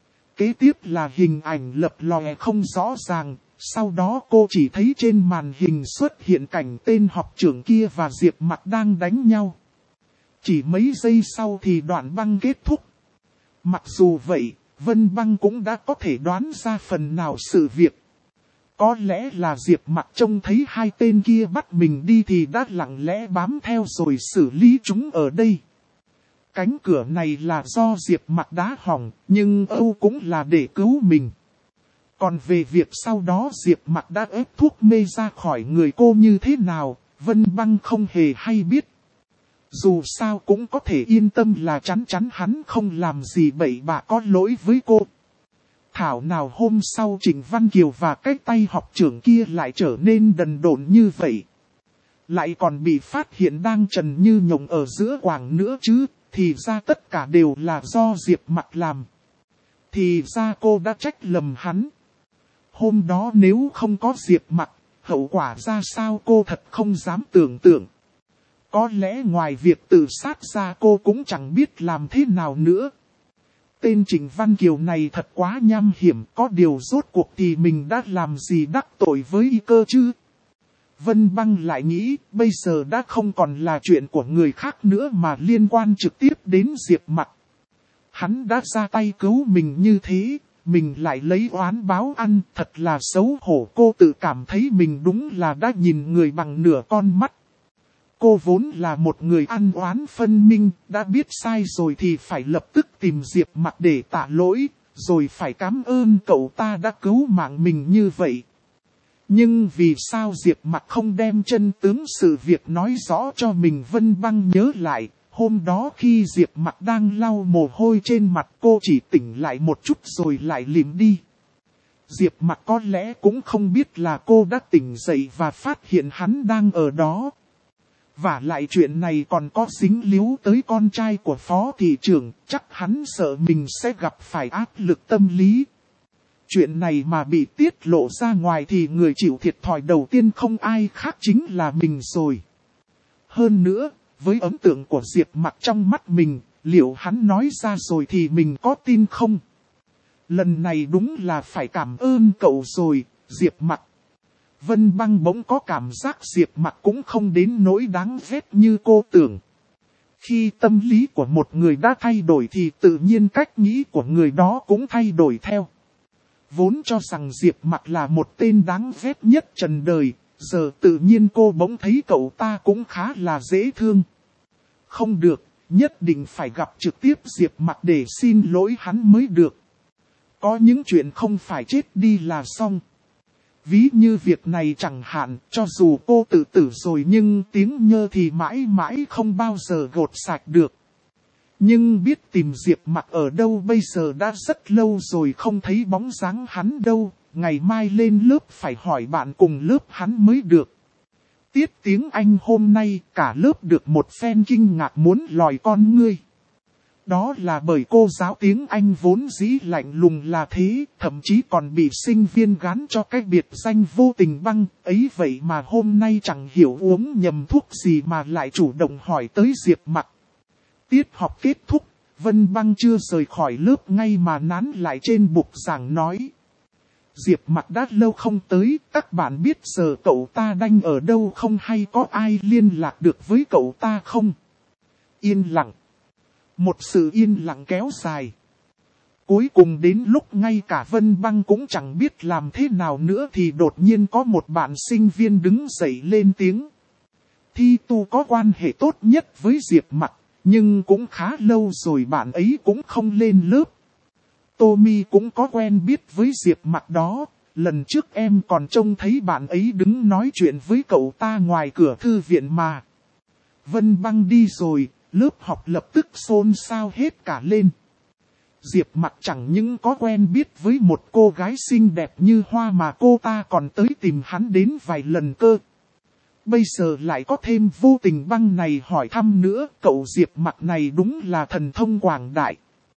Kế tiếp là hình ảnh lập lòe không rõ ràng, sau đó cô chỉ thấy trên màn hình xuất hiện cảnh tên học trưởng kia và Diệp Mặc đang đánh nhau. Chỉ mấy giây sau thì đoạn băng kết thúc. Mặc dù vậy, Vân Băng cũng đã có thể đoán ra phần nào sự việc. Có lẽ là Diệp Mặc trông thấy hai tên kia bắt mình đi thì đã lặng lẽ bám theo rồi xử lý chúng ở đây. Cánh cửa này là do Diệp Mặc đá hỏng, nhưng Âu cũng là để cứu mình. Còn về việc sau đó Diệp Mặc đã ép thuốc mê ra khỏi người cô như thế nào, Vân Băng không hề hay biết. Dù sao cũng có thể yên tâm là chắn chắn hắn không làm gì bậy bạ có lỗi với cô. Thảo nào hôm sau Trịnh Văn Kiều và cái tay học trưởng kia lại trở nên đần độn như vậy. Lại còn bị phát hiện đang trần như nhộng ở giữa quảng nữa chứ, thì ra tất cả đều là do Diệp Mặc làm. Thì ra cô đã trách lầm hắn. Hôm đó nếu không có Diệp Mặc, hậu quả ra sao cô thật không dám tưởng tượng. Có lẽ ngoài việc tự sát ra cô cũng chẳng biết làm thế nào nữa. Tên Trịnh Văn Kiều này thật quá nham hiểm, có điều rốt cuộc thì mình đã làm gì đắc tội với y cơ chứ. Vân Băng lại nghĩ bây giờ đã không còn là chuyện của người khác nữa mà liên quan trực tiếp đến Diệp Mặc. Hắn đã ra tay cứu mình như thế, mình lại lấy oán báo ăn, thật là xấu hổ. Cô tự cảm thấy mình đúng là đã nhìn người bằng nửa con mắt. Cô vốn là một người ăn oán phân minh, đã biết sai rồi thì phải lập tức tìm Diệp Mặc để tạ lỗi, rồi phải cảm ơn cậu ta đã cứu mạng mình như vậy. Nhưng vì sao Diệp Mặc không đem chân tướng sự việc nói rõ cho mình? Vân Băng nhớ lại, hôm đó khi Diệp Mặc đang lau mồ hôi trên mặt cô chỉ tỉnh lại một chút rồi lại lìm đi. Diệp Mặc có lẽ cũng không biết là cô đã tỉnh dậy và phát hiện hắn đang ở đó. Và lại chuyện này còn có dính líu tới con trai của phó thị trưởng, chắc hắn sợ mình sẽ gặp phải áp lực tâm lý. Chuyện này mà bị tiết lộ ra ngoài thì người chịu thiệt thòi đầu tiên không ai khác chính là mình rồi. Hơn nữa, với ấn tượng của Diệp Mặc trong mắt mình, liệu hắn nói ra rồi thì mình có tin không? Lần này đúng là phải cảm ơn cậu rồi, Diệp Mặc. Vân Băng bỗng có cảm giác Diệp Mặc cũng không đến nỗi đáng ghét như cô tưởng. Khi tâm lý của một người đã thay đổi thì tự nhiên cách nghĩ của người đó cũng thay đổi theo. Vốn cho rằng Diệp Mặc là một tên đáng ghét nhất trần đời, giờ tự nhiên cô bỗng thấy cậu ta cũng khá là dễ thương. Không được, nhất định phải gặp trực tiếp Diệp Mặc để xin lỗi hắn mới được. Có những chuyện không phải chết đi là xong. Ví như việc này chẳng hạn, cho dù cô tự tử rồi nhưng tiếng nhơ thì mãi mãi không bao giờ gột sạch được. Nhưng biết tìm Diệp Mặc ở đâu bây giờ đã rất lâu rồi không thấy bóng dáng hắn đâu, ngày mai lên lớp phải hỏi bạn cùng lớp hắn mới được. Tiết tiếng Anh hôm nay cả lớp được một phen kinh ngạc muốn lòi con ngươi. Đó là bởi cô giáo tiếng Anh vốn dĩ lạnh lùng là thế, thậm chí còn bị sinh viên gán cho cái biệt danh Vô Tình Băng, ấy vậy mà hôm nay chẳng hiểu uống nhầm thuốc gì mà lại chủ động hỏi tới Diệp Mặc. Tiết học kết thúc, Vân Băng chưa rời khỏi lớp ngay mà nán lại trên bục giảng nói. Diệp Mặc đã lâu không tới, các bạn biết giờ cậu ta đang ở đâu không hay có ai liên lạc được với cậu ta không? Yên lặng. Một sự yên lặng kéo dài. Cuối cùng đến lúc ngay cả Vân Băng cũng chẳng biết làm thế nào nữa thì đột nhiên có một bạn sinh viên đứng dậy lên tiếng. Thi Tu có quan hệ tốt nhất với Diệp Mặc, nhưng cũng khá lâu rồi bạn ấy cũng không lên lớp. Tommy cũng có quen biết với Diệp Mặc đó, lần trước em còn trông thấy bạn ấy đứng nói chuyện với cậu ta ngoài cửa thư viện mà. Vân Băng đi rồi, lớp học lập tức xôn xao hết cả lên. Diệp Mặc chẳng những có quen biết với một cô gái xinh đẹp như hoa mà cô ta còn tới tìm hắn đến vài lần cơ. Bây giờ lại có thêm Vô Tình Băng này hỏi thăm nữa, cậu Diệp Mặc này đúng là thần thông quảng đại.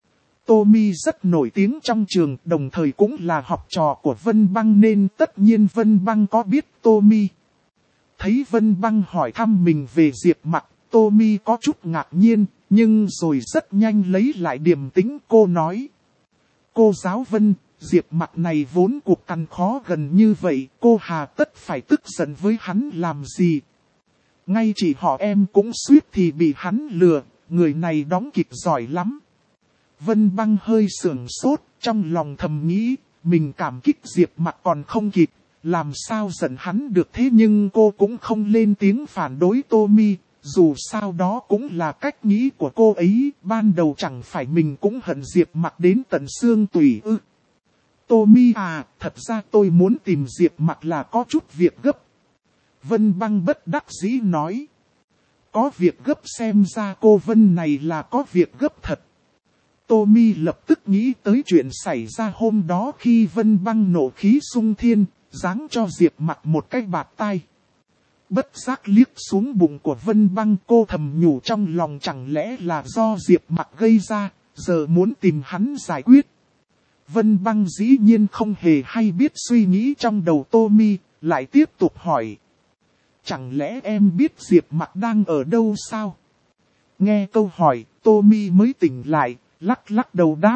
Tommy rất nổi tiếng trong trường, đồng thời cũng là học trò của Vân Băng nên tất nhiên Vân Băng có biết Tommy. Thấy Vân Băng hỏi thăm mình về Diệp Mặc, Tommy có chút ngạc nhiên, nhưng rồi rất nhanh lấy lại điềm tĩnh cô nói. Cô giáo Vân, Diệp Mặc này vốn cuộc cằn khó gần như vậy, cô hà tất phải tức giận với hắn làm gì. Ngay chỉ họ em cũng suýt thì bị hắn lừa, người này đóng kịch giỏi lắm. Vân Băng hơi sưởng sốt, trong lòng thầm nghĩ, mình cảm kích Diệp Mặc còn không kịp, làm sao giận hắn được thế nhưng cô cũng không lên tiếng phản đối Tommy. Dù sao đó cũng là cách nghĩ của cô ấy, ban đầu chẳng phải mình cũng hận Diệp Mặc đến tận xương tủy ư. Tommy à, thật ra tôi muốn tìm Diệp Mặc là có chút việc gấp. Vân Băng bất đắc dĩ nói. Có việc gấp xem ra cô Vân này là có việc gấp thật. Tommy lập tức nghĩ tới chuyện xảy ra hôm đó khi Vân Băng nộ khí xung thiên, giáng cho Diệp Mặc một cái bạt tai. Bất giác liếc xuống bụng của Vân Băng, cô thầm nhủ trong lòng chẳng lẽ là do Diệp Mặc gây ra, giờ muốn tìm hắn giải quyết. Vân Băng dĩ nhiên không hề hay biết suy nghĩ trong đầu Tommy, lại tiếp tục hỏi. Chẳng lẽ em biết Diệp Mặc đang ở đâu sao? Nghe câu hỏi, Tommy mới tỉnh lại, lắc lắc đầu đáp.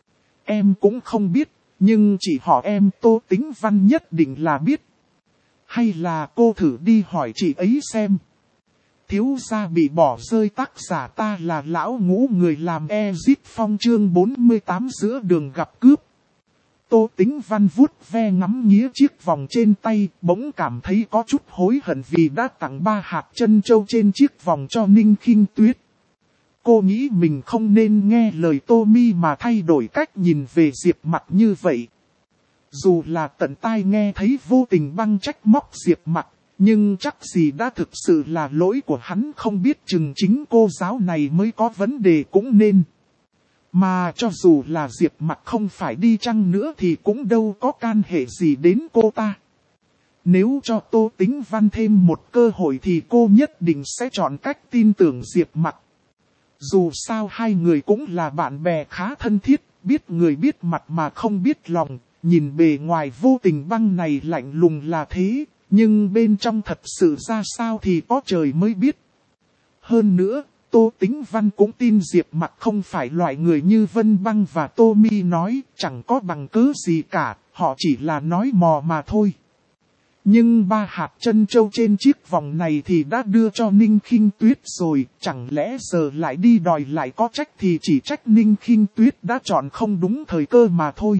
Em cũng không biết, nhưng chỉ họ em Tô Tính Văn nhất định là biết. Hay là cô thử đi hỏi chị ấy xem. Thiếu gia bị bỏ rơi tác giả ta là lão ngũ người làm Exit Phong chương bốn mươi tám giữa đường gặp cướp. Tô Tính Văn vuốt ve ngắm nghía chiếc vòng trên tay, bỗng cảm thấy có chút hối hận vì đã tặng ba hạt trân châu trên chiếc vòng cho Ninh Khinh Tuyết. Cô nghĩ mình không nên nghe lời Tommy mà thay đổi cách nhìn về Diệp Mặc như vậy. Dù là tận tai nghe thấy Vô Tình Băng trách móc Diệp Mặc, nhưng chắc gì đã thực sự là lỗi của hắn, không biết chừng chính cô giáo này mới có vấn đề cũng nên. Mà cho dù là Diệp Mặc không phải đi chăng nữa thì cũng đâu có can hệ gì đến cô ta. Nếu cho Tô Tĩnh Văn thêm một cơ hội thì cô nhất định sẽ chọn cách tin tưởng Diệp Mặc. Dù sao hai người cũng là bạn bè khá thân thiết, biết người biết mặt mà không biết lòng, nhìn bề ngoài vô tình băng này lạnh lùng là thế, nhưng bên trong thật sự ra sao thì có trời mới biết. Hơn nữa, Tô Tĩnh Văn cũng tin Diệp Mặc không phải loại người như Vân Băng và Tô Mi nói, chẳng có bằng cớ gì cả, họ chỉ là nói mò mà thôi. Nhưng ba hạt chân châu trên chiếc vòng này thì đã đưa cho Ninh Khinh Tuyết rồi, chẳng lẽ giờ lại đi đòi lại có trách thì chỉ trách Ninh Khinh Tuyết đã chọn không đúng thời cơ mà thôi.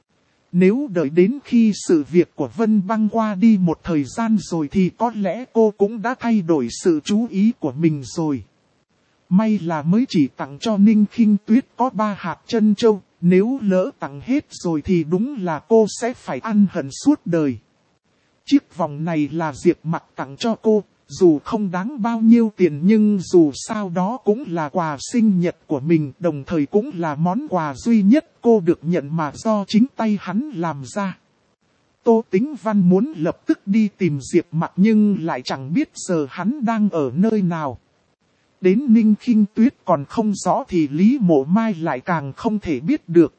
Nếu đợi đến khi sự việc của Vân Băng qua đi một thời gian rồi thì có lẽ cô cũng đã thay đổi sự chú ý của mình rồi. May là mới chỉ tặng cho Ninh Khinh Tuyết có ba hạt chân châu, nếu lỡ tặng hết rồi thì đúng là cô sẽ phải ăn hận suốt đời. Chiếc vòng này là Diệp Mặc tặng cho cô, dù không đáng bao nhiêu tiền nhưng dù sao đó cũng là quà sinh nhật của mình, đồng thời cũng là món quà duy nhất cô được nhận mà do chính tay hắn làm ra. Tô Tĩnh Văn muốn lập tức đi tìm Diệp Mặc nhưng lại chẳng biết giờ hắn đang ở nơi nào. Đến Ninh Khinh Tuyết còn không rõ thì Lý Mộ Mai lại càng không thể biết được.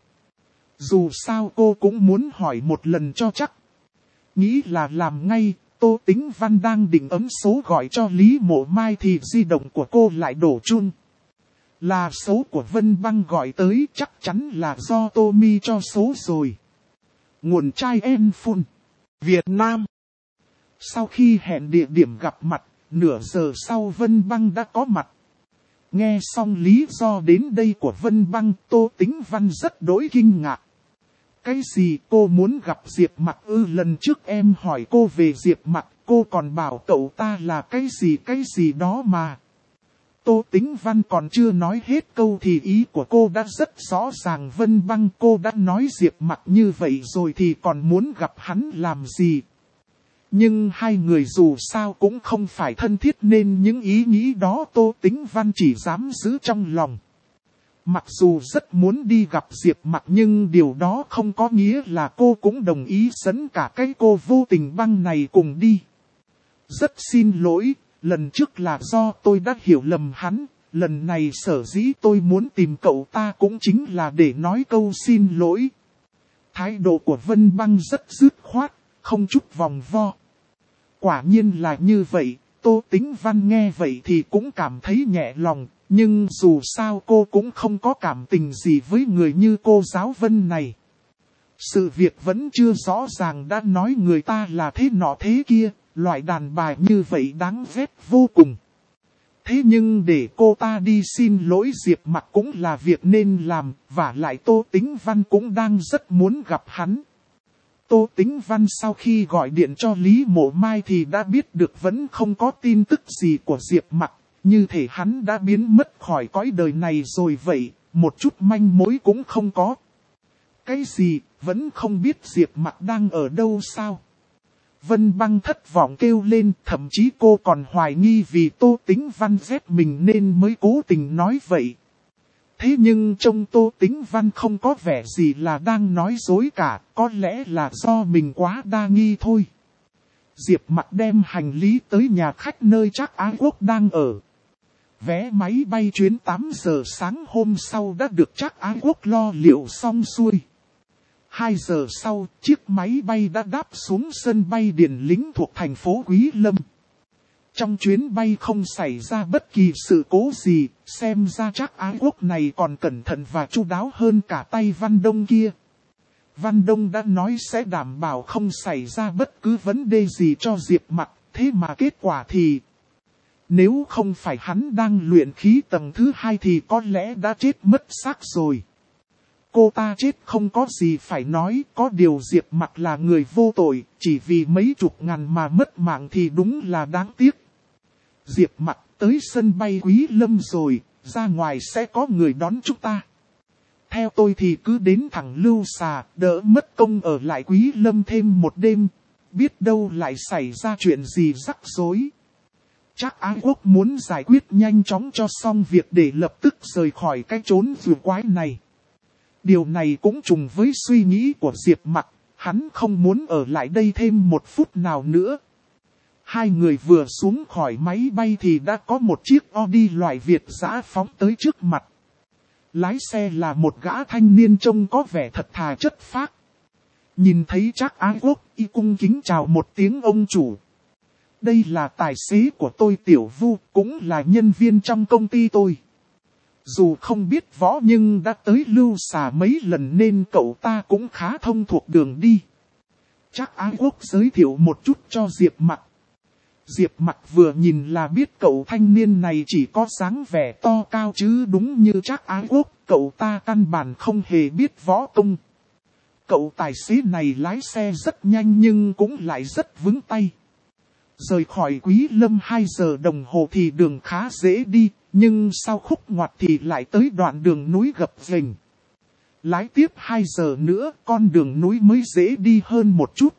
Dù sao cô cũng muốn hỏi một lần cho chắc. Nghĩ là làm ngay, Tô Tĩnh Văn đang định ấn số gọi cho Lý Mộ Mai thì di động của cô lại đổ chuông. Là số của Vân Băng gọi tới, chắc chắn là do Tô Mi cho số rồi. Nguồn trai en phun, Việt Nam. Sau khi hẹn địa điểm gặp mặt, nửa giờ sau Vân Băng đã có mặt. Nghe xong lý do đến đây của Vân Băng, Tô Tĩnh Văn rất đỗi kinh ngạc. Cái gì cô muốn gặp Diệp Mặc ư? Lần trước em hỏi cô về Diệp Mặc, cô còn bảo cậu ta là cái gì cái gì đó mà. Tô Tĩnh Văn còn chưa nói hết câu thì ý của cô đã rất rõ ràng. Vân Băng, cô đã nói Diệp Mặc như vậy rồi thì còn muốn gặp hắn làm gì? Nhưng hai người dù sao cũng không phải thân thiết nên những ý nghĩ đó Tô Tĩnh Văn chỉ dám giữ trong lòng. Mặc dù rất muốn đi gặp Diệp Mặc nhưng điều đó không có nghĩa là cô cũng đồng ý dẫn cả cái cô vô tình băng này cùng đi. Rất xin lỗi, lần trước là do tôi đã hiểu lầm hắn, lần này sở dĩ tôi muốn tìm cậu ta cũng chính là để nói câu xin lỗi. Thái độ của Vân Băng rất dứt khoát, không chút vòng vo. Quả nhiên là như vậy, Tô Tĩnh Văn nghe vậy thì cũng cảm thấy nhẹ lòng. Nhưng dù sao cô cũng không có cảm tình gì với người như cô giáo Vân này. Sự việc vẫn chưa rõ ràng đã nói người ta là thế nọ thế kia, loại đàn bà như vậy đáng ghét vô cùng. Thế nhưng để cô ta đi xin lỗi Diệp Mặc cũng là việc nên làm, và lại Tô Tĩnh Văn cũng đang rất muốn gặp hắn. Tô Tĩnh Văn sau khi gọi điện cho Lý Mộ Mai thì đã biết được vẫn không có tin tức gì của Diệp Mặc. Như thể hắn đã biến mất khỏi cõi đời này rồi vậy, một chút manh mối cũng không có. Cái gì, vẫn không biết Diệp Mặc đang ở đâu sao? Vân Băng thất vọng kêu lên, thậm chí cô còn hoài nghi vì Tô Tĩnh Văn ghét mình nên mới cố tình nói vậy. Thế nhưng trông Tô Tĩnh Văn không có vẻ gì là đang nói dối cả, có lẽ là do mình quá đa nghi thôi. Diệp Mặc đem hành lý tới nhà khách nơi Trác Ái Quốc đang ở. Vé máy bay chuyến tám giờ sáng hôm sau đã được Trác Ái Quốc lo liệu xong xuôi. hai giờ sau, chiếc máy bay đã đáp xuống sân bay Điền Lĩnh thuộc thành phố Quý Lâm. Trong chuyến bay không xảy ra bất kỳ sự cố gì, xem ra Trác Ái Quốc này còn cẩn thận và chu đáo hơn cả tay Văn Đông kia. Văn Đông đã nói sẽ đảm bảo không xảy ra bất cứ vấn đề gì cho Diệp Mặc, thế mà kết quả thì... Nếu không phải hắn đang luyện khí tầng thứ hai thì có lẽ đã chết mất xác rồi. Cô ta chết không có gì phải nói, có điều Diệp Mặc là người vô tội, chỉ vì mấy chục ngàn mà mất mạng thì đúng là đáng tiếc. Diệp Mặc tới sân bay Quý Lâm rồi, ra ngoài sẽ có người đón chúng ta. Theo tôi thì cứ đến thẳng Lưu Xà, đỡ mất công ở lại Quý Lâm thêm một đêm, biết đâu lại xảy ra chuyện gì rắc rối. Trác Ái Quốc muốn giải quyết nhanh chóng cho xong việc để lập tức rời khỏi cái chốn vừa quái này. Điều này cũng trùng với suy nghĩ của Diệp Mặc, Hắn không muốn ở lại đây thêm một phút nào nữa. Hai người vừa xuống khỏi máy bay thì đã có một chiếc Audi loại Việt dã phóng tới trước mặt. Lái xe là một gã thanh niên trông có vẻ thật thà chất phác. Nhìn thấy Trác Ái Quốc, y cung kính chào một tiếng ông chủ. Đây là tài xế của tôi Tiểu Vu, cũng là nhân viên trong công ty tôi. Dù không biết võ nhưng đã tới Lưu Xà mấy lần nên cậu ta cũng khá thông thuộc đường đi. Trác Ái Quốc giới thiệu một chút cho Diệp Mặc. Diệp Mặc vừa nhìn là biết cậu thanh niên này chỉ có dáng vẻ to cao chứ đúng như Trác Ái Quốc, cậu ta căn bản không hề biết võ công. Cậu tài xế này lái xe rất nhanh nhưng cũng lại rất vững tay. Rời khỏi Quý Lâm hai giờ đồng hồ thì đường khá dễ đi, nhưng sau khúc ngoặt thì lại tới đoạn đường núi gập ghềnh. Lái tiếp hai giờ nữa, con đường núi mới dễ đi hơn một chút.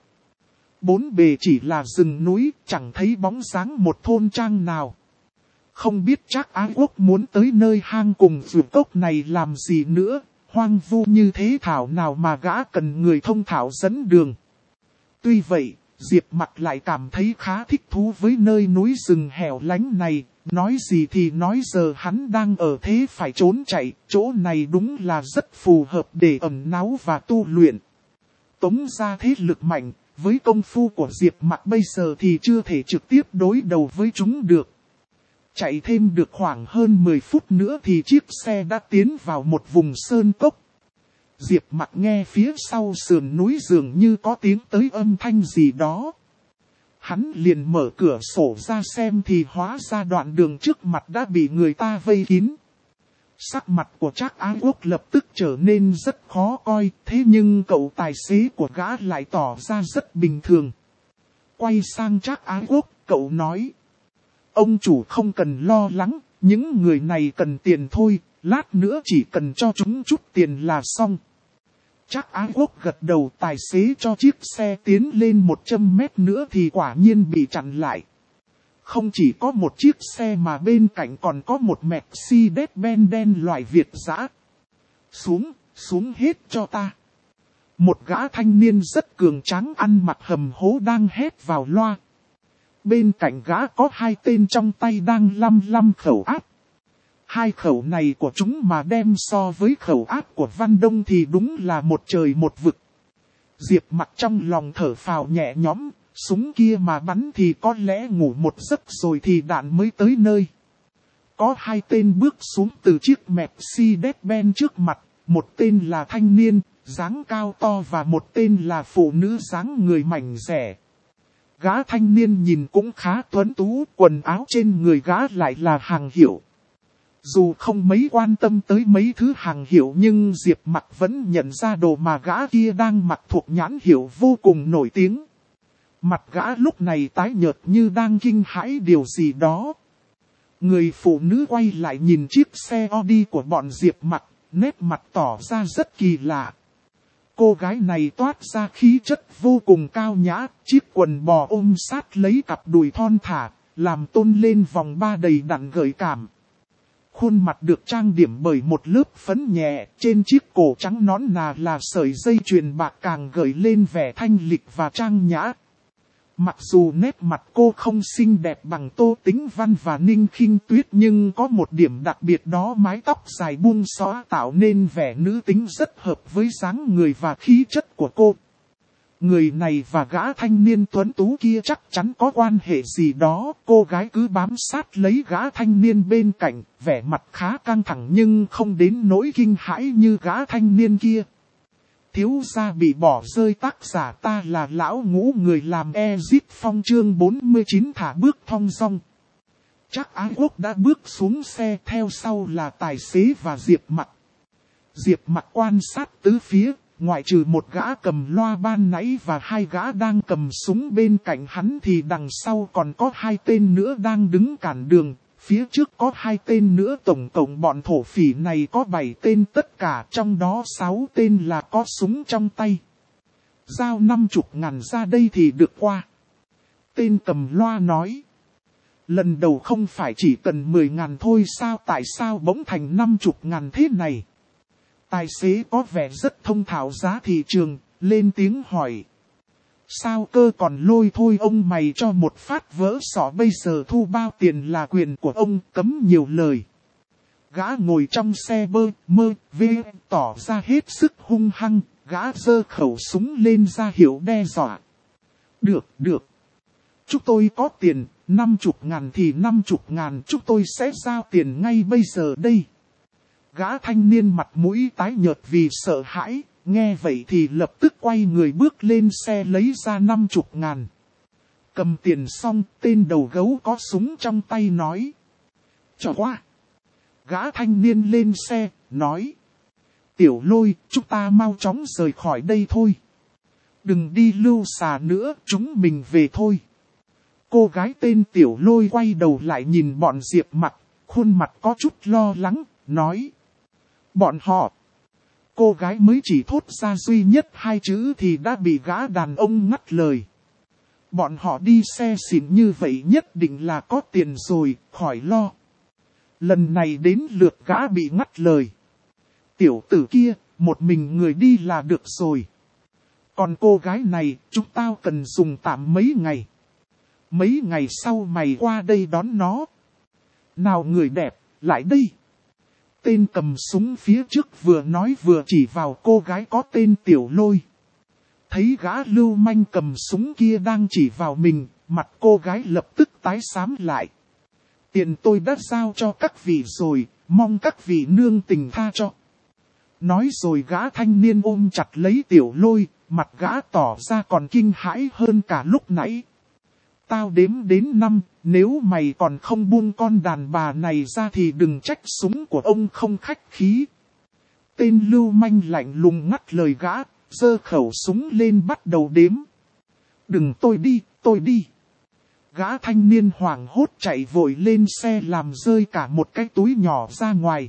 Bốn bề chỉ là rừng núi, chẳng thấy bóng dáng một thôn trang nào. Không biết Trác Ái Quốc muốn tới nơi hang cùng vườn cốc này làm gì nữa, hoang vu như thế thảo nào mà gã cần người thông thạo dẫn đường. Tuy vậy, Diệp Mặc lại cảm thấy khá thích thú với nơi núi rừng hẻo lánh này, nói gì thì nói giờ hắn đang ở thế phải trốn chạy, chỗ này đúng là rất phù hợp để ẩn náu và tu luyện. Tống ra thế lực mạnh, với công phu của Diệp Mặc bây giờ thì chưa thể trực tiếp đối đầu với chúng được. Chạy thêm được khoảng hơn mười phút nữa thì chiếc xe đã tiến vào một vùng sơn cốc. Diệp Mặc nghe phía sau sườn núi dường như có tiếng tới âm thanh gì đó. Hắn liền mở cửa sổ ra xem thì hóa ra đoạn đường trước mặt đã bị người ta vây kín. Sắc mặt của Trác Ái Quốc lập tức trở nên rất khó coi, thế nhưng cậu tài xế của gã lại tỏ ra rất bình thường. Quay sang Trác Ái Quốc, cậu nói. Ông chủ không cần lo lắng, những người này cần tiền thôi, lát nữa chỉ cần cho chúng chút tiền là xong. Trác Ái Quốc gật đầu, tài xế cho chiếc xe tiến lên một trăm mét nữa thì quả nhiên bị chặn lại. Không chỉ có một chiếc xe mà bên cạnh còn có một Mercedes-Benz đen loại Việt dã. Xuống, xuống hết cho ta. Một gã thanh niên rất cường tráng ăn mặc hầm hố đang hét vào loa. Bên cạnh gã có hai tên trong tay đang lăm lăm khẩu áp. Hai khẩu này của chúng mà đem so với khẩu áp của Văn Đông thì đúng là một trời một vực. Diệp Mặc trong lòng thở phào nhẹ nhõm, súng kia mà bắn thì có lẽ ngủ một giấc rồi thì đạn mới tới nơi. Có hai tên bước xuống từ chiếc Mercedes-Benz trước mặt, một tên là thanh niên, dáng cao to và một tên là phụ nữ dáng người mảnh dẻ. Gã thanh niên nhìn cũng khá tuấn tú, quần áo trên người gã lại là hàng hiệu. Dù không mấy quan tâm tới mấy thứ hàng hiệu nhưng Diệp Mặc vẫn nhận ra đồ mà gã kia đang mặc thuộc nhãn hiệu vô cùng nổi tiếng. Mặt gã lúc này tái nhợt như đang kinh hãi điều gì đó. Người phụ nữ quay lại nhìn chiếc xe Audi của bọn Diệp Mặc, nét mặt tỏ ra rất kỳ lạ. Cô gái này toát ra khí chất vô cùng cao nhã, chiếc quần bò ôm sát lấy cặp đùi thon thả, làm tôn lên vòng ba đầy đặn gợi cảm. Khuôn mặt được trang điểm bởi một lớp phấn nhẹ, trên chiếc cổ trắng nõn nà là sợi dây chuyền bạc càng gợi lên vẻ thanh lịch và trang nhã. Mặc dù nét mặt cô không xinh đẹp bằng Tô Tĩnh Văn và Ninh Khinh Tuyết nhưng có một điểm đặc biệt đó mái tóc dài buông xõa tạo nên vẻ nữ tính rất hợp với dáng người và khí chất của cô. Người này và gã thanh niên tuấn tú kia chắc chắn có quan hệ gì đó, cô gái cứ bám sát lấy gã thanh niên bên cạnh, vẻ mặt khá căng thẳng nhưng không đến nỗi kinh hãi như gã thanh niên kia. Thiếu gia bị bỏ rơi, tác giả ta là lão ngũ người làm Ezit Phong chương bốn mươi chín thả bước thong dong. Trác Ái Quốc đã bước xuống xe, theo sau là tài xế và Diệp Mặc. Diệp Mặc quan sát tứ phía, ngoại trừ một gã cầm loa ban nãy và hai gã đang cầm súng bên cạnh hắn thì đằng sau còn có hai tên nữa đang đứng cản đường. Phía trước có hai tên nữa, tổng cộng bọn thổ phỉ này có bảy tên tất cả, trong đó sáu tên là có súng trong tay. Giao năm chục ngàn ra đây thì được qua. Tên cầm loa nói. Lần đầu không phải chỉ cần mười ngàn thôi sao, tại sao bỗng thành năm chục ngàn thế này? Tài xế có vẻ rất thông thạo giá thị trường, lên tiếng hỏi. Sao cơ còn lôi thôi, ông mày cho một phát vỡ sọ, bây giờ thu bao tiền là quyền của ông, cấm nhiều lời. Gã ngồi trong xe bơ, mơ, vê, tỏ ra hết sức hung hăng, gã giơ khẩu súng lên ra hiệu đe dọa. Được, được. Chúng tôi có tiền, năm chục ngàn thì năm chục ngàn, chúng tôi sẽ giao tiền ngay bây giờ đây. Gã thanh niên mặt mũi tái nhợt vì sợ hãi, nghe vậy thì lập tức quay người bước lên xe lấy ra năm chục ngàn. Cầm tiền xong, tên đầu gấu có súng trong tay nói. Cho qua. Gã thanh niên lên xe, nói. Tiểu Lôi, chúng ta mau chóng rời khỏi đây thôi. Đừng đi lưu xà nữa, chúng mình về thôi. Cô gái tên Tiểu Lôi quay đầu lại nhìn bọn Diệp Mặc, khuôn mặt có chút lo lắng, nói. Bọn họ. Cô gái mới chỉ thốt ra duy nhất hai chữ thì đã bị gã đàn ông ngắt lời. Bọn họ đi xe xịn như vậy nhất định là có tiền rồi, khỏi lo. Lần này đến lượt gã bị ngắt lời. Tiểu tử kia, một mình người đi là được rồi. Còn cô gái này, chúng tao cần dùng tạm mấy ngày. Mấy ngày sau mày qua đây đón nó. Nào người đẹp, lại đây. Tên cầm súng phía trước vừa nói vừa chỉ vào cô gái có tên Tiểu Lôi. Thấy gã lưu manh cầm súng kia đang chỉ vào mình, mặt cô gái lập tức tái xám lại. Tiền tôi đã giao cho các vị rồi, mong các vị nương tình tha cho. Nói rồi gã thanh niên ôm chặt lấy Tiểu Lôi, mặt gã tỏ ra còn kinh hãi hơn cả lúc nãy. Tao đếm đến năm, nếu mày còn không buông con đàn bà này ra thì đừng trách súng của ông không khách khí. Tên lưu manh lạnh lùng ngắt lời gã, giơ khẩu súng lên bắt đầu đếm. Đừng, tôi đi, tôi đi. Gã thanh niên hoảng hốt chạy vội lên xe làm rơi cả một cái túi nhỏ ra ngoài.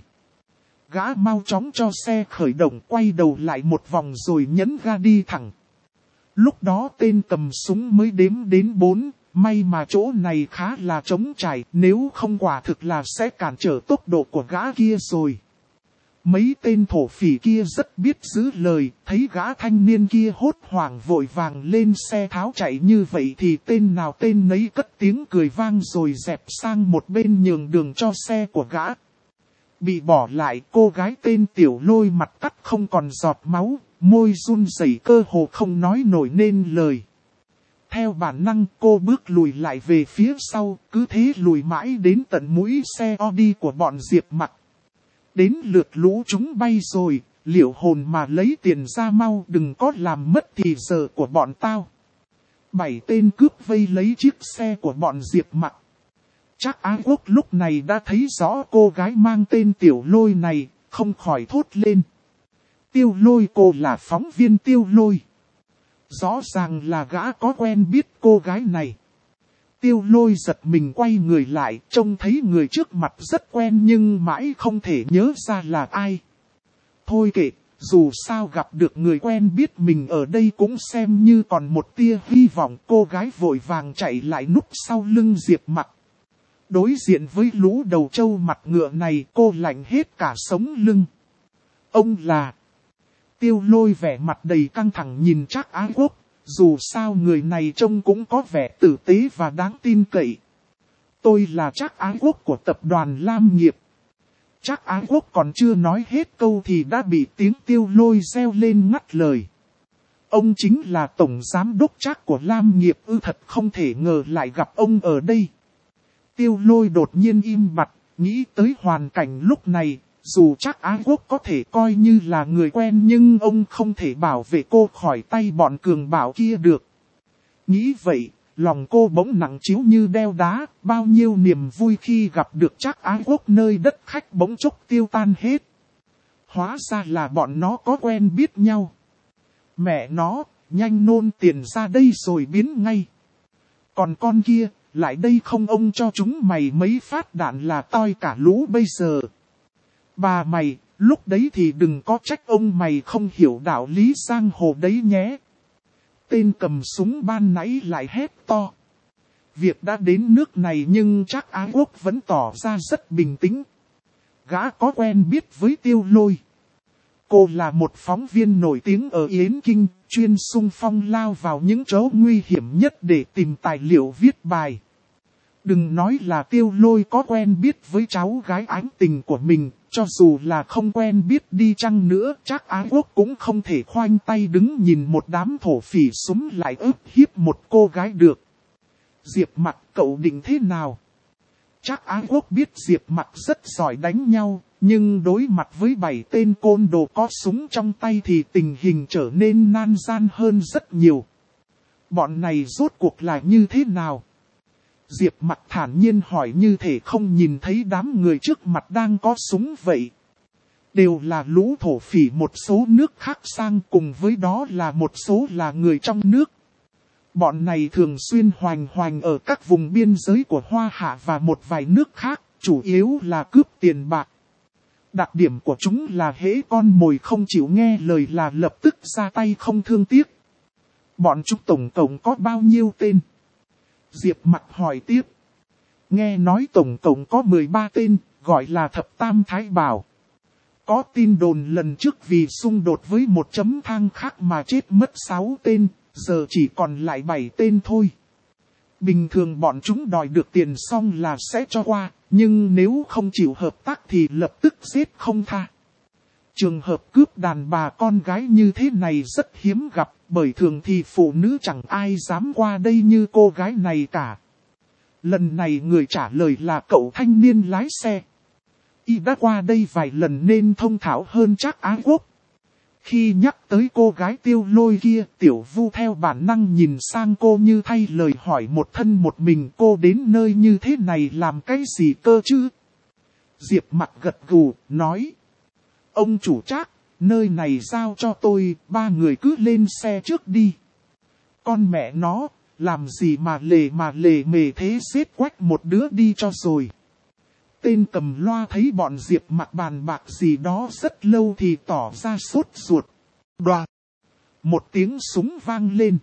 Gã mau chóng cho xe khởi động, quay đầu lại một vòng rồi nhấn ga đi thẳng. Lúc đó tên cầm súng mới đếm đến bốn, may mà chỗ này khá là trống trải, nếu không quả thực là sẽ cản trở tốc độ của gã kia rồi. Mấy tên thổ phỉ kia rất biết giữ lời, thấy gã thanh niên kia hốt hoảng vội vàng lên xe tháo chạy như vậy thì tên nào tên nấy cất tiếng cười vang rồi dẹp sang một bên nhường đường cho xe của gã. Bị bỏ lại, cô gái tên Tiểu Lôi mặt cắt không còn giọt máu, môi run rẩy cơ hồ không nói nổi nên lời. Theo bản năng cô bước lùi lại về phía sau, cứ thế lùi mãi đến tận mũi xe Audi của bọn Diệp Mặc. Đến lượt lũ chúng bay rồi, liệu hồn mà lấy tiền ra mau, đừng có làm mất thì giờ của bọn tao. Bảy tên cướp vây lấy chiếc xe của bọn Diệp Mặc. Chắc Á Quốc lúc này đã thấy rõ cô gái mang tên Tiểu Lôi này, không khỏi thốt lên. Tiêu Lôi, cô là phóng viên Tiêu Lôi. Rõ ràng là gã có quen biết cô gái này. Tiêu Lôi giật mình quay người lại, trông thấy người trước mặt rất quen nhưng mãi không thể nhớ ra là ai. Thôi kệ, dù sao gặp được người quen biết mình ở đây cũng xem như còn một tia hy vọng. Cô gái vội vàng chạy lại núp sau lưng Diệp Mặc. Đối diện với lũ đầu trâu mặt ngựa này, cô lạnh hết cả sống lưng. Ông là... Tiêu Lôi vẻ mặt đầy căng thẳng nhìn Trác Á Quốc, dù sao người này trông cũng có vẻ tử tế và đáng tin cậy. Tôi là Trác Á Quốc của tập đoàn Lam Nghiệp. Trác Á Quốc còn chưa nói hết câu thì đã bị tiếng Tiêu Lôi reo lên ngắt lời. Ông chính là tổng giám đốc Trác của Lam Nghiệp ư? Thật không thể ngờ lại gặp ông ở đây. Tiêu Lôi đột nhiên im bặt, nghĩ tới hoàn cảnh lúc này. Dù Trác Á Quốc có thể coi như là người quen nhưng ông không thể bảo vệ cô khỏi tay bọn cường bảo kia được. Nghĩ vậy, lòng cô bỗng nặng trĩu như đeo đá, bao nhiêu niềm vui khi gặp được Trác Á Quốc nơi đất khách bỗng chốc tiêu tan hết. Hóa ra là bọn nó có quen biết nhau. Mẹ nó, nhanh nôn tiền ra đây rồi biến ngay. Còn con kia, lại đây không, ông cho chúng mày mấy phát đạn là toi cả lũ bây giờ. Bà mày, lúc đấy thì đừng có trách ông mày không hiểu đạo lý giang hồ đấy nhé. Tên cầm súng ban nãy lại hét to. Việc đã đến nước này nhưng Trác Á Quốc vẫn tỏ ra rất bình tĩnh. Gã có quen biết với Tiêu Lôi. cô là một phóng viên nổi tiếng ở Yến Kinh, chuyên xung phong lao vào những chỗ nguy hiểm nhất để tìm tài liệu viết bài. Đừng nói là Tiêu Lôi có quen biết với cháu gái ái tình của mình, cho dù là không quen biết đi chăng nữa, chắc Ái Quốc cũng không thể khoanh tay đứng nhìn một đám thổ phỉ súng lại ức hiếp một cô gái được. Diệp Mặc, cậu định thế nào? Chắc Ái Quốc biết Diệp Mặc rất giỏi đánh nhau, nhưng đối mặt với bảy tên côn đồ có súng trong tay thì tình hình trở nên nan gian hơn rất nhiều. Bọn này rốt cuộc là như thế nào? Diệp Mặc thản nhiên hỏi như thể không nhìn thấy đám người trước mặt đang có súng vậy. Đều là lũ thổ phỉ một số nước khác sang, cùng với đó là một số là người trong nước. Bọn này thường xuyên hoành hoành ở các vùng biên giới của Hoa Hạ và một vài nước khác, chủ yếu là cướp tiền bạc. Đặc điểm của chúng là hễ con mồi không chịu nghe lời là lập tức ra tay không thương tiếc. Bọn chúng tổng cộng có bao nhiêu tên? Diệp Mặc hỏi tiếp. Nghe nói tổng cộng có mười ba tên, gọi là Thập Tam Thái Bảo. Có tin đồn lần trước vì xung đột với một chấm thang khác mà chết mất sáu tên, giờ chỉ còn lại bảy tên thôi. Bình thường bọn chúng đòi được tiền xong là sẽ cho qua, nhưng nếu không chịu hợp tác thì lập tức giết không tha. Trường hợp cướp đàn bà con gái như thế này rất hiếm gặp, bởi thường thì phụ nữ chẳng ai dám qua đây như cô gái này cả. Lần này người trả lời là cậu thanh niên lái xe. Y đã qua đây vài lần nên thông thạo hơn chắc Ái Quốc. Khi nhắc tới cô gái Tiêu Lôi kia, Tiểu Vu theo bản năng nhìn sang cô như thay lời hỏi một thân một mình, cô đến nơi như thế này làm cái gì cơ chứ? Diệp Mặc gật gù, nói. Ông chủ Trác, nơi này giao cho tôi, ba người cứ lên xe trước đi. Con mẹ nó, làm gì mà lề mà lề mề thế, xếp quách một đứa đi cho rồi. Tên cầm loa thấy bọn Diệp Mặc bàn bạc gì đó rất lâu thì tỏ ra sốt ruột. Đoạt. Một tiếng súng vang lên.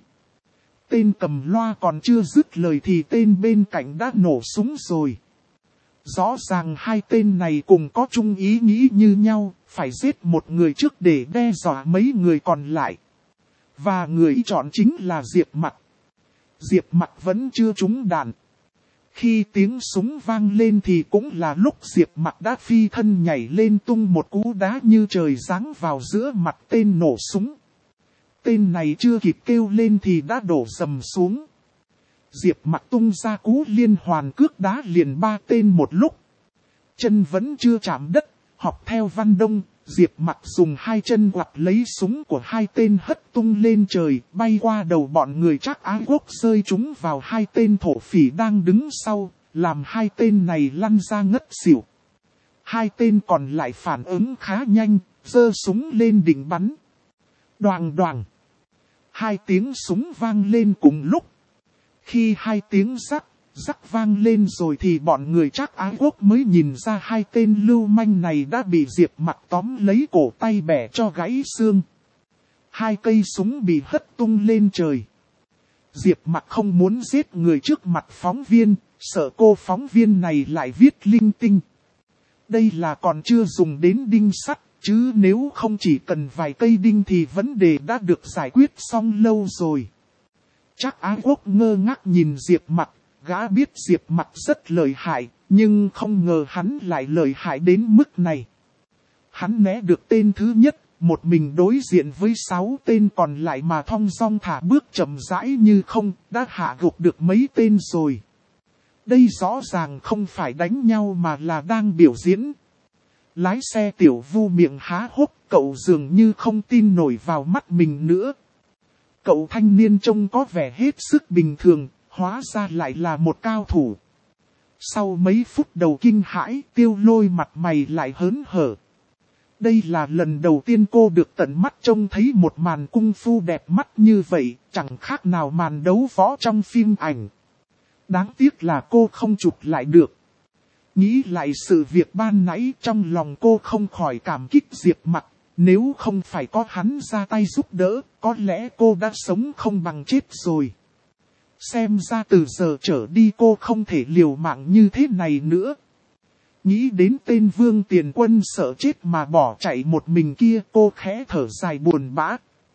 Tên cầm loa còn chưa dứt lời thì tên bên cạnh đã nổ súng rồi. Rõ ràng hai tên này cùng có chung ý nghĩ như nhau, phải giết một người trước để đe dọa mấy người còn lại. Và người chọn chính là Diệp Mặc. Diệp Mặc vẫn chưa trúng đạn. Khi tiếng súng vang lên thì cũng là lúc Diệp Mặc đã phi thân nhảy lên tung một cú đá như trời giáng vào giữa mặt tên nổ súng. Tên này chưa kịp kêu lên thì đã đổ rầm xuống. Diệp Mặc tung ra cú liên hoàn cước đá liền ba tên một lúc. Chân vẫn chưa chạm đất, học theo Văn Đông, Diệp Mặc dùng hai chân quặp lấy súng của hai tên hất tung lên trời, bay qua đầu bọn người Trác Ái Quốc rơi chúng vào hai tên thổ phỉ đang đứng sau, làm hai tên này lăn ra ngất xỉu. Hai tên còn lại phản ứng khá nhanh, giơ súng lên định bắn. Đoàng đoàng. Hai tiếng súng vang lên cùng lúc. Khi hai tiếng rắc, rắc vang lên rồi thì bọn người Trác Ái Quốc mới nhìn ra hai tên lưu manh này đã bị Diệp Mặc tóm lấy cổ tay bẻ cho gãy xương. Hai cây súng bị hất tung lên trời. Diệp Mặc không muốn giết người trước mặt phóng viên, sợ cô phóng viên này lại viết linh tinh. Đây là còn chưa dùng đến đinh sắt, chứ nếu không chỉ cần vài cây đinh thì vấn đề đã được giải quyết xong lâu rồi. Trác Ái Quốc ngơ ngác nhìn Diệp Mặc, gã biết Diệp Mặc rất lợi hại, nhưng không ngờ hắn lại lợi hại đến mức này. Hắn né được tên thứ nhất, một mình đối diện với sáu tên còn lại mà thong dong thả bước chậm rãi như không, đã hạ gục được mấy tên rồi. Đây rõ ràng không phải đánh nhau mà là đang biểu diễn. Lái xe Tiểu Vu miệng há hốc, cậu dường như không tin nổi vào mắt mình nữa. Cậu thanh niên trông có vẻ hết sức bình thường, hóa ra lại là một cao thủ. Sau mấy phút đầu kinh hãi, Tiêu Lôi mặt mày lại hớn hở. Đây là lần đầu tiên cô được tận mắt trông thấy một màn cung phu đẹp mắt như vậy, chẳng khác nào màn đấu võ trong phim ảnh. Đáng tiếc là cô không chụp lại được. Nghĩ lại sự việc ban nãy, trong lòng cô không khỏi cảm kích Diệp Mặc. Nếu không phải có hắn ra tay giúp đỡ, có lẽ cô đã sống không bằng chết rồi. Xem ra từ giờ trở đi cô không thể liều mạng như thế này nữa. Nghĩ đến tên Vương Tiền Quân sợ chết mà bỏ chạy một mình kia, cô khẽ thở dài buồn bã.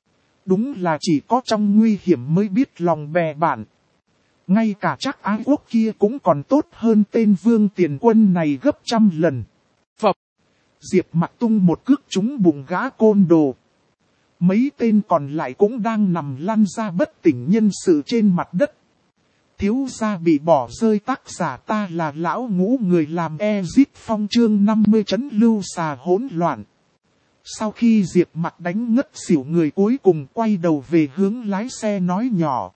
Đúng là chỉ có trong nguy hiểm mới biết lòng bè bạn. Ngay cả Trác Ái Quốc kia cũng còn tốt hơn tên Vương Tiền Quân này gấp trăm lần. Phập. Diệp Mặc tung một cước trúng bụng gã côn đồ. Mấy tên còn lại cũng đang nằm lăn ra bất tỉnh nhân sự trên mặt đất. Thiếu gia bị bỏ rơi, tác giả ta là lão ngũ, người làm Ezit Phong chương năm mươi trấn lưu xà hỗn loạn. Sau khi Diệp Mặc đánh ngất xỉu người cuối cùng, quay đầu về hướng lái xe nói nhỏ.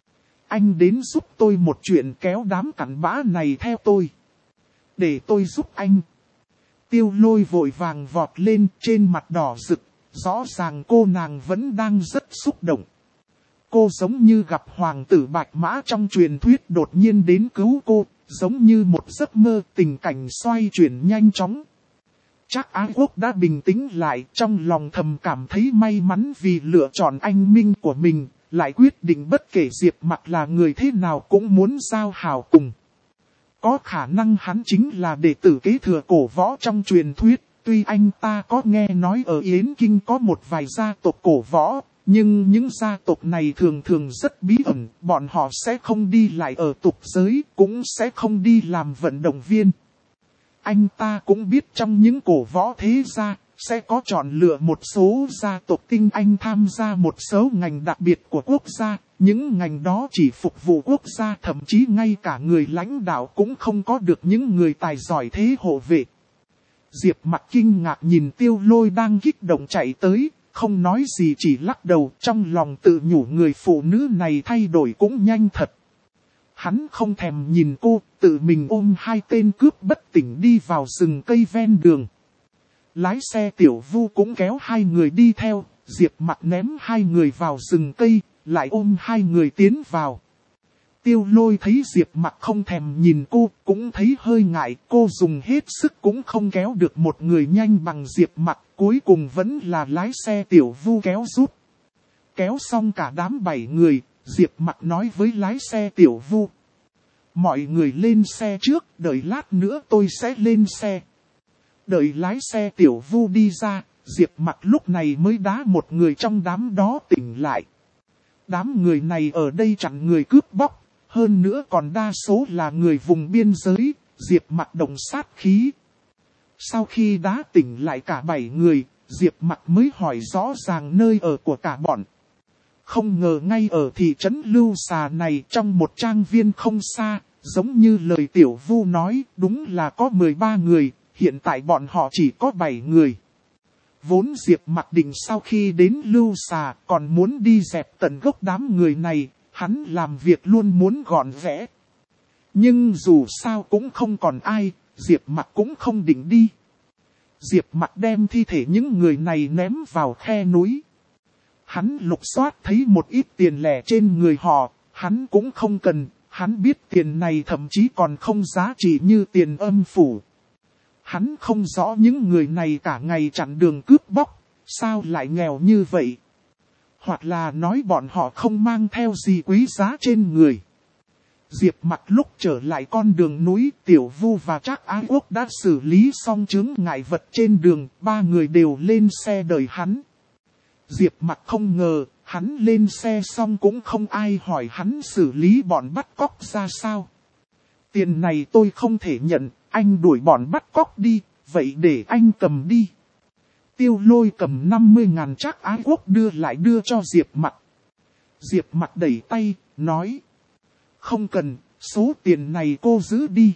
Anh đến giúp tôi một chuyện, kéo đám cặn bã này theo tôi. Để tôi giúp anh. Tiêu Lôi vội vàng vọt lên, trên mặt đỏ rực, rõ ràng cô nàng vẫn đang rất xúc động. Cô giống như gặp hoàng tử bạch mã trong truyền thuyết đột nhiên đến cứu cô, giống như một giấc mơ, tình cảnh xoay chuyển nhanh chóng. Trác Ái Quốc đã bình tĩnh lại, trong lòng thầm cảm thấy may mắn vì lựa chọn anh minh của mình, lại quyết định bất kể Diệp Mặc là người thế nào cũng muốn giao hảo cùng. Có khả năng hắn chính là đệ tử kế thừa cổ võ trong truyền thuyết, tuy anh ta có nghe nói ở Yến Kinh có một vài gia tộc cổ võ, nhưng những gia tộc này thường thường rất bí ẩn, bọn họ sẽ không đi lại ở tục giới, cũng sẽ không đi làm vận động viên. Anh ta cũng biết trong những cổ võ thế gia, sẽ có chọn lựa một số gia tộc tinh anh tham gia một số ngành đặc biệt của quốc gia, những ngành đó chỉ phục vụ quốc gia, thậm chí ngay cả người lãnh đạo cũng không có được những người tài giỏi thế hộ vệ. Diệp Mặc kinh ngạc nhìn Tiêu Lôi đang kích động chạy tới, không nói gì chỉ lắc đầu, trong lòng tự nhủ người phụ nữ này thay đổi cũng nhanh thật. Hắn không thèm nhìn cô, tự mình ôm hai tên cướp bất tỉnh đi vào rừng cây ven đường. Lái xe Tiểu Vu cũng kéo hai người đi theo, Diệp Mặc ném hai người vào rừng cây, lại ôm hai người tiến vào. Tiêu Lôi thấy Diệp Mặc không thèm nhìn cô, cũng thấy hơi ngại, cô dùng hết sức cũng không kéo được một người nhanh bằng Diệp Mặc, cuối cùng vẫn là lái xe Tiểu Vu kéo giúp. Kéo xong cả đám bảy người, Diệp Mặc nói với lái xe Tiểu Vu. Mọi người lên xe trước, đợi lát nữa tôi sẽ lên xe. Đợi lái xe Tiểu Vu đi ra, Diệp Mặc lúc này mới đá một người trong đám đó tỉnh lại. Đám người này ở đây chặn người cướp bóc, hơn nữa còn đa số là người vùng biên giới, Diệp Mặc động sát khí. Sau khi đá tỉnh lại cả bảy người, Diệp Mặc mới hỏi rõ ràng nơi ở của cả bọn. Không ngờ ngay ở thị trấn Lưu Xà này, trong một trang viên không xa, giống như lời Tiểu Vu nói, đúng là có mười ba người, hiện tại bọn họ chỉ có bảy người. Vốn Diệp Mặc định sau khi đến Lưu Xà còn muốn đi dẹp tận gốc đám người này, hắn làm việc luôn muốn gọn gẽ. Nhưng dù sao cũng không còn ai, Diệp Mặc cũng không định đi. Diệp Mặc đem thi thể những người này ném vào khe núi. Hắn lục soát thấy một ít tiền lẻ trên người họ, hắn cũng không cần, hắn biết tiền này thậm chí còn không giá trị như tiền âm phủ. Hắn không rõ những người này cả ngày chặn đường cướp bóc, sao lại nghèo như vậy? Hoặc là nói bọn họ không mang theo gì quý giá trên người. Diệp Mặc lúc trở lại con đường núi, Tiểu Vu và Trác Ái Quốc đã xử lý xong chướng ngại vật trên đường, ba người đều lên xe đợi hắn. Diệp Mặc không ngờ, hắn lên xe xong cũng không ai hỏi hắn xử lý bọn bắt cóc ra sao. Tiền này tôi không thể nhận, anh đuổi bọn bắt cóc đi, vậy để anh cầm đi. Tiêu Lôi cầm năm mươi ngàn Trác Ái Quốc đưa lại đưa cho Diệp Mặc. Diệp Mặc đẩy tay, nói. Không cần, số tiền này cô giữ đi.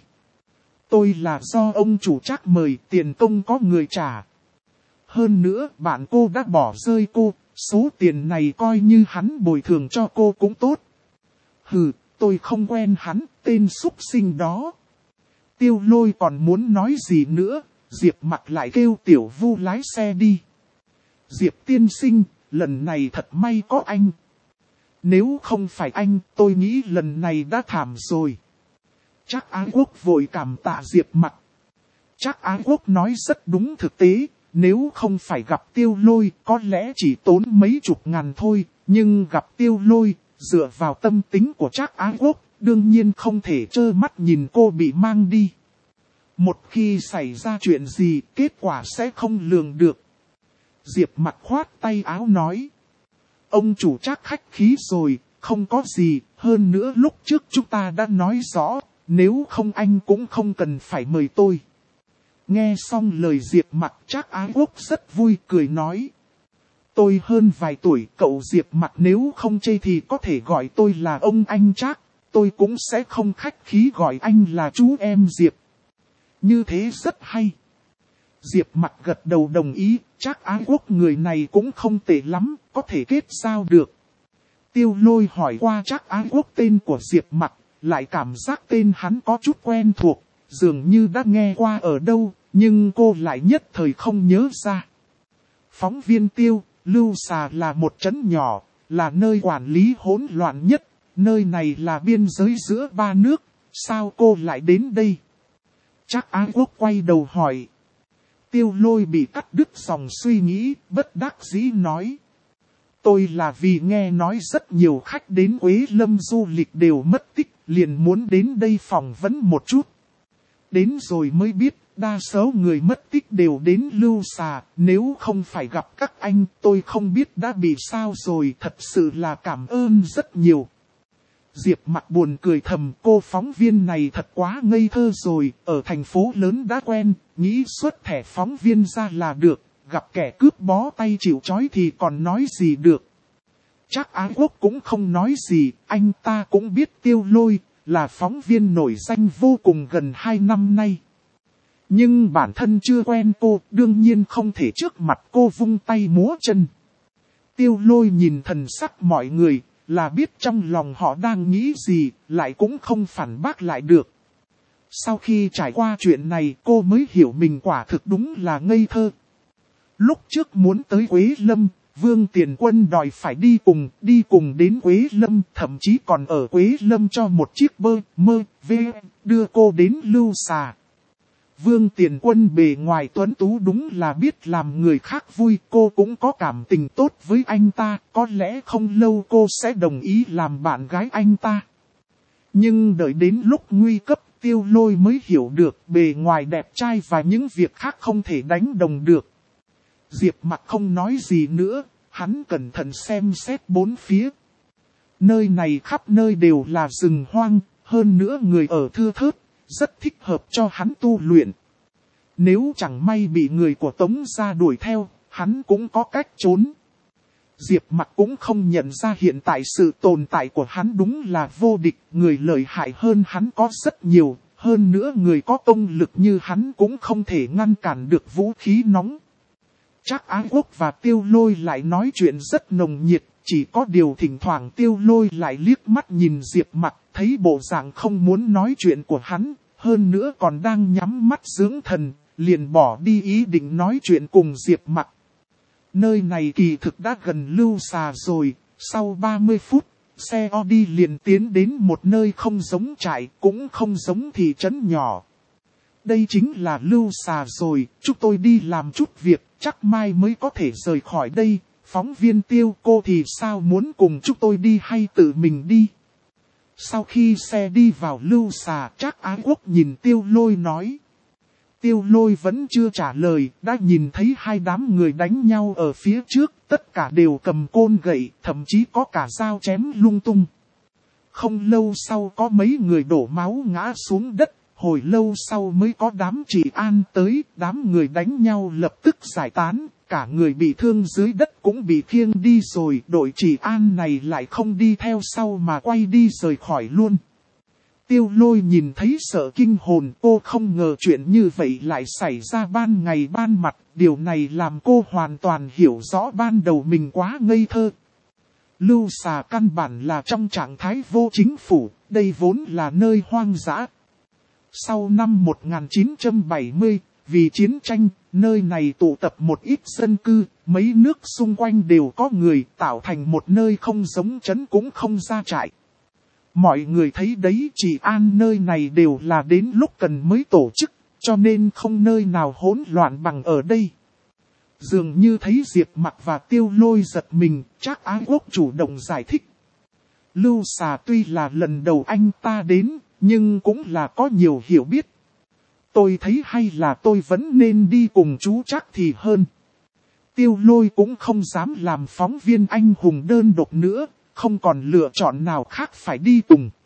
Tôi là do ông chủ Trác mời, tiền công có người trả. Hơn nữa, bạn cô đã bỏ rơi cô, số tiền này coi như hắn bồi thường cho cô cũng tốt. Hừ, tôi không quen hắn, tên súc sinh đó. Tiêu Lôi còn muốn nói gì nữa, Diệp Mặc lại kêu Tiểu Vu lái xe đi. Diệp tiên sinh, lần này thật may có anh. Nếu không phải anh, tôi nghĩ lần này đã thảm rồi. Trác Ái Quốc vội cảm tạ Diệp Mặc. Trác Ái Quốc nói rất đúng thực tế, nếu không phải gặp Tiêu Lôi, có lẽ chỉ tốn mấy chục ngàn thôi, nhưng gặp Tiêu Lôi, dựa vào tâm tính của Trác Ái Quốc, đương nhiên không thể trơ mắt nhìn cô bị mang đi. Một khi xảy ra chuyện gì, kết quả sẽ không lường được. Diệp Mặc khoát tay áo nói. Ông chủ chắc khách khí rồi, không có gì, hơn nữa lúc trước chúng ta đã nói rõ, nếu không anh cũng không cần phải mời tôi. Nghe xong lời Diệp Mặc, Trác Ái Quốc rất vui cười nói. Tôi hơn vài tuổi, cậu Diệp Mặc nếu không chê thì có thể gọi tôi là ông anh Trác, tôi cũng sẽ không khách khí gọi anh là chú em Diệp. Như thế rất hay. Diệp Mặc gật đầu đồng ý, Trác Ái Quốc người này cũng không tệ lắm, có thể kết giao được. Tiêu Lôi hỏi qua Trác Ái Quốc tên của Diệp Mặc, lại cảm giác tên hắn có chút quen thuộc, dường như đã nghe qua ở đâu, nhưng cô lại nhất thời không nhớ ra. Phóng viên Tiêu, Lưu Xà là một trấn nhỏ, là nơi quản lý hỗn loạn nhất, nơi này là biên giới giữa ba nước, sao cô lại đến đây? Trác Ái Quốc quay đầu hỏi. Tiêu Lôi bị cắt đứt dòng suy nghĩ, bất đắc dĩ nói. Tôi là vì nghe nói rất nhiều khách đến Quế Lâm du lịch đều mất tích, liền muốn đến đây phỏng vấn một chút. Đến rồi mới biết, đa số người mất tích đều đến Lưu Xà, nếu không phải gặp các anh, tôi không biết đã bị sao rồi, thật sự là cảm ơn rất nhiều. Diệp Mặc buồn cười thầm, cô phóng viên này thật quá ngây thơ rồi, ở thành phố lớn đã quen, nghĩ xuất thẻ phóng viên ra là được, gặp kẻ cướp bó tay chịu trói thì còn nói gì được. Trác Ái Quốc cũng không nói gì, anh ta cũng biết Tiêu Lôi là phóng viên nổi danh vô cùng gần hai năm nay. Nhưng bản thân chưa quen cô, đương nhiên không thể trước mặt cô vung tay múa chân. Tiêu Lôi nhìn thần sắc mọi người, là biết trong lòng họ đang nghĩ gì, lại cũng không phản bác lại được. Sau khi trải qua chuyện này cô mới hiểu mình quả thực đúng là ngây thơ. Lúc trước muốn tới Quế Lâm, Vương Tiền Quân đòi phải đi cùng, đi cùng đến Quế Lâm, thậm chí còn ở Quế Lâm cho một chiếc bơ, mơ, vê, đưa cô đến Lưu Xà. Vương Tiền Quân bề ngoài tuấn tú đúng là biết làm người khác vui, cô cũng có cảm tình tốt với anh ta, có lẽ không lâu cô sẽ đồng ý làm bạn gái anh ta. Nhưng đợi đến lúc nguy cấp, Tiêu Lôi mới hiểu được bề ngoài đẹp trai và những việc khác không thể đánh đồng được. Diệp Mặc không nói gì nữa, hắn cẩn thận xem xét bốn phía. Nơi này khắp nơi đều là rừng hoang, hơn nữa người ở thưa thớt, rất thích hợp cho hắn tu luyện. Nếu chẳng may bị người của Tống gia đuổi theo, hắn cũng có cách trốn. Diệp Mặc cũng không nhận ra hiện tại sự tồn tại của hắn đúng là vô địch, người lợi hại hơn hắn có rất nhiều, hơn nữa người có công lực như hắn cũng không thể ngăn cản được vũ khí nóng. Trác Ái Quốc và Tiêu Lôi lại nói chuyện rất nồng nhiệt, chỉ có điều thỉnh thoảng Tiêu Lôi lại liếc mắt nhìn Diệp Mặc, thấy bộ dạng không muốn nói chuyện của hắn, hơn nữa còn đang nhắm mắt dưỡng thần, liền bỏ đi ý định nói chuyện cùng Diệp Mặc. Nơi này kỳ thực đã gần Lưu Xà rồi, sau ba mươi phút, xe Audi liền tiến đến một nơi không giống trại, cũng không giống thị trấn nhỏ. Đây chính là Lưu Xà rồi, chúng tôi đi làm chút việc, chắc mai mới có thể rời khỏi đây. Phóng viên Tiêu, cô thì sao, muốn cùng chúng tôi đi hay tự mình đi? Sau khi xe đi vào Lưu Xà, Trác Ái Quốc nhìn Tiêu Lôi nói. Tiêu Lôi vẫn chưa trả lời, đã nhìn thấy hai đám người đánh nhau ở phía trước, tất cả đều cầm côn gậy, thậm chí có cả dao chém lung tung. Không lâu sau có mấy người đổ máu ngã xuống đất, hồi lâu sau mới có đám trị an tới, đám người đánh nhau lập tức giải tán, cả người bị thương dưới đất cũng bị khiêng đi rồi, đội trị an này lại không đi theo sau mà quay đi rời khỏi luôn. Tiêu Lôi nhìn thấy sợ kinh hồn, cô không ngờ chuyện như vậy lại xảy ra ban ngày ban mặt, điều này làm cô hoàn toàn hiểu rõ ban đầu mình quá ngây thơ. Lưu Xà căn bản là trong trạng thái vô chính phủ, đây vốn là nơi hoang dã. Sau năm một nghìn chín trăm bảy mươi, vì chiến tranh, nơi này tụ tập một ít dân cư, mấy nước xung quanh đều có người, tạo thành một nơi không giống trấn cũng không ra trại. Mọi người thấy đấy, trị an nơi này đều là đến lúc cần mới tổ chức, cho nên không nơi nào hỗn loạn bằng ở đây. Dường như thấy Diệp Mặc và Tiêu Lôi giật mình, Trác Ái Quốc chủ động giải thích. Lưu Xà tuy là lần đầu anh ta đến, nhưng cũng là có nhiều hiểu biết. Tôi thấy hay là tôi vẫn nên đi cùng chú chắc thì hơn. Tiêu Lôi cũng không dám làm phóng viên anh hùng đơn độc nữa, không còn lựa chọn nào khác phải đi cùng.